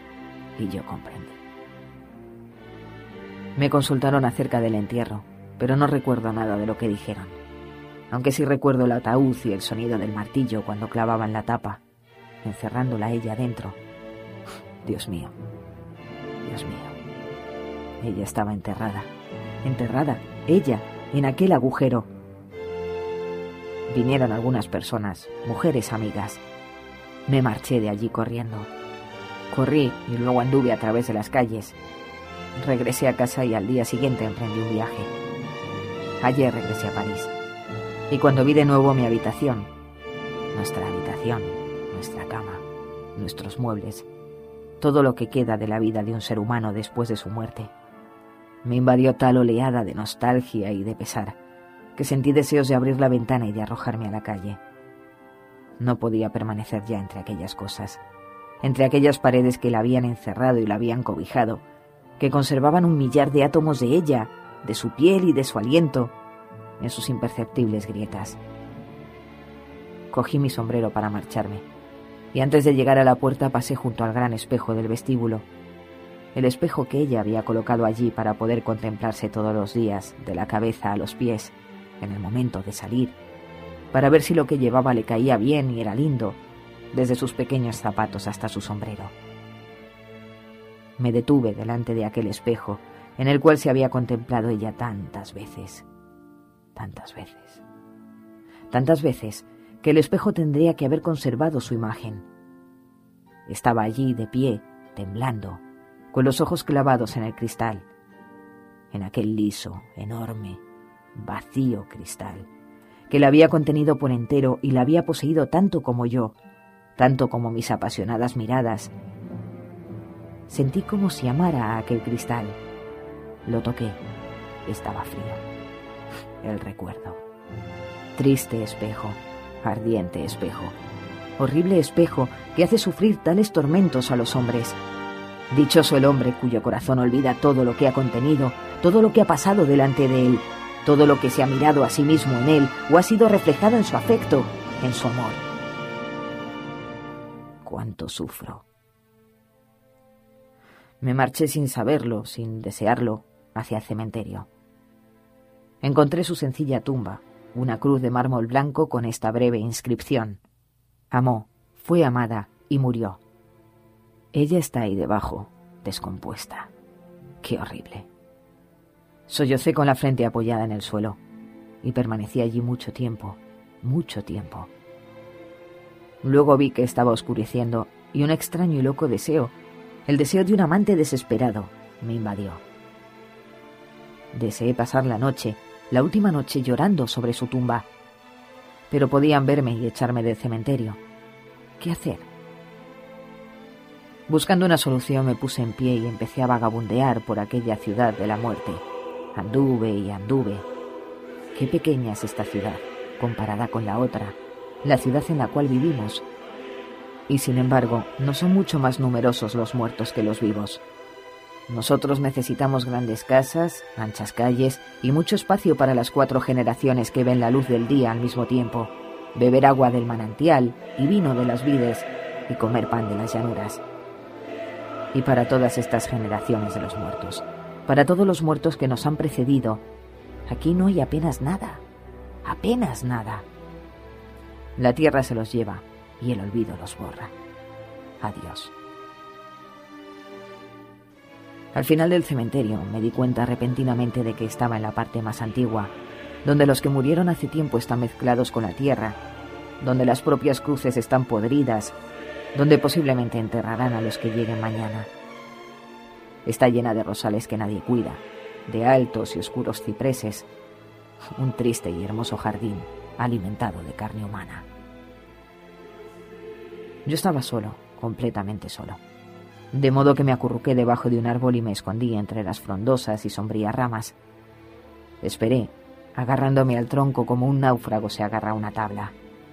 Me consultaron acerca del entierro, pero no recuerdo nada de lo que dijeron, aunque sí recuerdo el ataúd y el sonido del martillo cuando clavaban la tapa, encerrándola ella dentro. Dios mío, Dios mío. Ella estaba enterrada, ella, en aquel agujero. Vinieron algunas personas, mujeres amigas. Me marché de allí corriendo. Corrí y luego anduve a través de las calles. Regresé a casa y al día siguiente emprendí un viaje. Ayer regresé a París. Y cuando vi de nuevo mi habitación, nuestra cama, nuestros muebles, todo lo que queda de la vida de un ser humano después de su muerte, me invadió tal oleada de nostalgia y de pesar que sentí deseos de abrir la ventana y de arrojarme a la calle. No podía permanecer ya entre aquellas cosas, entre aquellas paredes que la habían encerrado y la habían cobijado, que conservaban un millar de átomos de ella, de su piel y de su aliento, en sus imperceptibles grietas. Cogí mi sombrero para marcharme, y antes de llegar a la puerta pasé junto al gran espejo del vestíbulo, el espejo que ella había colocado allí para poder contemplarse todos los días, de la cabeza a los pies, en el momento de salir, para ver si lo que llevaba le caía bien y era lindo, desde sus pequeños zapatos hasta su sombrero. Me detuve delante de aquel espejo, en el cual se había contemplado ella tantas veces que el espejo tendría que haber conservado su imagen. Estaba allí de pie, temblando, con los ojos clavados en el cristal, en aquel liso, enorme, vacío cristal, que la había contenido por entero y la había poseído tanto como yo, tanto como mis apasionadas miradas. Sentí como si amara a aquel cristal. Lo toqué. Estaba frío. El recuerdo. Triste espejo, ardiente espejo, horrible espejo que hace sufrir tales tormentos a los hombres. Dichoso el hombre cuyo corazón olvida todo lo que ha contenido, todo lo que ha pasado delante de él, todo lo que se ha mirado a sí mismo en él o ha sido reflejado en su afecto, en su amor. Cuánto sufro. Me marché sin saberlo, sin desearlo, hacia el cementerio. Encontré su sencilla tumba, una cruz de mármol blanco con esta breve inscripción: amó, fue amada y murió. Ella está ahí debajo, descompuesta. ¡Qué horrible! Sollocé con la frente apoyada en el suelo y permanecí allí mucho tiempo, mucho tiempo. Luego vi que estaba oscureciendo y un extraño y loco deseo, el deseo de un amante desesperado, me invadió. Deseé pasar la noche, la última noche, llorando sobre su tumba, pero podían verme y echarme del cementerio. ¿Qué hacer? Buscando una solución me puse en pie y empecé a vagabundear por aquella ciudad de la muerte. Anduve y anduve. Qué pequeña es esta ciudad, comparada con la otra, la ciudad en la cual vivimos. Y sin embargo, no son mucho más numerosos los muertos que los vivos. Nosotros necesitamos grandes casas, anchas calles y mucho espacio para las 4 generaciones que ven la luz del día al mismo tiempo, beber agua del manantial y vino de las vides y comer pan de las llanuras. Y para todas estas generaciones de los muertos, para todos los muertos que nos han precedido, aquí no hay apenas nada, apenas nada. La tierra se los lleva y el olvido los borra. Adiós. Al final del cementerio me di cuenta repentinamente de que estaba en la parte más antigua, donde los que murieron hace tiempo están mezclados con la tierra, donde las propias cruces están podridas, donde posiblemente enterrarán a los que lleguen mañana. Está llena de rosales que nadie cuida, de altos y oscuros cipreses, un triste y hermoso jardín alimentado de carne humana. Yo estaba solo, completamente solo, de modo que me acurruqué debajo de un árbol y me escondí entre las frondosas y sombrías ramas. Esperé, agarrándome al tronco como un náufrago se agarra a una tabla.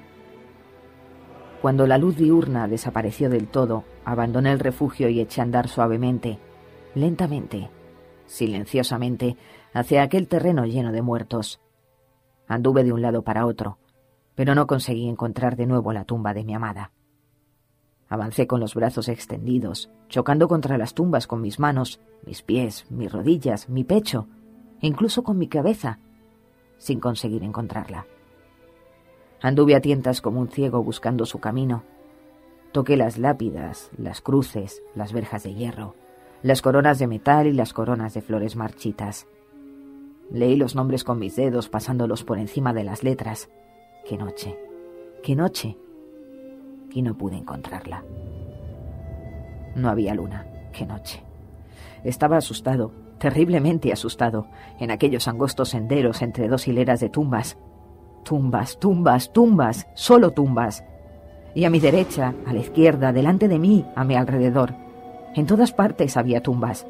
Cuando la luz diurna desapareció del todo, abandoné el refugio y eché a andar suavemente, lentamente, silenciosamente, hacia aquel terreno lleno de muertos. Anduve de un lado para otro, pero no conseguí encontrar de nuevo la tumba de mi amada. Avancé con los brazos extendidos, chocando contra las tumbas con mis manos, mis pies, mis rodillas, mi pecho, incluso con mi cabeza, sin conseguir encontrarla. Anduve a tientas como un ciego buscando su camino. Toqué las lápidas, las cruces, las verjas de hierro, las coronas de metal y las coronas de flores marchitas. Leí los nombres con mis dedos pasándolos por encima de las letras. ¡Qué noche! ¡Qué noche! Y no pude encontrarla. No había luna. ¡Qué noche! Estaba asustado, terriblemente asustado, en aquellos angostos senderos entre 2 hileras de tumbas. Tumbas, tumbas, tumbas, solo tumbas. Y a mi derecha, a la izquierda, delante de mí, a mi alrededor. En todas partes había tumbas.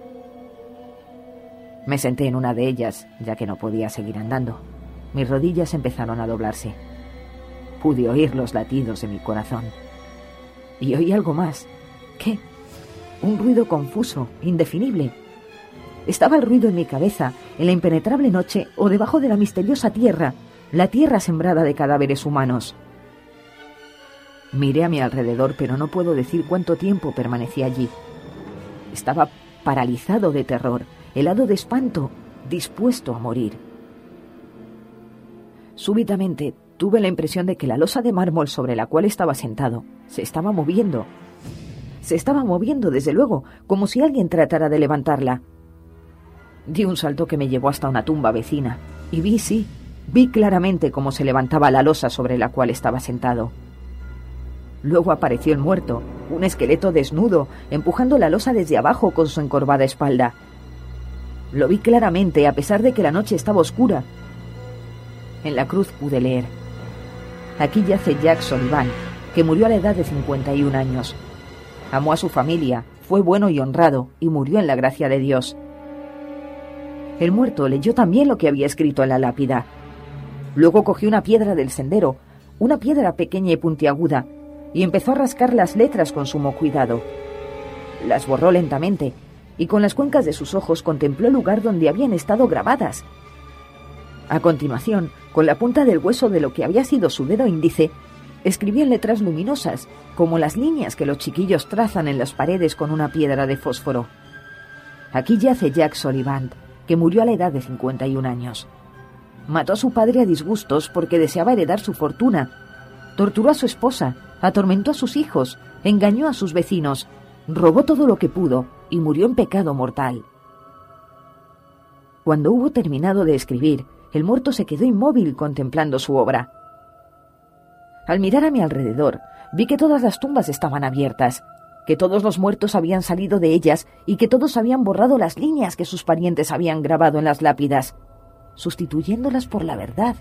Me senté en una de ellas, ya que no podía seguir andando. Mis rodillas empezaron a doblarse. Pude oír los latidos de mi corazón. Y oí algo más. ¿Qué? Un ruido confuso, indefinible. Estaba el ruido en mi cabeza, en la impenetrable noche o debajo de la misteriosa tierra, la tierra sembrada de cadáveres humanos. Miré a mi alrededor, pero no puedo decir cuánto tiempo permanecí allí. Estaba paralizado de terror, helado de espanto, dispuesto a morir. Súbitamente tuve la impresión de que la losa de mármol sobre la cual estaba sentado se estaba moviendo. Se estaba moviendo, desde luego, como si alguien tratara de levantarla. Di un salto que me llevó hasta una tumba vecina, y vi claramente cómo se levantaba la losa sobre la cual estaba sentado. Luego apareció el muerto, un esqueleto desnudo, empujando la losa desde abajo con su encorvada espalda. Lo vi claramente, a pesar de que la noche estaba oscura. En la cruz pude leer: aquí yace Jack Sullivan, que murió a la edad de 51 años. Amó a su familia, fue bueno y honrado, y murió en la gracia de Dios. El muerto leyó también lo que había escrito en la lápida. Luego cogió una piedra del sendero, una piedra pequeña y puntiaguda, y empezó a rascar las letras con sumo cuidado. las borró lentamente y con las cuencas de sus ojos contempló el lugar donde habían estado grabadas. A continuación, con la punta del hueso de lo que había sido su dedo índice, escribía en letras luminosas, como las líneas que los chiquillos trazan en las paredes con una piedra de fósforo. Aquí yace Jack Sullivan, que murió a la edad de 51 años. Mató a su padre a disgustos porque deseaba heredar su fortuna. Torturó a su esposa, atormentó a sus hijos, engañó a sus vecinos, robó todo lo que pudo y murió en pecado mortal. Cuando hubo terminado de escribir, el muerto se quedó inmóvil contemplando su obra. Al mirar a mi alrededor, vi que todas las tumbas estaban abiertas, que todos los muertos habían salido de ellas y que todos habían borrado las líneas que sus parientes habían grabado en las lápidas, sustituyéndolas por la verdad.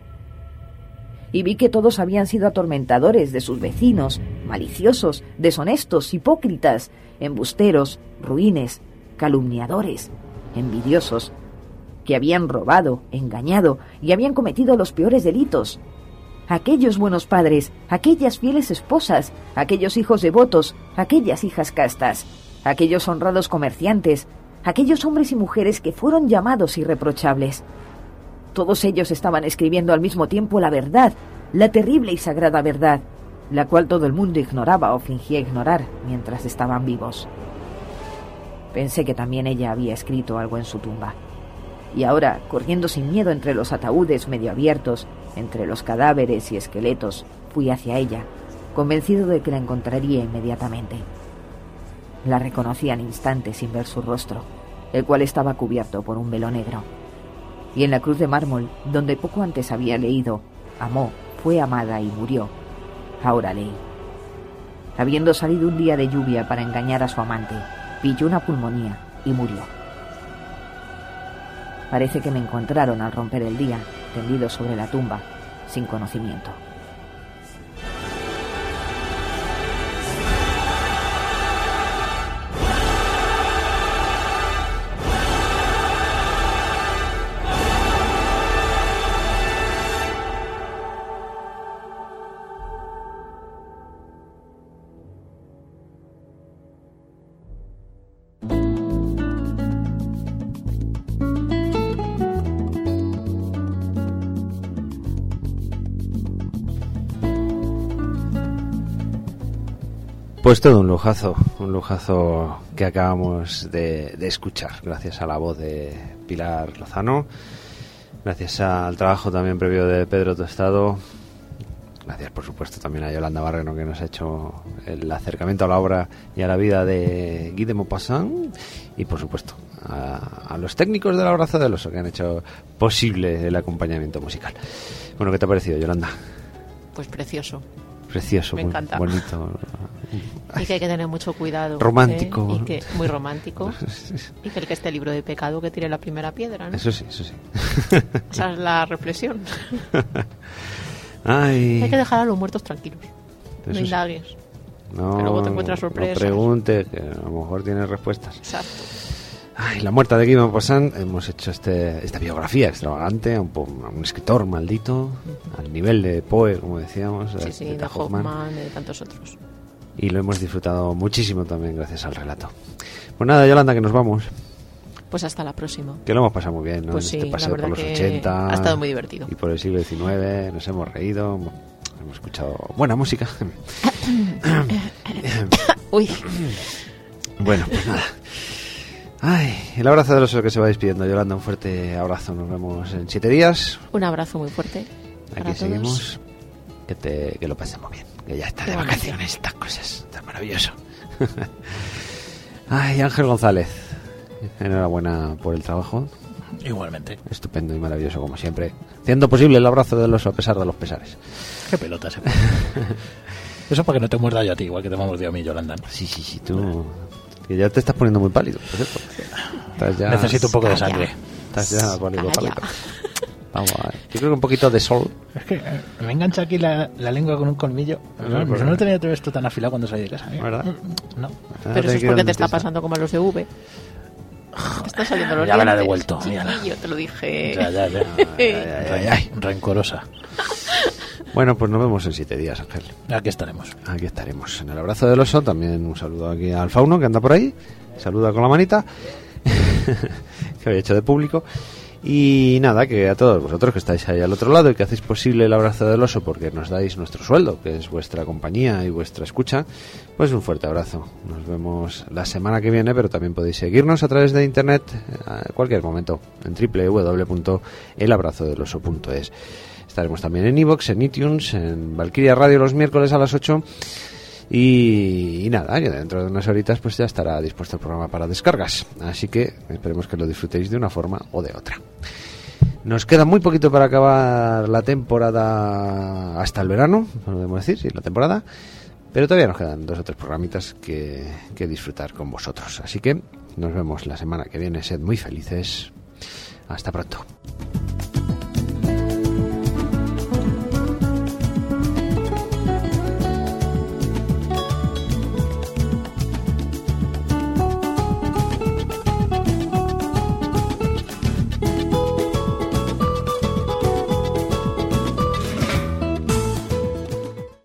Y vi que todos habían sido atormentadores de sus vecinos, maliciosos, deshonestos, hipócritas, embusteros, ruines, calumniadores, envidiosos, que habían robado, engañado y habían cometido los peores delitos. Aquellos buenos padres, aquellas fieles esposas, aquellos hijos devotos, aquellas hijas castas, aquellos honrados comerciantes, aquellos hombres y mujeres que fueron llamados irreprochables. Todos ellos estaban escribiendo al mismo tiempo la verdad, la terrible y sagrada verdad, la cual todo el mundo ignoraba o fingía ignorar mientras estaban vivos. Pensé que también ella había escrito algo en su tumba. Y ahora, corriendo sin miedo entre los ataúdes medio abiertos, entre los cadáveres y esqueletos, fui hacia ella, convencido de que la encontraría inmediatamente. La reconocí al instante sin ver su rostro, el cual estaba cubierto por un velo negro. Y en la cruz de mármol, donde poco antes había leído, amó, fue amada y murió, ahora leí. Habiendo salido un día de lluvia para engañar a su amante, pilló una pulmonía y murió. Parece que me encontraron al romper el día, tendido sobre la tumba, sin conocimiento. Pues todo un lujazo que acabamos de escuchar, gracias a la voz de Pilar Lozano, gracias al trabajo también previo de Pedro Tostado, gracias por supuesto también a Yolanda Barreno, que nos ha hecho el acercamiento a la obra y a la vida de Guy de Maupassant, y por supuesto a los técnicos del Abrazo del Oso, que han hecho posible el acompañamiento musical. Bueno, ¿qué te ha parecido, Yolanda? Pues precioso. Precioso, me muy encanta. Bonito. Y que hay que tener mucho cuidado. Romántico. Y que, muy romántico. Y que el que esté libre de pecado, que tire la primera piedra, ¿no? Eso sí, eso sí. Esa es la reflexión. Ay. Hay que dejar a los muertos tranquilos. No indagues. No, que luego te encuentras sorpresas. No pregunte, que a lo mejor tienes respuestas. Exacto. Ay, la muerta de Guy de Maupassant. Hemos hecho esta biografía extravagante a un escritor maldito, al nivel de Poe, como decíamos, sí, de Hoffman, de tantos otros. Y lo hemos disfrutado muchísimo también gracias al relato. Pues nada, Yolanda, que nos vamos. Pues hasta la próxima. Que lo hemos pasado muy bien, ¿no? Pues sí, este paseo por los 80. Ha estado muy divertido. Y por el siglo XIX, nos hemos reído, hemos escuchado buena música. Uy. Bueno, pues nada. Ay, el abrazo del oso que se va despidiendo. Yolanda, un fuerte abrazo. Nos vemos en 7 días. Un abrazo muy fuerte. Aquí seguimos. Que lo pasemos bien. Que ya está de vacaciones, estas cosas. Está maravilloso. Ay, Ángel González. Enhorabuena por el trabajo. Igualmente. Estupendo y maravilloso, como siempre. Haciendo posible el abrazo del oso a pesar de los pesares. Qué pelota se pone. Eso para que no te muerda yo a ti, igual que te hemos mordido a mí, Yolanda. Sí, tú. Que ya te estás poniendo muy pálido, por cierto. Necesito un poco de sangre. Estás ya pálido. Vamos a ver. Yo creo que un poquito de sol. Es que me engancha aquí la lengua con un colmillo. No tenía todo esto tan afilado cuando salí de casa. ¿Verdad? No. Pero eso es porque te está pasando como a los de V. Te están saliendo los ya me la he dientes. devuelto. Yo te lo dije. Ya. Rencorosa. Bueno, pues nos vemos en 7 días, Ángel. Aquí estaremos. Aquí estaremos. En el abrazo del oso, también un saludo aquí al Fauno, que anda por ahí. Saluda con la manita, que había hecho de público. Y nada, que a todos vosotros que estáis ahí al otro lado y que hacéis posible el abrazo del oso porque nos dais nuestro sueldo, que es vuestra compañía y vuestra escucha, pues un fuerte abrazo. Nos vemos la semana que viene, pero también podéis seguirnos a través de internet a cualquier momento en www.elabrazodeloso.es. Estaremos también en iVoox, en iTunes, en Valkyria Radio los miércoles a las 8. Y nada, que dentro de unas horitas pues ya estará dispuesto el programa para descargas. Así que esperemos que lo disfrutéis de una forma o de otra. Nos queda muy poquito para acabar la temporada hasta el verano, podemos decir, sí, la temporada. Pero todavía nos quedan 2 o 3 programitas que disfrutar con vosotros. Así que nos vemos la semana que viene. Sed muy felices. Hasta pronto.